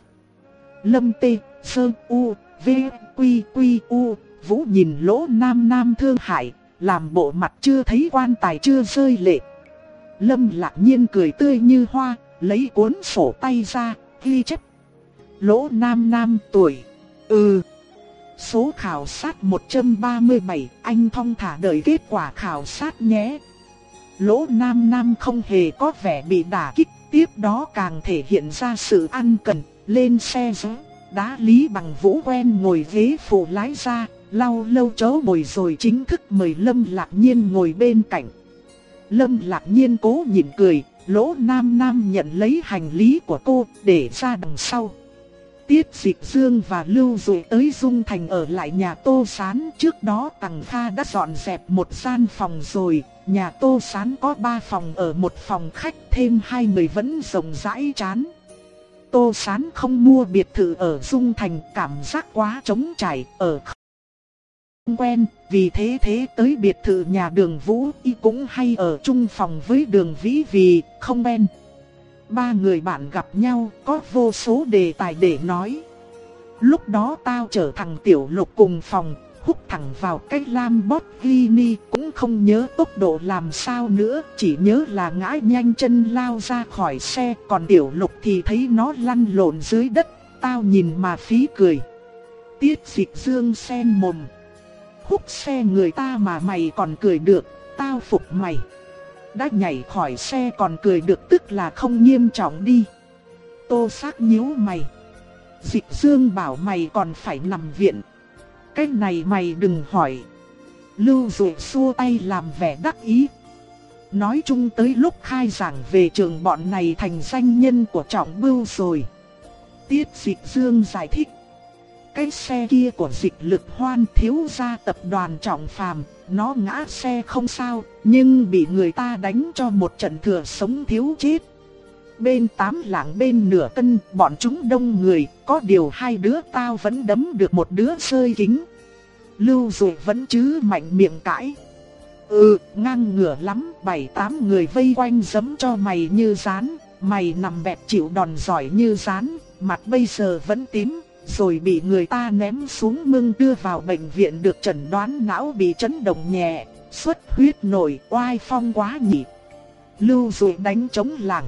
Lâm Tê, Sơ, U, V, Quy, Quy, U, Vũ nhìn Lỗ Nam Nam thương hại, làm bộ mặt chưa thấy quan tài chưa rơi lệ. Lâm Lạc Nhiên cười tươi như hoa, lấy cuốn sổ tay ra, ghi chép. Lỗ Nam Nam tuổi. Ừ. Số khảo sát một trăm ba mươi bảy, anh thong thả đợi kết quả khảo sát nhé. Lỗ Nam Nam không hề có vẻ bị đả kích, tiếp đó càng thể hiện ra sự ăn cần, lên xe rẽ. Đá Lý Bằng Vũ quen ngồi ghế phụ lái ra, lau lâu chấu bồi rồi chính thức mời Lâm Lạc Nhiên ngồi bên cạnh. Lâm Lạc Nhiên cố nhịn cười, Lỗ Nam Nam nhận lấy hành lý của cô để ra đằng sau. Tiết Dịch Dương và Lưu Dụ tới Dung Thành ở lại nhà Tô Sán. Trước đó Tằng Kha đã dọn dẹp một gian phòng rồi. Nhà Tô Sán có ba phòng ở một phòng khách, thêm hai người vẫn rộng rãi chán. Tô Sán không mua biệt thự ở Dung Thành, cảm giác quá trống trải, ở không quen, vì thế thế tới biệt thự nhà Đường Vũ Y cũng hay ở chung phòng với Đường Vĩ vì không quen. Ba người bạn gặp nhau có vô số đề tài để nói. Lúc đó tao chở thằng Tiểu Lục cùng phòng, húc thẳng vào cái Lamborghini, cũng không nhớ tốc độ làm sao nữa, chỉ nhớ là ngã nhanh chân lao ra khỏi xe, còn Tiểu Lục thì thấy nó lăn lộn dưới đất, tao nhìn mà phí cười. Tiết Dịch Dương sen mồm. Húc xe người ta mà mày còn cười được, tao phục mày. Đã nhảy khỏi xe còn cười được tức là không nghiêm trọng đi. Tô Sắc nhíu mày. Dịch Dương bảo mày còn phải nằm viện. Cái này mày đừng hỏi. Lưu Dụ xua tay làm vẻ đắc ý. Nói chung tới lúc khai giảng về trường bọn này thành danh nhân của Trọng Bưu rồi. Tiết Dịch Dương giải thích. Cái xe kia của Dịch Lực Hoan thiếu gia tập đoàn Trọng Phàm, nó ngã xe không sao, nhưng bị người ta đánh cho một trận thừa sống thiếu chết. Bên tám lạng bên nửa cân, bọn chúng đông người, có điều hai đứa tao vẫn đấm được một đứa rơi kính. Lưu Dụ vẫn chứ mạnh miệng cãi. Ừ, ngang ngửa lắm, bảy tám người vây quanh giẫm cho mày như rán, mày nằm bẹp chịu đòn giỏi như rán, mặt bây giờ vẫn tím. Rồi bị người ta ném xuống mưng đưa vào bệnh viện được chẩn đoán não bị chấn động nhẹ, xuất huyết nổi, oai phong quá nhỉ. Lưu Dụ đánh trống làng.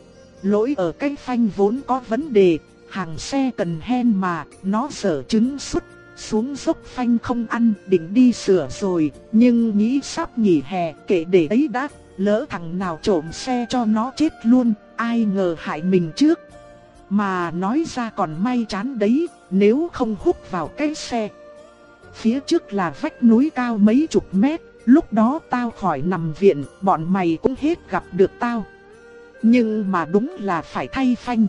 Lỗi ở cái phanh vốn có vấn đề, hàng xe cần hen mà, nó dở trứng sút, xuống dốc phanh không ăn, định đi sửa rồi, nhưng nghĩ sắp nghỉ hè, kệ để đấy đã, lỡ thằng nào trộm xe cho nó chết luôn, ai ngờ hại mình trước. Mà nói ra còn may chán đấy, nếu không húc vào cái xe. Phía trước là vách núi cao mấy chục mét, lúc đó tao khỏi nằm viện, bọn mày cũng hết gặp được tao. Nhưng mà đúng là phải thay phanh.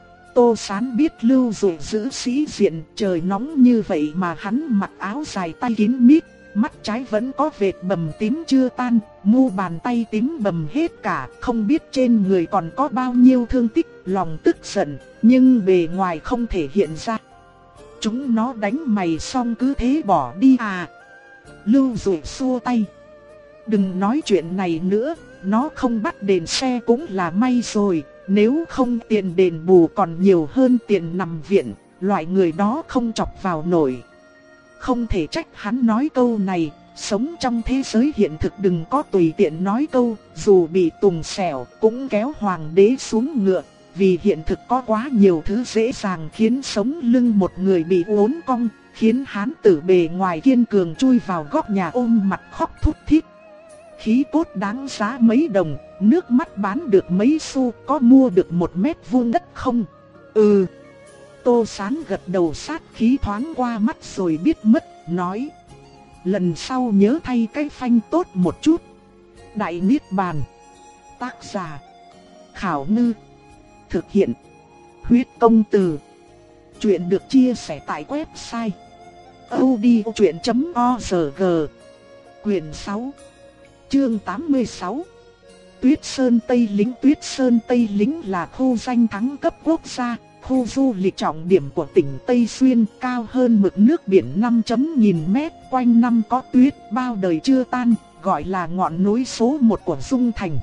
Tô Sán biết Lưu Dụ giữ sĩ diện, trời nóng như vậy mà hắn mặc áo dài tay kín mít, mắt trái vẫn có vệt bầm tím chưa tan, mu bàn tay tím bầm hết cả, không biết trên người còn có bao nhiêu thương tích, lòng tức giận, nhưng bề ngoài không thể hiện ra. Chúng nó đánh mày xong cứ thế bỏ đi à? Lưu Dụ xua tay. Đừng nói chuyện này nữa, nó không bắt đền xe cũng là may rồi, nếu không tiền đền bù còn nhiều hơn tiền nằm viện, loại người đó không chọc vào nổi. Không thể trách hắn nói câu này, sống trong thế giới hiện thực đừng có tùy tiện nói câu, dù bị tùng xẻo cũng kéo hoàng đế xuống ngựa, vì hiện thực có quá nhiều thứ dễ dàng khiến sống lưng một người bị uốn cong, khiến hán tử bề ngoài kiên cường chui vào góc nhà ôm mặt khóc thút thít. Khí cốt đáng giá mấy đồng, nước mắt bán được mấy xu, có mua được một mét vuông đất không? Ừ. Tô Sán gật đầu, sát khí thoáng qua mắt rồi biết mất, nói. Lần sau nhớ thay cái phanh tốt một chút. Đại Niết Bàn. Tác giả Khảo Ngư. Thực hiện Huyết Công Từ. Chuyện được chia sẻ tại website audiochuyện chấm org. Quyền sáu, chương tám mươi sáu. Tuyết Sơn Tây Lính. Tuyết Sơn Tây Lính là khu danh thắng cấp quốc gia, khu du lịch trọng điểm của tỉnh Tây Xuyên, cao hơn mực nước biển năm nghìn mét, quanh năm có tuyết, bao đời chưa tan, gọi là ngọn núi số một của Dung Thành.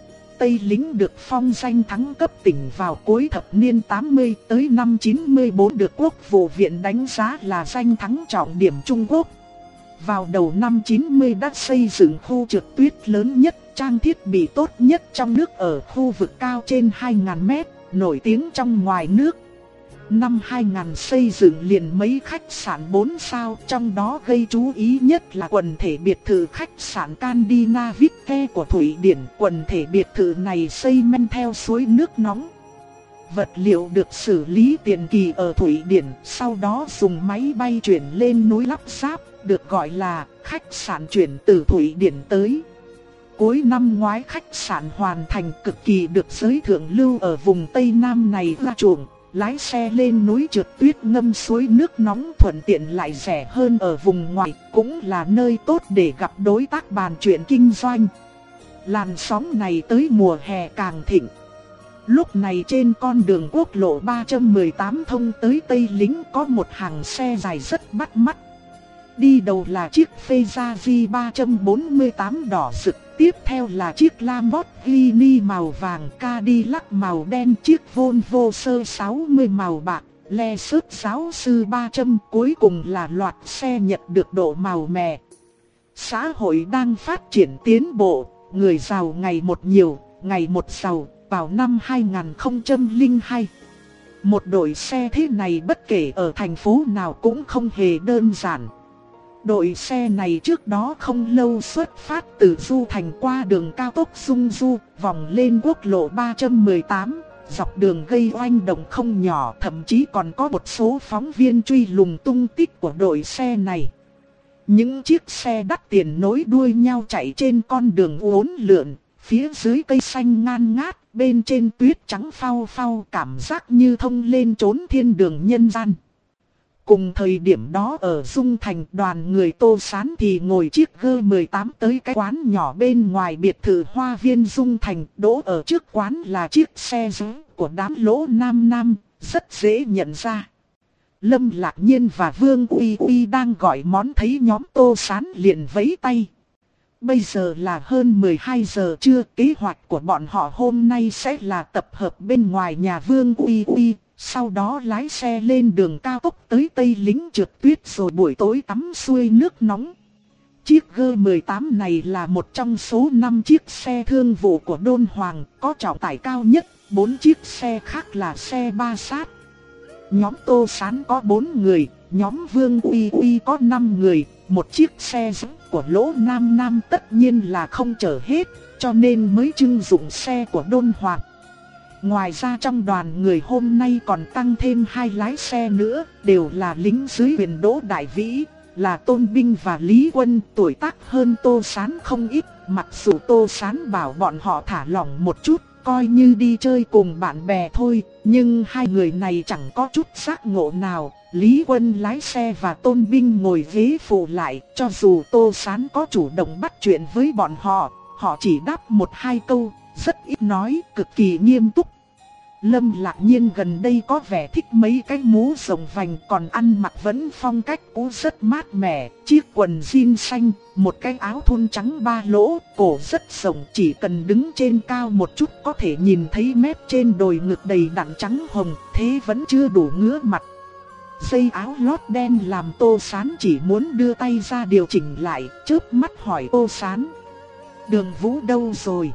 Tây Lính được phong danh thắng cấp tỉnh vào cuối thập niên tám mươi, tới năm chín mươi tư được Quốc vụ viện đánh giá là danh thắng trọng điểm Trung Quốc. Vào đầu năm chín mươi đã xây dựng khu trượt tuyết lớn nhất, trang thiết bị tốt nhất trong nước ở khu vực cao trên hai nghìn mét, nổi tiếng trong ngoài nước. Năm hai nghìn xây dựng liền mấy khách sạn bốn sao, trong đó gây chú ý nhất là quần thể biệt thự khách sạn Scandinavic của Thụy Điển. Quần thể biệt thự này xây men theo suối nước nóng. Vật liệu được xử lý tiền kỳ ở Thụy Điển, sau đó dùng máy bay chuyển lên núi lắp ráp, được gọi là khách sạn chuyển từ Thụy Điển tới. Cuối năm ngoái khách sạn hoàn thành, cực kỳ được giới thượng lưu ở vùng Tây Nam này ra chuộng. Lái xe lên núi trượt tuyết ngâm suối nước nóng thuận tiện lại rẻ hơn ở vùng ngoài, cũng là nơi tốt để gặp đối tác bàn chuyện kinh doanh. Làn sóng này tới mùa hè càng thịnh. Lúc này trên con đường quốc lộ ba một tám thông tới Tây Lính có một hàng xe dài rất bắt mắt. Đi đầu là chiếc Ferrari ba bốn tám đỏ rực, tiếp theo là chiếc Lamborghini màu vàng, Cadillac màu đen, chiếc Volvo sơ sáu mươi màu bạc, Lexus giáo sư ba trăm, cuối cùng là loạt xe Nhật được độ màu mè. Xã hội đang phát triển tiến bộ, người giàu ngày một nhiều, ngày một giàu. Vào năm hai nghìn không trăm lẻ hai, một đội xe thế này bất kể ở thành phố nào cũng không hề đơn giản. Đội xe này trước đó không lâu xuất phát từ Du Thành qua đường cao tốc Dung Du, vòng lên quốc lộ ba một tám, dọc đường gây oanh động không nhỏ, thậm chí còn có một số phóng viên truy lùng tung tích của đội xe này. Những chiếc xe đắt tiền nối đuôi nhau chạy trên con đường uốn lượn, phía dưới cây xanh ngan ngát, bên trên tuyết trắng phau phau, cảm giác như thông lên chốn thiên đường nhân gian. Cùng thời điểm đó ở Dung Thành, đoàn người Tô Sán thì ngồi chiếc G mười tám tới cái quán nhỏ bên ngoài biệt thự Hoa Viên Dung Thành. Đỗ ở trước quán là chiếc xe giữ của đám Lỗ Nam Nam, rất dễ nhận ra. Lâm Lạc Nhiên và Vương Uy Uy đang gọi món, thấy nhóm Tô Sán liền vẫy tay. Bây giờ là hơn mười hai giờ trưa, kế hoạch của bọn họ hôm nay sẽ là tập hợp bên ngoài nhà Vương Uy Uy, sau đó lái xe lên đường cao tốc tới Tây Lính trượt tuyết rồi buổi tối tắm xuôi nước nóng. Chiếc G mười tám này là một trong số năm chiếc xe thương vụ của Đôn Hoàng, có trọng tải cao nhất, bốn chiếc xe khác là xe ba sát. Nhóm Tô Sán có bốn người, nhóm Vương Uy Uy có năm người, một chiếc xe dẫn của Lỗ Nam Nam tất nhiên là không chở hết, cho nên mới trưng dụng xe của Đôn Hoàng. Ngoài ra trong đoàn người hôm nay còn tăng thêm hai lái xe nữa, đều là lính dưới quyền Đỗ Đại Vĩ, là Tôn Binh và Lý Quân, tuổi tác hơn Tô Sán không ít. Mặc dù Tô Sán bảo bọn họ thả lỏng một chút, coi như đi chơi cùng bạn bè thôi, nhưng hai người này chẳng có chút giác ngộ nào. Lý Quân lái xe và Tôn Binh ngồi ghế phụ lại, cho dù Tô Sán có chủ động bắt chuyện với bọn họ, họ chỉ đáp một hai câu, rất ít nói, cực kỳ nghiêm túc. Lâm Lạc Nhiên gần đây có vẻ thích mấy cái mũ rộng vành, còn ăn mặc vẫn phong cách cũ rất mát mẻ, chiếc quần jean xanh, một cái áo thun trắng ba lỗ, cổ rất rộng, chỉ cần đứng trên cao một chút có thể nhìn thấy mép trên đồi ngực đầy đặn trắng hồng, thế vẫn chưa đủ ngứa mặt. Dây áo lót đen làm Tô Sán chỉ muốn đưa tay ra điều chỉnh lại, chớp mắt hỏi Tô Sán: Đường Vũ đâu rồi?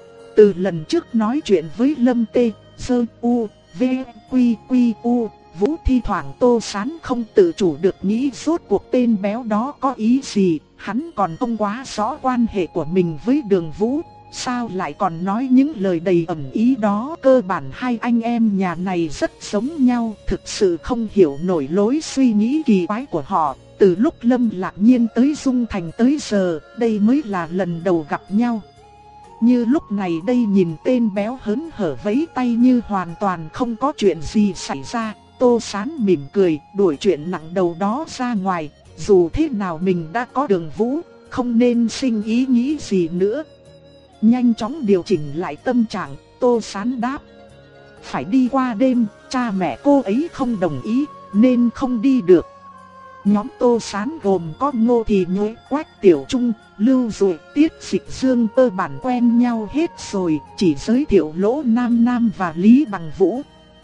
Từ lần trước nói chuyện với Lâm Tê, Sơ U, V, Quy, Quy, U, Vũ thi thoảng Tô Sán không tự chủ được nghĩ rốt cuộc tên béo đó có ý gì. Hắn còn không quá rõ quan hệ của mình với Đường Vũ, sao lại còn nói những lời đầy ẩn ý đó. Cơ bản hai anh em nhà này rất giống nhau, thực sự không hiểu nổi lối suy nghĩ kỳ quái của họ. Từ lúc Lâm Lạc Nhiên tới Dung Thành tới giờ, đây mới là lần đầu gặp nhau. Như lúc này đây nhìn tên béo hớn hở vẫy tay như hoàn toàn không có chuyện gì xảy ra, Tô Sán mỉm cười, đuổi chuyện nặng đầu đó ra ngoài. Dù thế nào mình đã có Đường Vũ, không nên sinh ý nghĩ gì nữa. Nhanh chóng điều chỉnh lại tâm trạng, Tô Sán đáp: Phải đi qua đêm, cha mẹ cô ấy không đồng ý, nên không đi được. Nhóm Tô Sán gồm có Ngô Thì Nhối, Quách Tiểu Trung, Lưu Dụ, Tiết Dịch Dương cơ bản quen nhau hết rồi, chỉ giới thiệu Lỗ Nam Nam và Lý Bằng Vũ.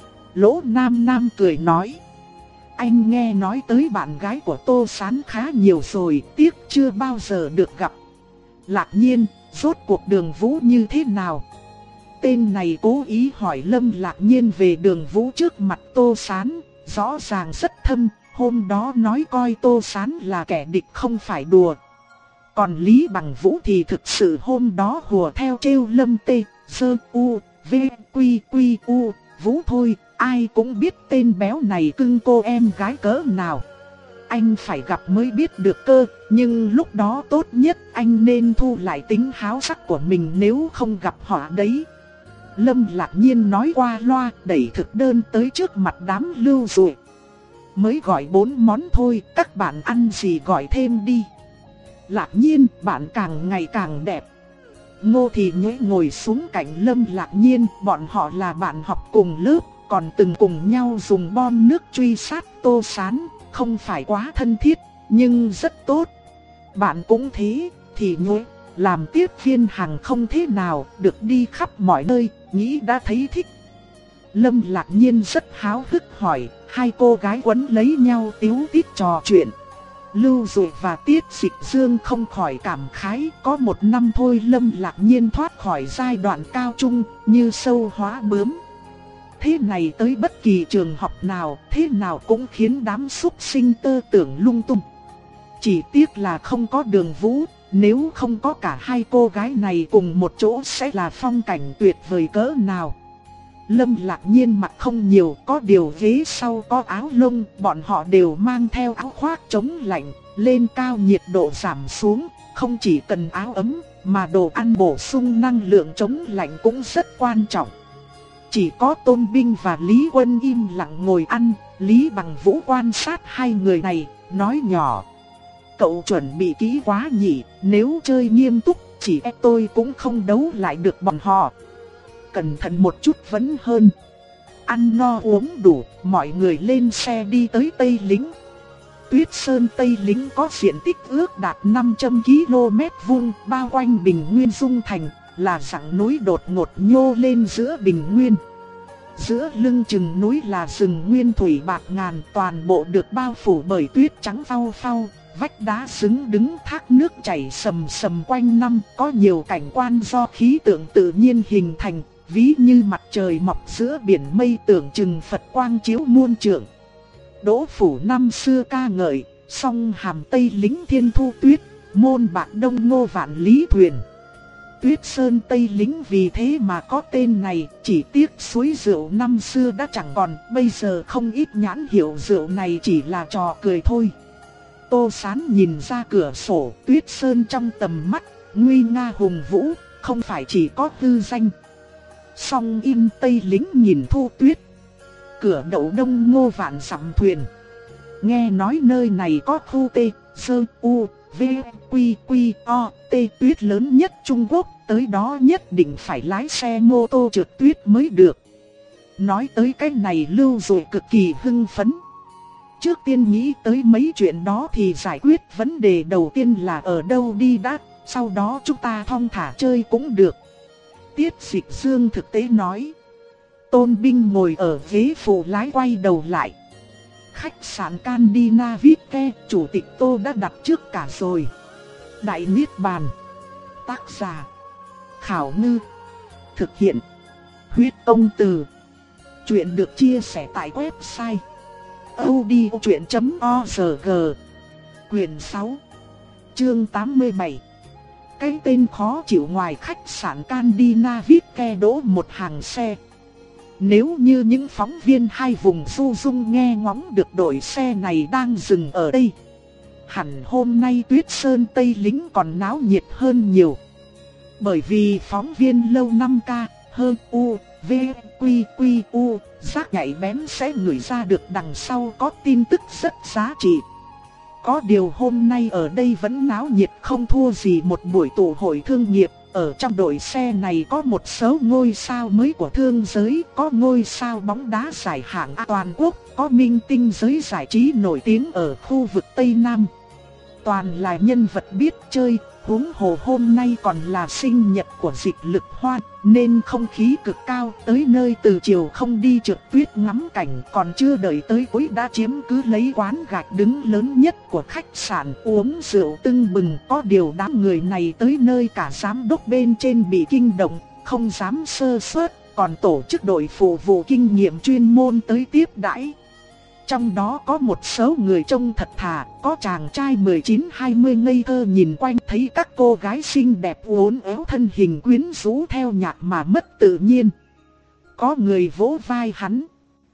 Lỗ Nam Nam cười nói: Anh nghe nói tới bạn gái của Tô Sán khá nhiều rồi, tiếc chưa bao giờ được gặp. Lạc Nhiên, rốt cuộc Đường Vũ như thế nào? tên này cố ý hỏi Lâm Lạc Nhiên về Đường Vũ trước mặt Tô Sán, rõ ràng rất thâm, hôm đó nói coi Tô Sán là kẻ địch không phải đùa. Còn Lý Bằng Vũ thì thực sự hôm đó hùa theo trêu Lâm Tê, Sơ U, V, Quy, Quy, U, Vũ thôi, ai cũng biết tên béo này cưng cô em gái cỡ nào. Anh phải gặp mới biết được cơ, nhưng lúc đó tốt nhất anh nên thu lại tính háo sắc của mình nếu không gặp họ đấy. Lâm Lạc Nhiên nói qua loa, đẩy thực đơn tới trước mặt đám Lưu Dụ. Mới gọi bốn món thôi, các bạn ăn gì gọi thêm đi. Lạc Nhiên, bạn càng ngày càng đẹp. Ngô Thì Nhuế ngồi xuống cạnh Lâm Lạc Nhiên, bọn họ là bạn học cùng lớp, còn từng cùng nhau dùng bon nước truy sát Tô Sán, không phải quá thân thiết, nhưng rất tốt. Bạn cũng thế, Thì Nhuế, làm tiếp viên hàng không thế nào, được đi khắp mọi nơi, nghĩ đã thấy thích. Lâm Lạc Nhiên rất háo hức hỏi, hai cô gái quấn lấy nhau tíu tít trò chuyện. Lưu Dụ và Tiết Dịch Dương không khỏi cảm khái, có một năm thôi Lâm Lạc Nhiên thoát khỏi giai đoạn cao trung, như sâu hóa bướm. Thế này tới bất kỳ trường học nào, thế nào cũng khiến đám súc sinh tơ tưởng lung tung. Chỉ tiếc là không có Đường Vũ, nếu không có cả hai cô gái này cùng một chỗ sẽ là phong cảnh tuyệt vời cỡ nào. Lâm Lạc Nhiên mặc không nhiều, có điều ghế sau có áo lông, bọn họ đều mang theo áo khoác chống lạnh, lên cao nhiệt độ giảm xuống, không chỉ cần áo ấm, mà đồ ăn bổ sung năng lượng chống lạnh cũng rất quan trọng. Chỉ có Tôn Binh và Lý Quân im lặng ngồi ăn, Lý Bằng Vũ quan sát hai người này, nói nhỏ. Cậu chuẩn bị kỹ quá nhỉ, nếu chơi nghiêm túc, chỉ e tôi cũng không đấu lại được bọn họ. Cẩn thận một chút vẫn hơn. Ăn no uống đủ, mọi người lên xe đi tới Tây Lính. Tuyết Sơn Tây Lính có diện tích ước đạt năm trăm ki lô mét vuông, bao quanh Bình Nguyên Dung Thành, là dãy núi đột ngột nhô lên giữa Bình Nguyên. Giữa lưng chừng núi là rừng nguyên thủy bạt ngàn, toàn bộ được bao phủ bởi tuyết trắng phau phau, vách đá xứng đứng, thác nước chảy sầm sầm quanh năm, có nhiều cảnh quan do khí tượng tự nhiên hình thành, ví như mặt trời mọc giữa biển mây tưởng chừng Phật quang chiếu muôn trượng. Đỗ Phủ năm xưa ca ngợi, song Hàm Tây Lính Thiên Thu Tuyết, môn Bạc Đông Ngô Vạn Lý Thuyền. Tuyết Sơn Tây Lính vì thế mà có tên này, chỉ tiếc suối rượu năm xưa đã chẳng còn, bây giờ không ít nhãn hiệu rượu này chỉ là trò cười thôi. Tô Sán nhìn ra cửa sổ, Tuyết Sơn trong tầm mắt, nguy nga hùng vũ, không phải chỉ có hư danh. Song im Tây Lính nhìn Thu Tuyết. Cửa đậu Đông Ngô Vạn Dặm Thuyền. Nghe nói nơi này có khu T, Sơ, U, V, Quy, Quy, O, T tuyết lớn nhất Trung Quốc, tới đó nhất định phải lái xe mô tô trượt tuyết mới được. Nói tới cái này Lưu Dụ cực kỳ hưng phấn. Trước tiên nghĩ tới mấy chuyện đó thì giải quyết vấn đề đầu tiên là ở đâu đi đã, sau đó chúng ta thong thả chơi cũng được. Tiết Dịch Dương thực tế nói. Tôn Binh ngồi ở ghế phụ lái quay đầu lại. Khách sạn Candina Vite, chủ tịch Tô đã đặt trước cả rồi. Đại Niết Bàn. Tác giả Khảo Ngư. Thực hiện Huyết Công Từ. Chuyện được chia sẻ tại website audiochuyện chấm org. Quyền sáu, chương tám mươi bảy. Cái tên khó chịu ngoài khách sạn Candina Vite đỗ một hàng xe. Nếu như những phóng viên hai vùng du dung nghe ngóng được đội xe này đang dừng ở đây, hẳn hôm nay Tuyết Sơn Tây Lính còn náo nhiệt hơn nhiều. Bởi vì phóng viên lâu năm ca, hơn U, V, Quy, Quy, U, giác nhạy bén sẽ ngửi ra được đằng sau có tin tức rất giá trị. Có điều hôm nay ở đây vẫn náo nhiệt không thua gì một buổi tụ hội thương nghiệp. Ở trong đội xe này có một số ngôi sao mới của thương giới, có ngôi sao bóng đá giải hạng A toàn quốc, có minh tinh giới giải trí nổi tiếng ở khu vực Tây Nam. Toàn là nhân vật biết chơi, huống hồ hôm nay còn là sinh nhật của Dịch Lực Hoan, nên không khí cực cao, tới nơi từ chiều không đi trượt tuyết ngắm cảnh, còn chưa đợi tới cuối đã chiếm cứ lấy quán gạch đứng lớn nhất của khách sạn uống rượu tưng bừng. Có điều đám người này tới nơi cả giám đốc bên trên bị kinh động, không dám sơ suất, còn tổ chức đội phụ vụ kinh nghiệm chuyên môn tới tiếp đãi. Trong đó có một số người trông thật thà, có chàng trai mười chín hai mươi ngây thơ nhìn quanh thấy các cô gái xinh đẹp uốn éo thân hình quyến rũ theo nhạc mà mất tự nhiên. Có người vỗ vai hắn.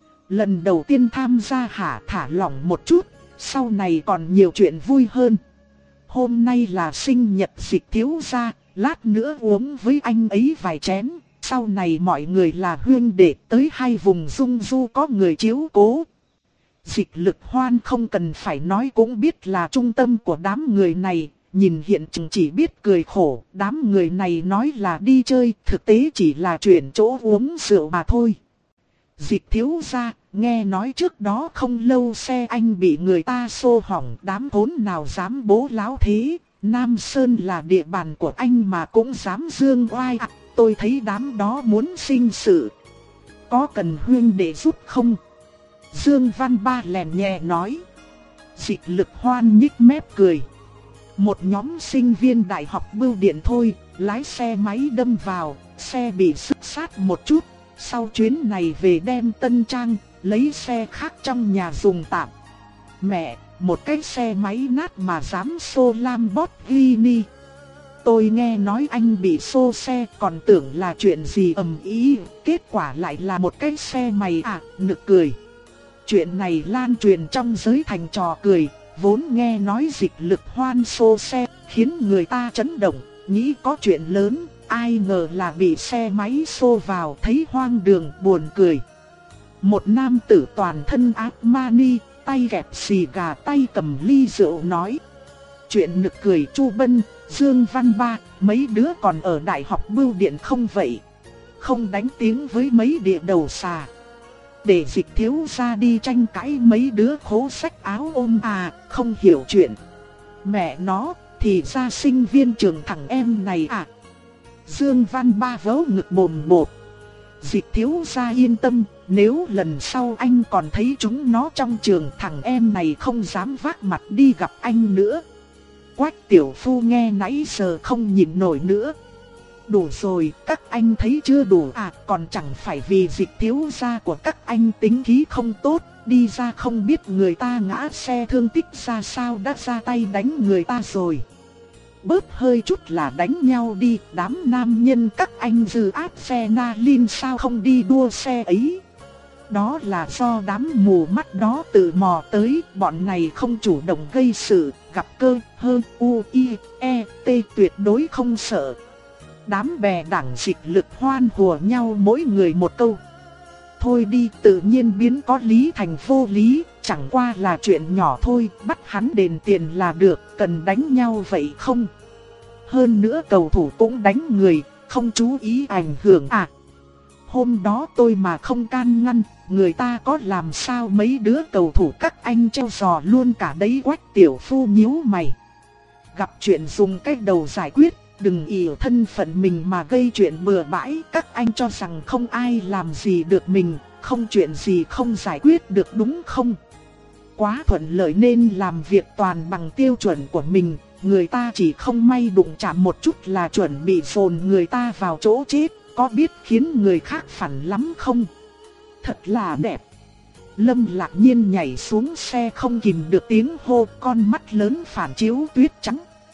Lần đầu tiên tham gia hả, thả lỏng một chút, sau này còn nhiều chuyện vui hơn. Hôm nay là sinh nhật Dịch thiếu gia, lát nữa uống với anh ấy vài chén. Sau này mọi người là huynh đệ, tới hai vùng dung du có người chiếu cố. Dịch Lực Hoan không cần phải nói cũng biết là trung tâm của đám người này. Nhìn hiện chừng chỉ biết cười khổ, đám người này nói là đi chơi, thực tế chỉ là chuyển chỗ uống rượu mà thôi. Dịch thiếu gia, nghe nói trước đó không lâu xe anh bị người ta xô hỏng, đám thốn nào dám bố láo thế. Nam Sơn là địa bàn của anh mà cũng dám dương oai à, tôi thấy đám đó muốn sinh sự. Có cần huynh để giúp không? Dương Văn Ba lèn nhẹ nói. Dịch Lực Hoan nhích mép cười. Một nhóm sinh viên đại học bưu điện thôi, lái xe máy đâm vào, xe bị xức sát một chút. Sau chuyến này về đem tân trang, lấy xe khác trong nhà dùng tạm. Mẹ, một cái xe máy nát mà dám xô Lamborghini. Tôi nghe nói anh bị xô xe còn tưởng là chuyện gì ầm ĩ, kết quả lại là một cái xe mày à, nực cười. Chuyện này lan truyền trong giới thành trò cười, vốn nghe nói Dịch Lực Hoan xô xe, khiến người ta chấn động, nghĩ có chuyện lớn, ai ngờ là bị xe máy xô vào, thấy hoang đường buồn cười. Một nam tử toàn thân Armani, tay kẹp xì gà tay cầm ly rượu nói. Chuyện nực cười Chu Bân, Dương Văn Ba, mấy đứa còn ở đại học bưu điện không vậy? Không đánh tiếng với mấy địa đầu xà. Để Dịch thiếu gia đi tranh cãi mấy đứa khố sách áo ôm à, không hiểu chuyện. Mẹ nó, thì ra sinh viên trường thằng em này à. Dương Văn Ba vớ ngực bồm bột. Dịch thiếu gia yên tâm, nếu lần sau anh còn thấy chúng nó trong trường, thằng em này không dám vác mặt đi gặp anh nữa. Quách tiểu phu nghe nãy giờ không nhịn nổi nữa. Đủ rồi, các anh thấy chưa đủ à, còn chẳng phải vì Dịch thiếu gia của các anh tính khí không tốt, đi ra không biết người ta ngã xe thương tích ra sao đã ra tay đánh người ta rồi. Bớt hơi chút là đánh nhau đi, đám nam nhân các anh dư áp xe na lin sao không đi đua xe ấy. Đó là do đám mù mắt đó tự mò tới, bọn này không chủ động gây sự, gặp cơ, hơn, u, i, e, t tuyệt đối không sợ. Đám bè đảng Dịch Lực Hoan hùa nhau mỗi người một câu. Thôi đi, tự nhiên biến có lý thành vô lý, chẳng qua là chuyện nhỏ thôi, bắt hắn đền tiền là được, cần đánh nhau vậy không? Hơn nữa cầu thủ cũng đánh người, không chú ý ảnh hưởng à? Hôm đó tôi mà không can ngăn, người ta có làm sao mấy đứa cầu thủ các anh treo giò luôn cả đấy. Quách tiểu phu nhíu mày. Gặp chuyện dùng cái đầu giải quyết, đừng ỷ thân phận mình mà gây chuyện bừa bãi. Các anh cho rằng không ai làm gì được mình, không chuyện gì không giải quyết được đúng không? Quá thuận lợi nên làm việc toàn bằng tiêu chuẩn của mình. Người ta chỉ không may đụng chạm một chút là chuẩn bị dồn người ta vào chỗ chết. Có biết khiến người khác phản lắm không? Thật là đẹp. Lâm Lạc Nhiên nhảy xuống xe không kìm được tiếng hô, con mắt lớn phản chiếu tuyết trắng.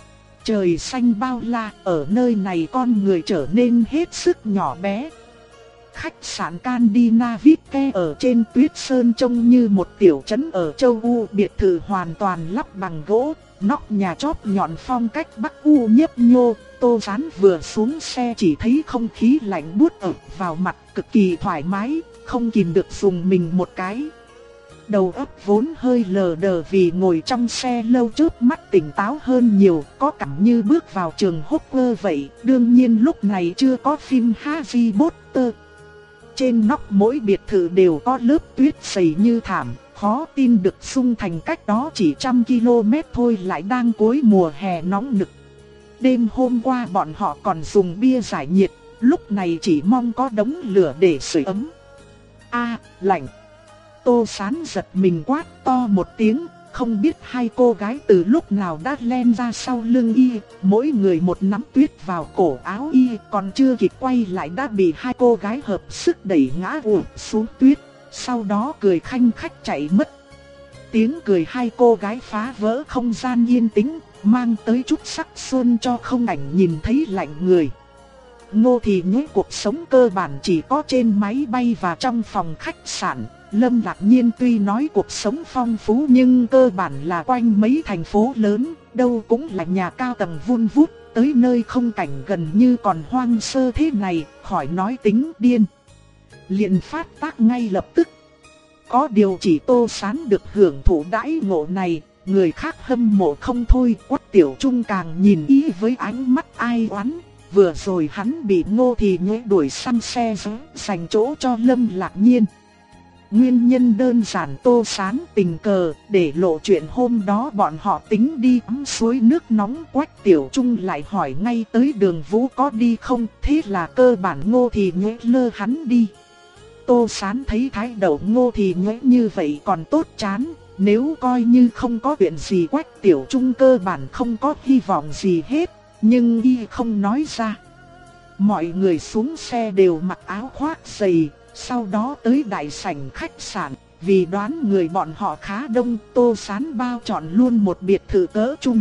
Trời xanh bao la, ở nơi này con người trở nên hết sức nhỏ bé. Khách sạn Candinavite ở trên tuyết sơn trông như một tiểu trấn ở châu U, biệt thự hoàn toàn lắp bằng gỗ, nóc nhà chóp nhọn phong cách Bắc U nhấp nhô. Tô Sán vừa xuống xe chỉ thấy không khí lạnh buốt ập vào mặt, cực kỳ thoải mái, không kìm được dùng mình một cái. Đầu óc vốn hơi lờ đờ vì ngồi trong xe lâu, chớp mắt tỉnh táo hơn nhiều, có cảm như bước vào trường Hogwarts vậy. Đương nhiên lúc này chưa có phim Harry Potter. Trên nóc mỗi biệt thự đều có lớp tuyết dày như thảm, khó tin được xung thành cách đó chỉ trăm ki-lô-mét thôi lại đang cuối mùa hè nóng nực. Đêm hôm qua bọn họ còn dùng bia giải nhiệt, lúc này chỉ mong có đống lửa để sưởi ấm. A, lạnh. Tô Sán giật mình quát to một tiếng, Không biết hai cô gái từ lúc nào đã len ra sau lưng y, mỗi người một nắm tuyết vào cổ áo y, còn chưa kịp quay lại đã bị hai cô gái hợp sức đẩy ngã ụp xuống tuyết, sau đó cười khanh khách chạy mất. Tiếng cười hai cô gái phá vỡ không gian yên tĩnh, mang tới chút sắc xuân cho không cảnh nhìn thấy lạnh người. Ngô Thì Nhế cuộc sống cơ bản chỉ có trên máy bay và trong phòng khách sạn. Lâm Lạc Nhiên tuy nói cuộc sống phong phú nhưng cơ bản là quanh mấy thành phố lớn, đâu cũng là nhà cao tầng vun vút, tới nơi không cảnh gần như còn hoang sơ thế này, khỏi nói tính điên. Liền phát tác ngay lập tức. Có điều chỉ Tô Sán được hưởng thụ đãi ngộ này, người khác hâm mộ không thôi. Quách Tiểu Trung càng nhìn ý với ánh mắt ai oán. Vừa rồi hắn bị Ngô Thì Nhế đuổi săn xe dành chỗ cho Lâm Lạc Nhiên. Nguyên nhân đơn giản Tô Sán tình cờ để lộ chuyện hôm đó bọn họ tính đi tắm suối nước nóng. Quách Tiểu Trung lại hỏi ngay tới Đường Vũ có đi không, thế là cơ bản Ngô Thì Nhế lơ hắn đi. Tô Sán thấy thái độ Ngô Thì Nhế như vậy còn tốt chán, nếu coi như không có chuyện gì Quách Tiểu Trung cơ bản không có hy vọng gì hết, nhưng y không nói ra. Mọi người xuống xe đều mặc áo khoác dày. Sau đó tới đại sảnh khách sạn, vì đoán người bọn họ khá đông, Tô Sán bao chọn luôn một biệt thự cỡ trung.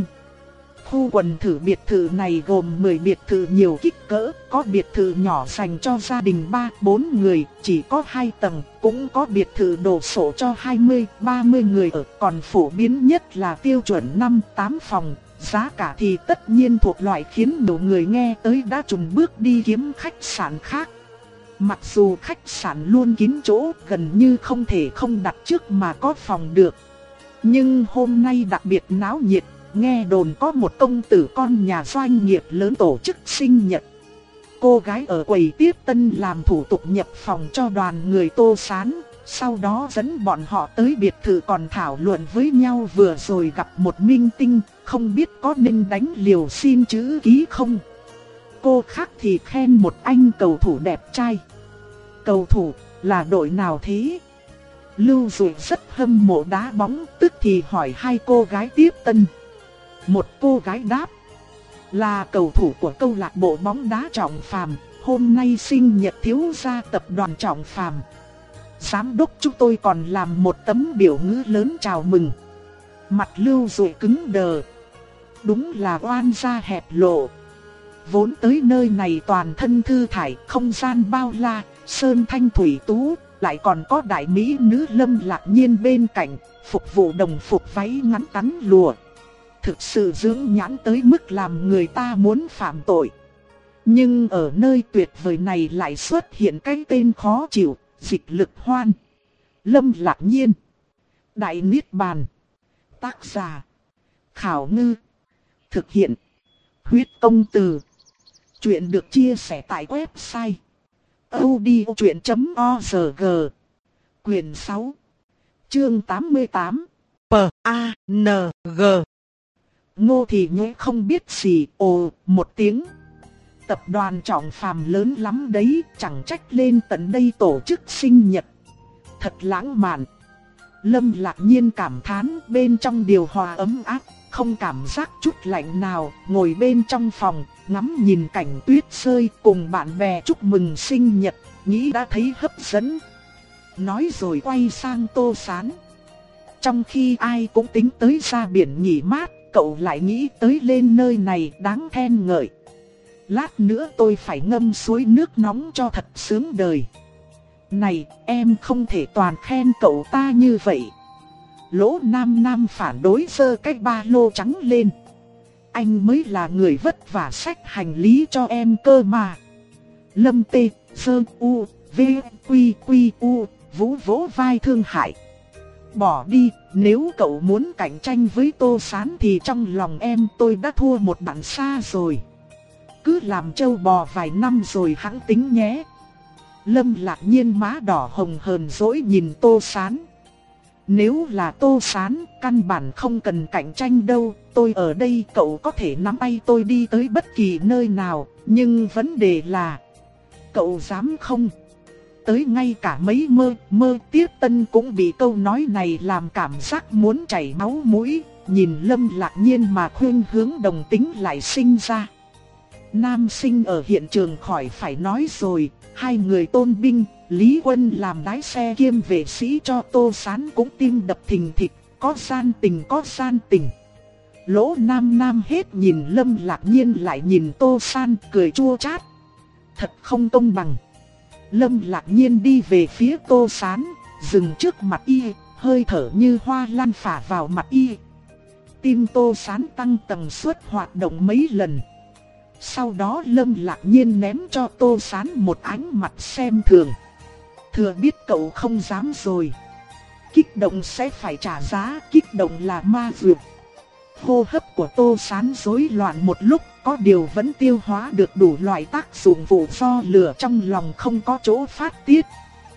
Khu quần thử biệt thự này gồm mười biệt thự nhiều kích cỡ, có biệt thự nhỏ dành cho gia đình ba bốn người, chỉ có hai tầng, cũng có biệt thự đồ sổ cho hai mươi ba mươi người ở, còn phổ biến nhất là tiêu chuẩn năm tám phòng, giá cả thì tất nhiên thuộc loại khiến nhiều người nghe tới đã chùn bước đi kiếm khách sạn khác. Mặc dù khách sạn luôn kín chỗ, gần như không thể không đặt trước mà có phòng được. Nhưng hôm nay đặc biệt náo nhiệt, nghe đồn có một công tử con nhà doanh nghiệp lớn tổ chức sinh nhật. Cô gái ở quầy tiếp tân làm thủ tục nhập phòng cho đoàn người Tô Sán, sau đó dẫn bọn họ tới biệt thự còn thảo luận với nhau vừa rồi gặp một minh tinh, không biết có nên đánh liều xin chữ ký không. Cô khác thì khen một anh cầu thủ đẹp trai. Cầu thủ là đội nào thế? Lưu Dụ rất hâm mộ đá bóng, tức thì hỏi hai cô gái tiếp tân. Một cô gái đáp là cầu thủ của câu lạc bộ bóng đá Trọng Phàm, hôm nay sinh nhật thiếu gia tập đoàn Trọng Phàm. Giám đốc chúng tôi còn làm một tấm biểu ngữ lớn chào mừng. Mặt Lưu Dụ cứng đờ. Đúng là oan gia hẹp lộ. Vốn tới nơi này toàn thân thư thải, không gian bao la, sơn thanh thủy tú, lại còn có đại mỹ nữ Lâm Lạc Nhiên bên cạnh, phục vụ đồng phục váy ngắn tắn lụa. Thực sự dưỡng nhãn tới mức làm người ta muốn phạm tội. Nhưng ở nơi tuyệt vời này lại xuất hiện cái tên khó chịu, Dịch Lực Hoan. Lâm Lạc Nhiên. Đại Niết Bàn. Tác giả Khảo Ngư. Thực hiện Huyết Công Từ. Chuyện được chia sẻ tại website audiochuyện chấm org. Quyền sáu. Chương tám mươi tám. P A N G. Ngô Thì Nhế không biết gì, ồ một tiếng. Tập đoàn Trọng Phàm lớn lắm đấy, chẳng trách lên tận đây tổ chức sinh nhật. Thật lãng mạn. Lâm Lạc Nhiên cảm thán, bên trong điều hòa ấm áp, không cảm giác chút lạnh nào, ngồi bên trong phòng, ngắm nhìn cảnh tuyết rơi cùng bạn bè chúc mừng sinh nhật, nghĩ đã thấy hấp dẫn. Nói rồi quay sang Tô Sán. Trong khi ai cũng tính tới ra biển nghỉ mát, cậu lại nghĩ tới lên nơi này đáng khen ngợi. Lát nữa tôi phải ngâm suối nước nóng cho thật sướng đời. Này, em không thể toàn khen cậu ta như vậy. Lỗ Nam Nam phản đối giơ cái ba lô trắng lên. Anh mới là người vất vả xách hành lý cho em cơ mà. Lâm Tê, Sơn U, V, Quy, Quy, U, Vũ vỗ vai thương hại. Bỏ đi, nếu cậu muốn cạnh tranh với Tô Sán thì trong lòng em tôi đã thua một bạn xa rồi. Cứ làm trâu bò vài năm rồi hẵng tính nhé. Lâm Lạc Nhiên má đỏ hồng hờn dỗi nhìn Tô Sán. Nếu là Tô Sán, căn bản không cần cạnh tranh đâu, tôi ở đây cậu có thể nắm tay tôi đi tới bất kỳ nơi nào, nhưng vấn đề là cậu dám không? tới ngay cả mấy mơ mơ Tiết Tân cũng bị câu nói này làm cảm giác muốn chảy máu mũi, nhìn Lâm Lạc Nhiên mà khuynh hướng đồng tính lại sinh ra. Nam sinh ở hiện trường khỏi phải nói rồi, hai người Tôn Binh, Lý Quân làm lái xe kiêm vệ sĩ cho Tô Sán cũng tim đập thình thịch, có gian tình có gian tình. Lỗ Nam Nam hết nhìn Lâm Lạc Nhiên lại nhìn Tô San cười chua chát. Thật không công bằng. Lâm Lạc Nhiên đi về phía Tô Sán, dừng trước mặt y, hơi thở như hoa lan phả vào mặt y. Tim Tô Sán tăng tần suất hoạt động mấy lần. Sau đó Lâm Lạc Nhiên ném cho Tô Sán một ánh mặt xem thường. Thừa biết cậu không dám rồi. Kích động sẽ phải trả giá, kích động là ma dược. Hô hấp của Tô Sán rối loạn một lúc, có điều vẫn tiêu hóa được đủ loại tác dụng phụ do lửa trong lòng không có chỗ phát tiết.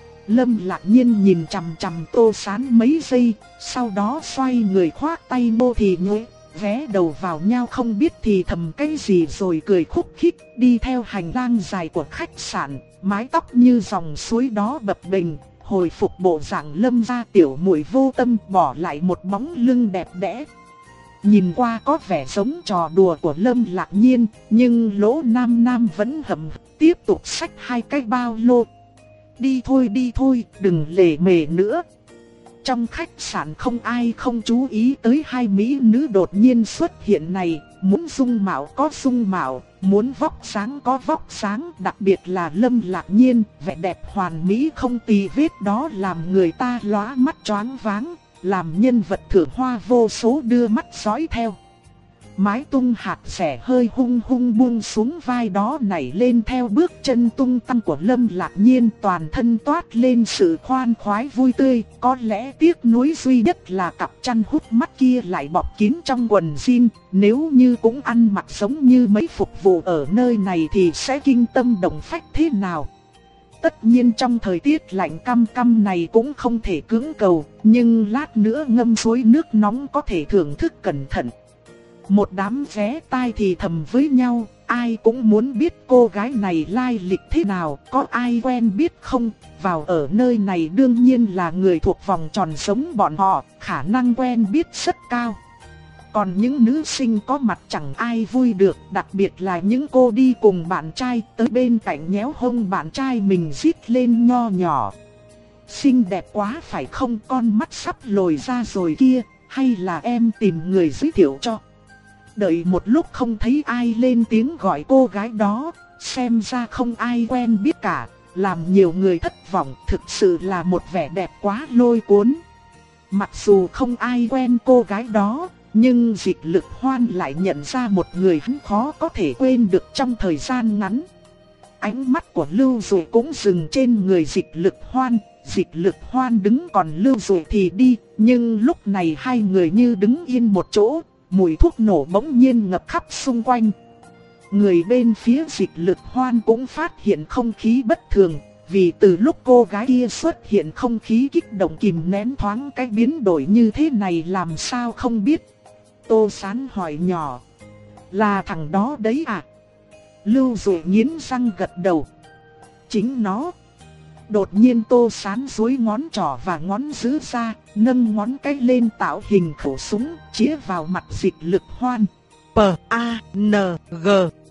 Lâm Lạc Nhiên nhìn chằm chằm Tô Sán mấy giây, sau đó xoay người khoác tay mô thì nhế, vé đầu vào nhau không biết thì thầm cái gì rồi cười khúc khích đi theo hành lang dài của khách sạn, mái tóc như dòng suối đó bập bềnh, hồi phục bộ dạng Lâm gia tiểu muội vô tâm bỏ lại một bóng lưng đẹp đẽ. Nhìn qua có vẻ giống trò đùa của Lâm Lạc Nhiên, nhưng Lỗ Nam Nam vẫn hậm hực tiếp tục xách hai cái bao lô. Đi thôi đi thôi, đừng lề mề nữa. Trong khách sạn không ai không chú ý tới hai mỹ nữ đột nhiên xuất hiện này, muốn dung mạo có dung mạo, muốn vóc sáng có vóc sáng, đặc biệt là Lâm Lạc Nhiên, vẻ đẹp hoàn mỹ không tì vết đó làm người ta lóa mắt choáng váng, làm nhân vật thượng hoa vô số đưa mắt dõi theo. Mái tung hạt rẻ hơi hung hung buông xuống vai đó nảy lên theo bước chân tung tăng của Lâm Lạc Nhiên, toàn thân toát lên sự khoan khoái vui tươi. Có lẽ tiếc nuối duy nhất là cặp chăn hút mắt kia lại bọc kín trong quần jean, nếu như cũng ăn mặc giống như mấy phục vụ ở nơi này thì sẽ kinh tâm động phách thế nào. Tất nhiên trong thời tiết lạnh căm căm này cũng không thể cưỡng cầu, nhưng lát nữa ngâm suối nước nóng có thể thưởng thức cẩn thận. Một đám vé tai thì thầm với nhau, ai cũng muốn biết cô gái này lai lịch thế nào, có ai quen biết không, vào ở nơi này đương nhiên là người thuộc vòng tròn sống bọn họ, khả năng quen biết rất cao. Còn những nữ sinh có mặt chẳng ai vui được, đặc biệt là những cô đi cùng bạn trai tới bên cạnh nhéo hông bạn trai mình rít lên nho nhỏ. Xinh đẹp quá phải không, con mắt sắp lồi ra rồi kia, hay là em tìm người giới thiệu cho. Đợi một lúc không thấy ai lên tiếng gọi cô gái đó, xem ra không ai quen biết cả, làm nhiều người thất vọng, thực sự là một vẻ đẹp quá lôi cuốn. Mặc dù không ai quen cô gái đó, nhưng Dịch Lực Hoan lại nhận ra một người hắn khó có thể quên được trong thời gian ngắn. Ánh mắt của Lưu Dụ cũng dừng trên người Dịch Lực Hoan, Dịch Lực Hoan đứng còn Lưu Dụ thì đi, nhưng lúc này hai người như đứng yên một chỗ, mùi thuốc nổ bỗng nhiên ngập khắp xung quanh. Người bên phía Dịch Lực Hoan cũng phát hiện không khí bất thường, vì từ lúc cô gái kia xuất hiện không khí kích động kìm nén thoáng cái biến đổi như thế này làm sao không biết. Tô Sán hỏi nhỏ, là thằng đó đấy à? Lưu Dụ nghiến răng gật đầu, chính nó. Đột nhiên Tô Sán duỗi ngón trỏ và ngón giữa ra, nâng ngón cái lên tạo hình khẩu súng, chĩa vào mặt Dịch Lực Hoan. P A N G.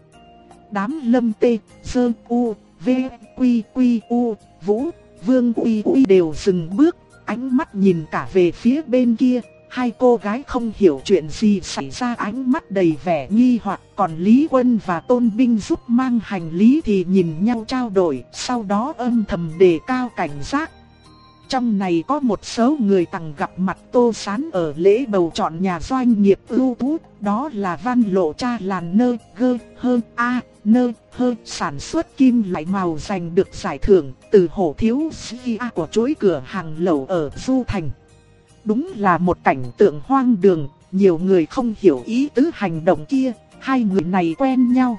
Đám Lâm Tê, Sơ U, V, Quy Quy U, Vũ, Vương Uy Uy đều dừng bước, ánh mắt nhìn cả về phía bên kia. Hai cô gái không hiểu chuyện gì xảy ra, ánh mắt đầy vẻ nghi hoặc, còn Lý Quân và Tôn Binh giúp mang hành lý thì nhìn nhau trao đổi, sau đó âm thầm đề cao cảnh giác. Trong này có một số người từng gặp mặt Tô Sán ở lễ bầu chọn nhà doanh nghiệp ưu tú, đó là Văn Lộ Cha Làn Nơ Gơ Hơ A Nơ Hơ sản xuất kim loại màu giành được giải thưởng từ hổ thiếu xê e o của chuỗi cửa hàng lẩu ở Du Thành. Đúng là một cảnh tượng hoang đường, nhiều người không hiểu ý tứ hành động kia, hai người này quen nhau.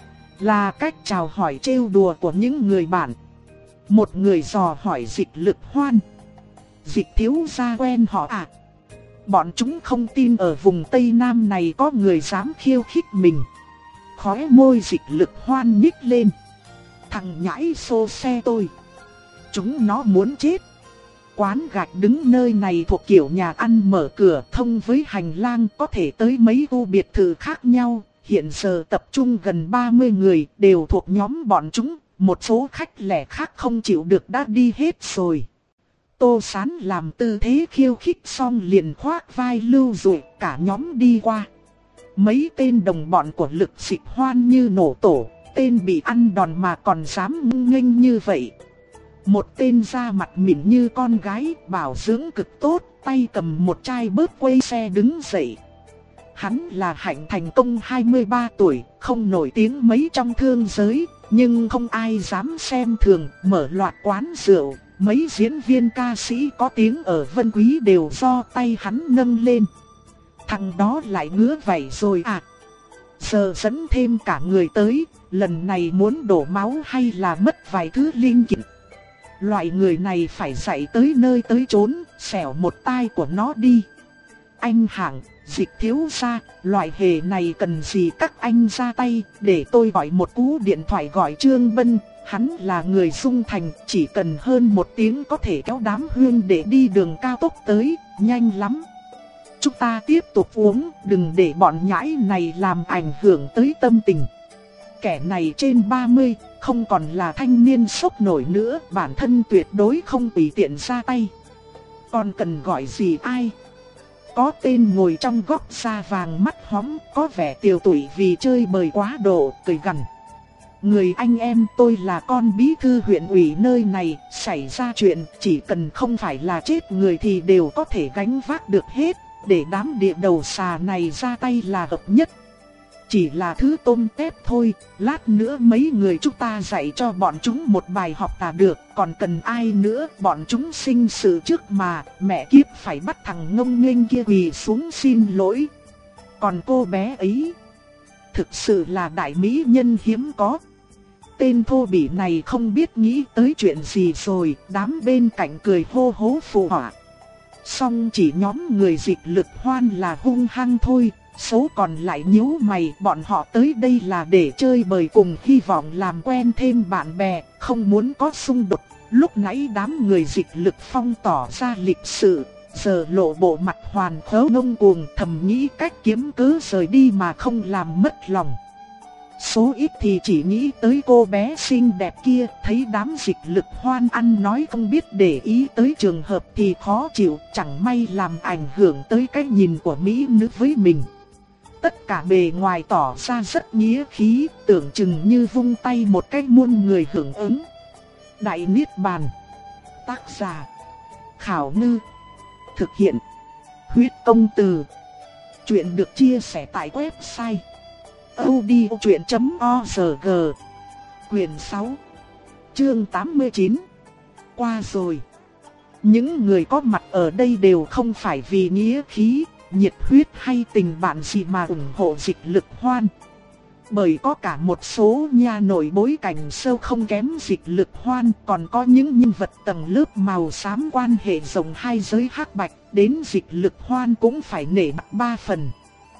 Là cách chào hỏi trêu đùa của những người bạn. Một người dò hỏi Dịch Lực Hoan, Dịch thiếu gia quen họ à? Bọn chúng không tin ở vùng Tây Nam này có người dám khiêu khích mình. Khóe môi Dịch Lực Hoan nhích lên. Thằng nhãi xô xe tôi. chúng nó muốn chết. Quán gạch đứng nơi này thuộc kiểu nhà ăn mở cửa thông với hành lang, có thể tới mấy khu biệt thự khác nhau. Hiện giờ tập trung gần ba mươi người, đều thuộc nhóm bọn chúng. Một số khách lẻ khác không chịu được đã đi hết rồi. Tô Sán làm tư thế khiêu khích xong liền khoác vai Lưu Dụ, cả nhóm đi qua. Mấy tên đồng bọn của Lực Dịch Hoan như nổ tổ, tên bị ăn đòn mà còn dám ngông nghênh như vậy. Một tên da mặt mịn như con gái, bảo dưỡng cực tốt, tay cầm một chai bớt quay xe đứng dậy. Hắn là Hạnh Thành Công hai mươi ba tuổi, không nổi tiếng mấy trong thương giới, nhưng không ai dám xem thường, mở loạt quán rượu. Mấy diễn viên ca sĩ có tiếng ở Vân Quý đều do tay hắn nâng lên. Thằng đó lại ngứa vảy rồi à? Giờ dẫn thêm cả người tới, lần này muốn đổ máu hay là mất vài thứ linh kiện. Loại người này phải dạy tới nơi tới chốn, xẻo một tai của nó đi. Anh Hạng, Dịch thiếu gia, loại hề này cần gì các anh ra tay, để tôi gọi một cú điện thoại gọi Trương Bân. Hắn là người Dung Thành, chỉ cần hơn một tiếng có thể kéo đám huyên để đi đường cao tốc tới, nhanh lắm. Chúng ta tiếp tục uống, đừng để bọn nhãi này làm ảnh hưởng tới tâm tình. Kẻ này trên ba mươi, không còn là thanh niên sốc nổi nữa, bản thân tuyệt đối không tùy tiện ra tay. Còn cần gọi gì ai? Có tên ngồi trong góc da vàng mắt hóm, có vẻ tiều tụy vì chơi bời quá độ, cười gằn. Người anh em tôi là con bí thư huyện ủy nơi này, xảy ra chuyện chỉ cần không phải là chết người thì đều có thể gánh vác được hết, để đám địa đầu xà này ra tay là hợp nhất. Chỉ là thứ tôm tép thôi, lát nữa mấy người chúng ta dạy cho bọn chúng một bài học là được, còn cần ai nữa, bọn chúng sinh sự trước mà, mẹ kiếp phải bắt thằng ngông nghênh kia quỳ xuống xin lỗi. Còn cô bé ấy, thực sự là đại mỹ nhân hiếm có. Tên thô bỉ này không biết nghĩ tới chuyện gì rồi, đám bên cạnh cười hô hố phụ họa. Song chỉ nhóm người Dịch Lực Hoan là hung hăng thôi, số còn lại nhíu mày, bọn họ tới đây là để chơi bời cùng, hy vọng làm quen thêm bạn bè, không muốn có xung đột. Lúc nãy đám người Dịch Lực Phong tỏ ra lịch sự, giờ lộ bộ mặt hoàn khấu ngông cuồng, thầm nghĩ cách kiếm cớ rời đi mà không làm mất lòng. Số ít thì chỉ nghĩ tới cô bé xinh đẹp kia, thấy đám Dịch Lực Hoan ăn nói không biết để ý tới trường hợp thì khó chịu, chẳng may làm ảnh hưởng tới cái nhìn của mỹ nữ với mình. Tất cả bề ngoài tỏ ra rất nghĩa khí, tưởng chừng như vung tay một cách muôn người hưởng ứng. Đại Niết Bàn. Tác giả Khảo Ngư. Thực hiện Huyết Công Từ. Chuyện được chia sẻ tại website audiochuyện chấm org. Quyền sáu, chương tám mươi chín. Qua rồi. Những người có mặt ở đây đều không phải vì nghĩa khí, nhiệt huyết hay tình bạn gì mà ủng hộ Dịch Lực Hoan. Bởi có cả một số nhà nổi bối cảnh sâu không kém Dịch Lực Hoan, còn có những nhân vật tầng lớp màu xám quan hệ rộng hai giới hắc bạch, đến Dịch Lực Hoan cũng phải nể mặt ba phần.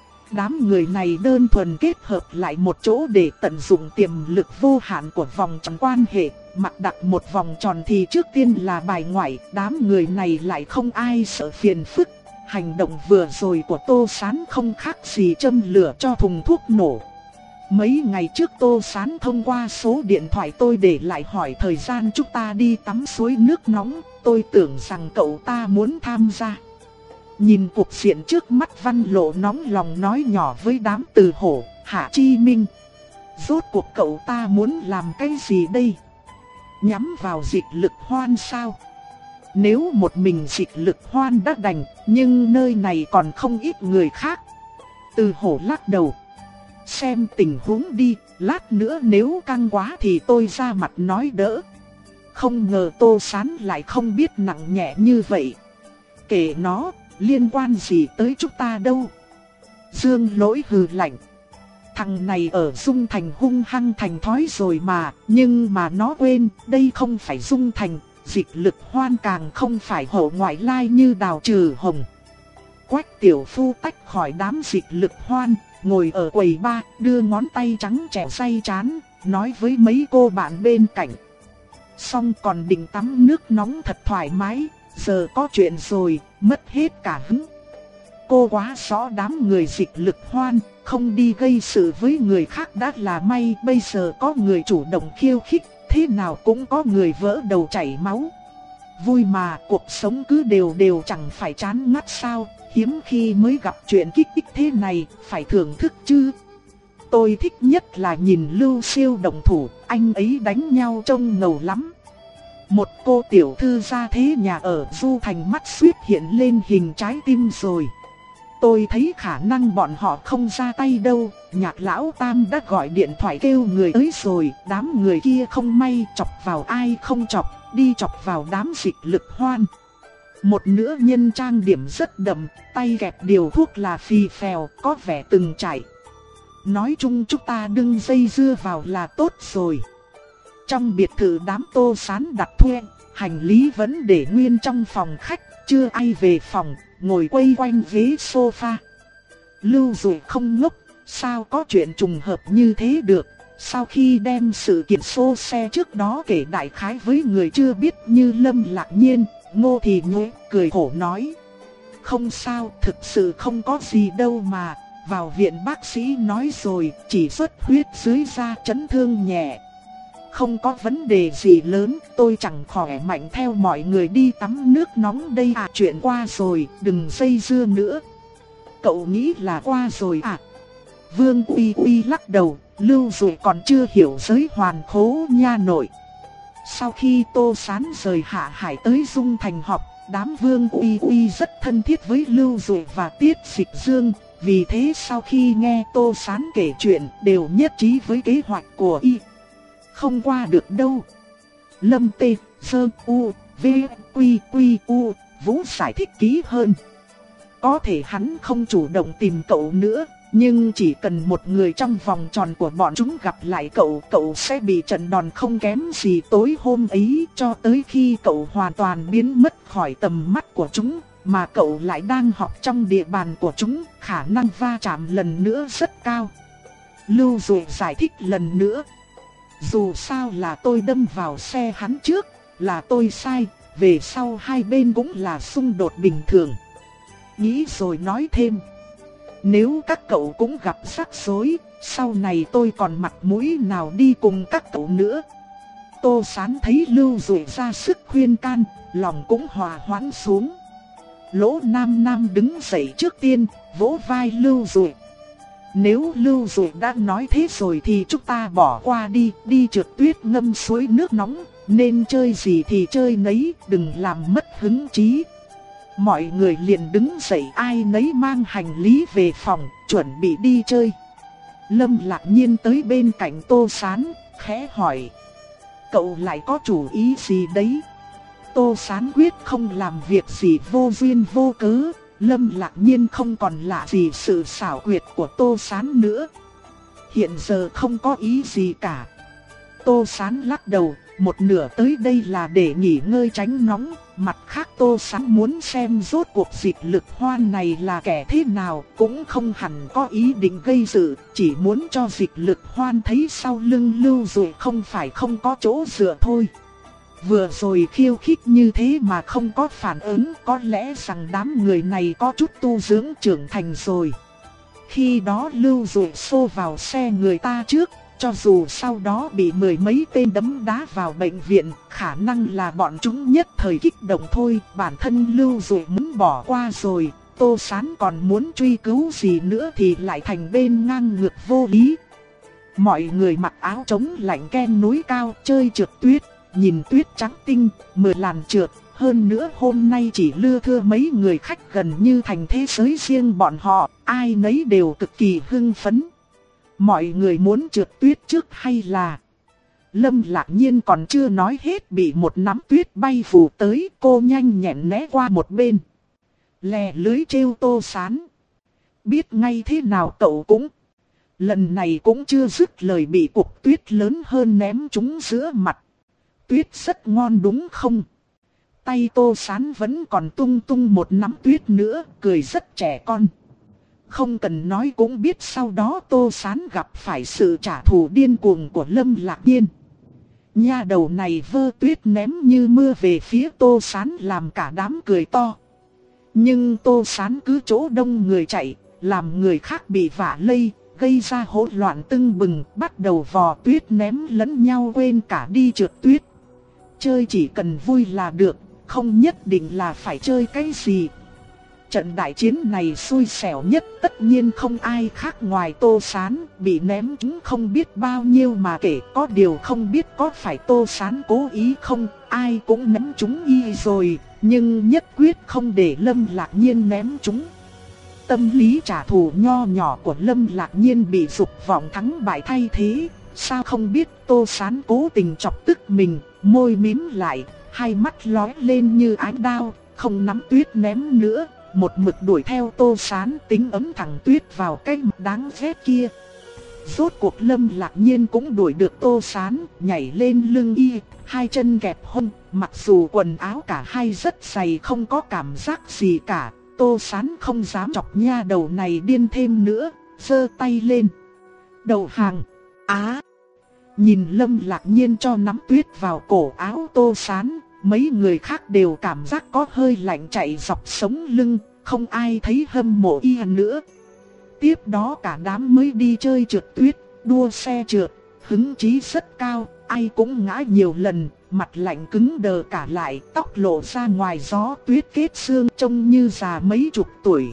Đám người này đơn thuần kết hợp lại một chỗ để tận dụng tiềm lực vô hạn của vòng tròn quan hệ, mặc đặt một vòng tròn thì trước tiên là bài ngoại, đám người này lại không ai sợ phiền phức. Hành động vừa rồi của Tô Sán không khác gì châm lửa cho thùng thuốc nổ. Mấy ngày trước Tô Sán thông qua số điện thoại tôi để lại hỏi thời gian chúng ta đi tắm suối nước nóng, tôi tưởng rằng cậu ta muốn tham gia. Nhìn cuộc diện trước mắt Văn Lộ nóng lòng nói nhỏ với đám Từ Hổ, Hạ Chi Minh. Rốt cuộc cậu ta muốn làm cái gì đây? Nhắm vào Dịch Lực Hoan sao? Nếu một mình Dịch Lực Hoan đã đành, nhưng nơi này còn không ít người khác. Từ Hổ lắc đầu. Xem tình huống đi, lát nữa nếu căng quá thì tôi ra mặt nói đỡ. Không ngờ Tô Sán lại không biết nặng nhẹ như vậy. Kể nó, liên quan gì tới chúng ta đâu. Dương Lỗi hừ lạnh. Thằng này ở Dung Thành hung hăng thành thói rồi mà, nhưng mà nó quên, đây không phải Dung Thành, Dịch Lực Hoan càng không phải hộ ngoại lai như Đào Trừ Hồng. Quách tiểu phu tách khỏi đám Dịch Lực Hoan, ngồi ở quầy ba, đưa ngón tay trắng trẻo say chán, nói với mấy cô bạn bên cạnh. xong còn định tắm nước nóng thật thoải mái, giờ có chuyện rồi, mất hết cả hứng. Cô quá rõ đám người dịch lực hoan, không đi gây sự với người khác đã là may, bây giờ có người chủ động khiêu khích, thế nào cũng có người vỡ đầu chảy máu. Vui mà, cuộc sống cứ đều đều chẳng phải chán ngắt sao, hiếm khi mới gặp chuyện kích thích thế này, phải thưởng thức chứ. Tôi thích nhất là nhìn Lưu Siêu động thủ, anh ấy đánh nhau trông ngầu lắm. Một cô tiểu thư gia thế nhà ở Du Thành mắt suýt hiện lên hình trái tim rồi. Tôi thấy khả năng bọn họ không ra tay đâu, Nhạc lão tam đã gọi điện thoại kêu người tới rồi, đám người kia không may chọc vào ai không chọc, đi chọc vào đám dịch lực hoan. Một nữ nhân trang điểm rất đậm, tay kẹp điều thuốc là phì phèo, có vẻ từng chảy. Nói chung chúng ta đừng dây dưa vào là tốt rồi. Trong biệt thự đám Tô Sán đặt thuê, hành lý vẫn để nguyên trong phòng khách, chưa ai về phòng, ngồi quay quanh ghế sofa. Lưu Dụ không ngốc, sao có chuyện trùng hợp như thế được. Sau khi đem sự kiện xô xe trước đó kể đại khái với người chưa biết như Lâm Lạc Nhiên, Ngô Thì Nhế cười khổ nói: không sao, thực sự không có gì đâu mà. Vào viện bác sĩ nói rồi, chỉ xuất huyết dưới da, chấn thương nhẹ. Không có vấn đề gì lớn, tôi chẳng khỏe mạnh theo mọi người đi tắm nước nóng đây à. Chuyện qua rồi, đừng dây dưa nữa. Cậu nghĩ là qua rồi à? Vương Uy Uy lắc đầu, Lưu Dụ còn chưa hiểu giới hoàn khố nha nội. Sau khi Tô Sán rời Hạ Hải tới Dung Thành họp, đám Vương Uy Uy rất thân thiết với Lưu Dụ và Tiết Dịch Dương. Vì thế sau khi nghe Tô Sán kể chuyện đều nhất trí với kế hoạch của y. Không qua được đâu. Lâm Tê, Sơ U, V, Quy, Quy, U, Vũ giải thích kỹ hơn. Có thể hắn không chủ động tìm cậu nữa, nhưng chỉ cần một người trong vòng tròn của bọn chúng gặp lại cậu, cậu sẽ bị trận đòn không kém gì tối hôm ấy, cho tới khi cậu hoàn toàn biến mất khỏi tầm mắt của chúng. Mà cậu lại đang học trong địa bàn của chúng, khả năng va chạm lần nữa rất cao. Lưu Dụ giải thích lần nữa. Dù sao là tôi đâm vào xe hắn trước, là tôi sai, về sau hai bên cũng là xung đột bình thường. Nghĩ rồi nói thêm. Nếu các cậu cũng gặp rắc rối, sau này tôi còn mặt mũi nào đi cùng các cậu nữa. Tô Sán thấy Lưu Dụ ra sức khuyên can, lòng cũng hòa hoãn xuống. Lỗ Nam Nam đứng dậy trước tiên, vỗ vai Lưu Dụ. Nếu Lưu Dụ đã nói thế rồi thì chúng ta bỏ qua đi, đi trượt tuyết ngâm suối nước nóng, nên chơi gì thì chơi nấy, đừng làm mất hứng trí. Mọi người liền đứng dậy, ai nấy mang hành lý về phòng, chuẩn bị đi chơi. Lâm Lạc Nhiên tới bên cạnh Tô Sán, khẽ hỏi: cậu lại có chủ ý gì đấy? Tô Sán quyết không làm việc gì vô duyên vô cớ. Lâm Lạc Nhiên không còn lạ gì sự xảo quyệt của Tô Sán nữa. Hiện giờ không có ý gì cả. Tô Sán lắc đầu, một nửa tới đây là để nghỉ ngơi tránh nóng. Mặt khác Tô Sán muốn xem rốt cuộc dịch lực hoan này là kẻ thế nào, cũng không hẳn có ý định gây sự, chỉ muốn cho dịch lực hoan thấy sau lưng Lưu Dụ không phải không có chỗ dựa thôi. Vừa rồi khiêu khích như thế mà không có phản ứng, có lẽ rằng đám người này có chút tu dưỡng trưởng thành rồi. Khi đó Lưu Dụ xô vào xe người ta trước, cho dù sau đó bị mười mấy tên đấm đá vào bệnh viện, khả năng là bọn chúng nhất thời kích động thôi. Bản thân Lưu Dụ muốn bỏ qua rồi, Tô Sán còn muốn truy cứu gì nữa thì lại thành bên ngang ngược vô lý. Mọi người mặc áo chống lạnh ken núi cao chơi trượt tuyết. Nhìn tuyết trắng tinh, mười làn trượt, hơn nữa hôm nay chỉ lưa thưa mấy người khách gần như thành thế giới riêng bọn họ, ai nấy đều cực kỳ hưng phấn. Mọi người muốn trượt tuyết trước hay là... Lâm Lạc Nhiên còn chưa nói hết bị một nắm tuyết bay vù tới, cô nhanh nhẹn né qua một bên. Lè lưới trêu Tô Sán. Biết ngay thế nào cậu cũng... Lần này cũng chưa dứt lời bị cục tuyết lớn hơn ném chúng giữa mặt. Tuyết rất ngon đúng không? Tay Tô Sán vẫn còn tung tung một nắm tuyết nữa, cười rất trẻ con. Không cần nói cũng biết sau đó Tô Sán gặp phải sự trả thù điên cuồng của Lâm Lạc Nhiên. Nha đầu này vơ tuyết ném như mưa về phía Tô Sán làm cả đám cười to. Nhưng Tô Sán cứ chỗ đông người chạy, làm người khác bị vạ lây, gây ra hỗn loạn tưng bừng, bắt đầu vò tuyết ném lẫn nhau quên cả đi trượt tuyết. Chơi chỉ cần vui là được, không nhất định là phải chơi cái gì. Trận đại chiến này xui xẻo nhất tất nhiên không ai khác ngoài Tô Sán, bị ném trúng không biết bao nhiêu mà kể, có điều không biết có phải Tô Sán cố ý không, ai cũng ném trúng y rồi, nhưng nhất quyết không để Lâm Lạc Nhiên ném trúng. Tâm lý trả thù nho nhỏ của Lâm Lạc Nhiên bị dục vọng thắng bại thay thế, sao không biết Tô Sán cố tình chọc tức mình, môi mím lại, hai mắt lóe lên như ánh đao, không nắm tuyết ném nữa. Một mực đuổi theo Tô Sán tính ấm thẳng tuyết vào cái mặt đáng ghét kia. Rốt cuộc Lâm Lạc Nhiên cũng đuổi được Tô Sán, nhảy lên lưng y, hai chân kẹp hông, mặc dù quần áo cả hai rất dày không có cảm giác gì cả. Tô Sán không dám chọc nha đầu này điên thêm nữa, giơ tay lên. Đầu hàng, á, nhìn Lâm Lạc Nhiên cho nắm tuyết vào cổ áo Tô Sán. Mấy người khác đều cảm giác có hơi lạnh chạy dọc sống lưng, không ai thấy hâm mộ y nữa. Tiếp đó cả đám mới đi chơi trượt tuyết, đua xe trượt, hứng chí rất cao, ai cũng ngã nhiều lần, mặt lạnh cứng đờ cả lại, tóc lộ ra ngoài gió tuyết kết xương trông như già mấy chục tuổi.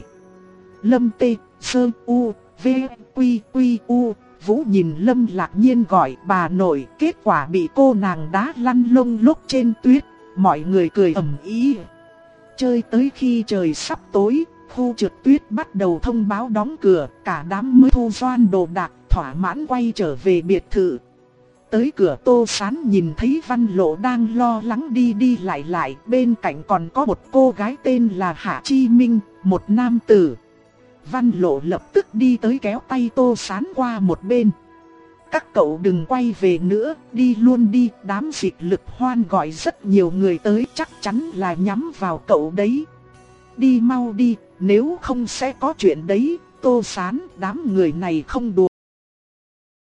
Lâm Tê, Sơ U, V, Quy, Quy, U. Vũ nhìn Lâm Lạc Nhiên gọi bà nội, kết quả bị cô nàng đá lăn lông lốc trên tuyết. Mọi người cười ầm ĩ. Chơi tới khi trời sắp tối, khu trượt tuyết bắt đầu thông báo đóng cửa, cả đám mới thu doan đồ đạc, thỏa mãn quay trở về biệt thự. Tới cửa Tô Sán nhìn thấy Văn Lộ đang lo lắng đi đi lại lại, bên cạnh còn có một cô gái tên là Hạ Chi Minh, một nam tử. Văn Lộ lập tức đi tới kéo tay Tô Sán qua một bên. Các cậu đừng quay về nữa, đi luôn đi, đám dịch lực hoan gọi rất nhiều người tới, chắc chắn là nhắm vào cậu đấy. Đi mau đi, nếu không sẽ có chuyện đấy. Tô Sán, đám người này không đùa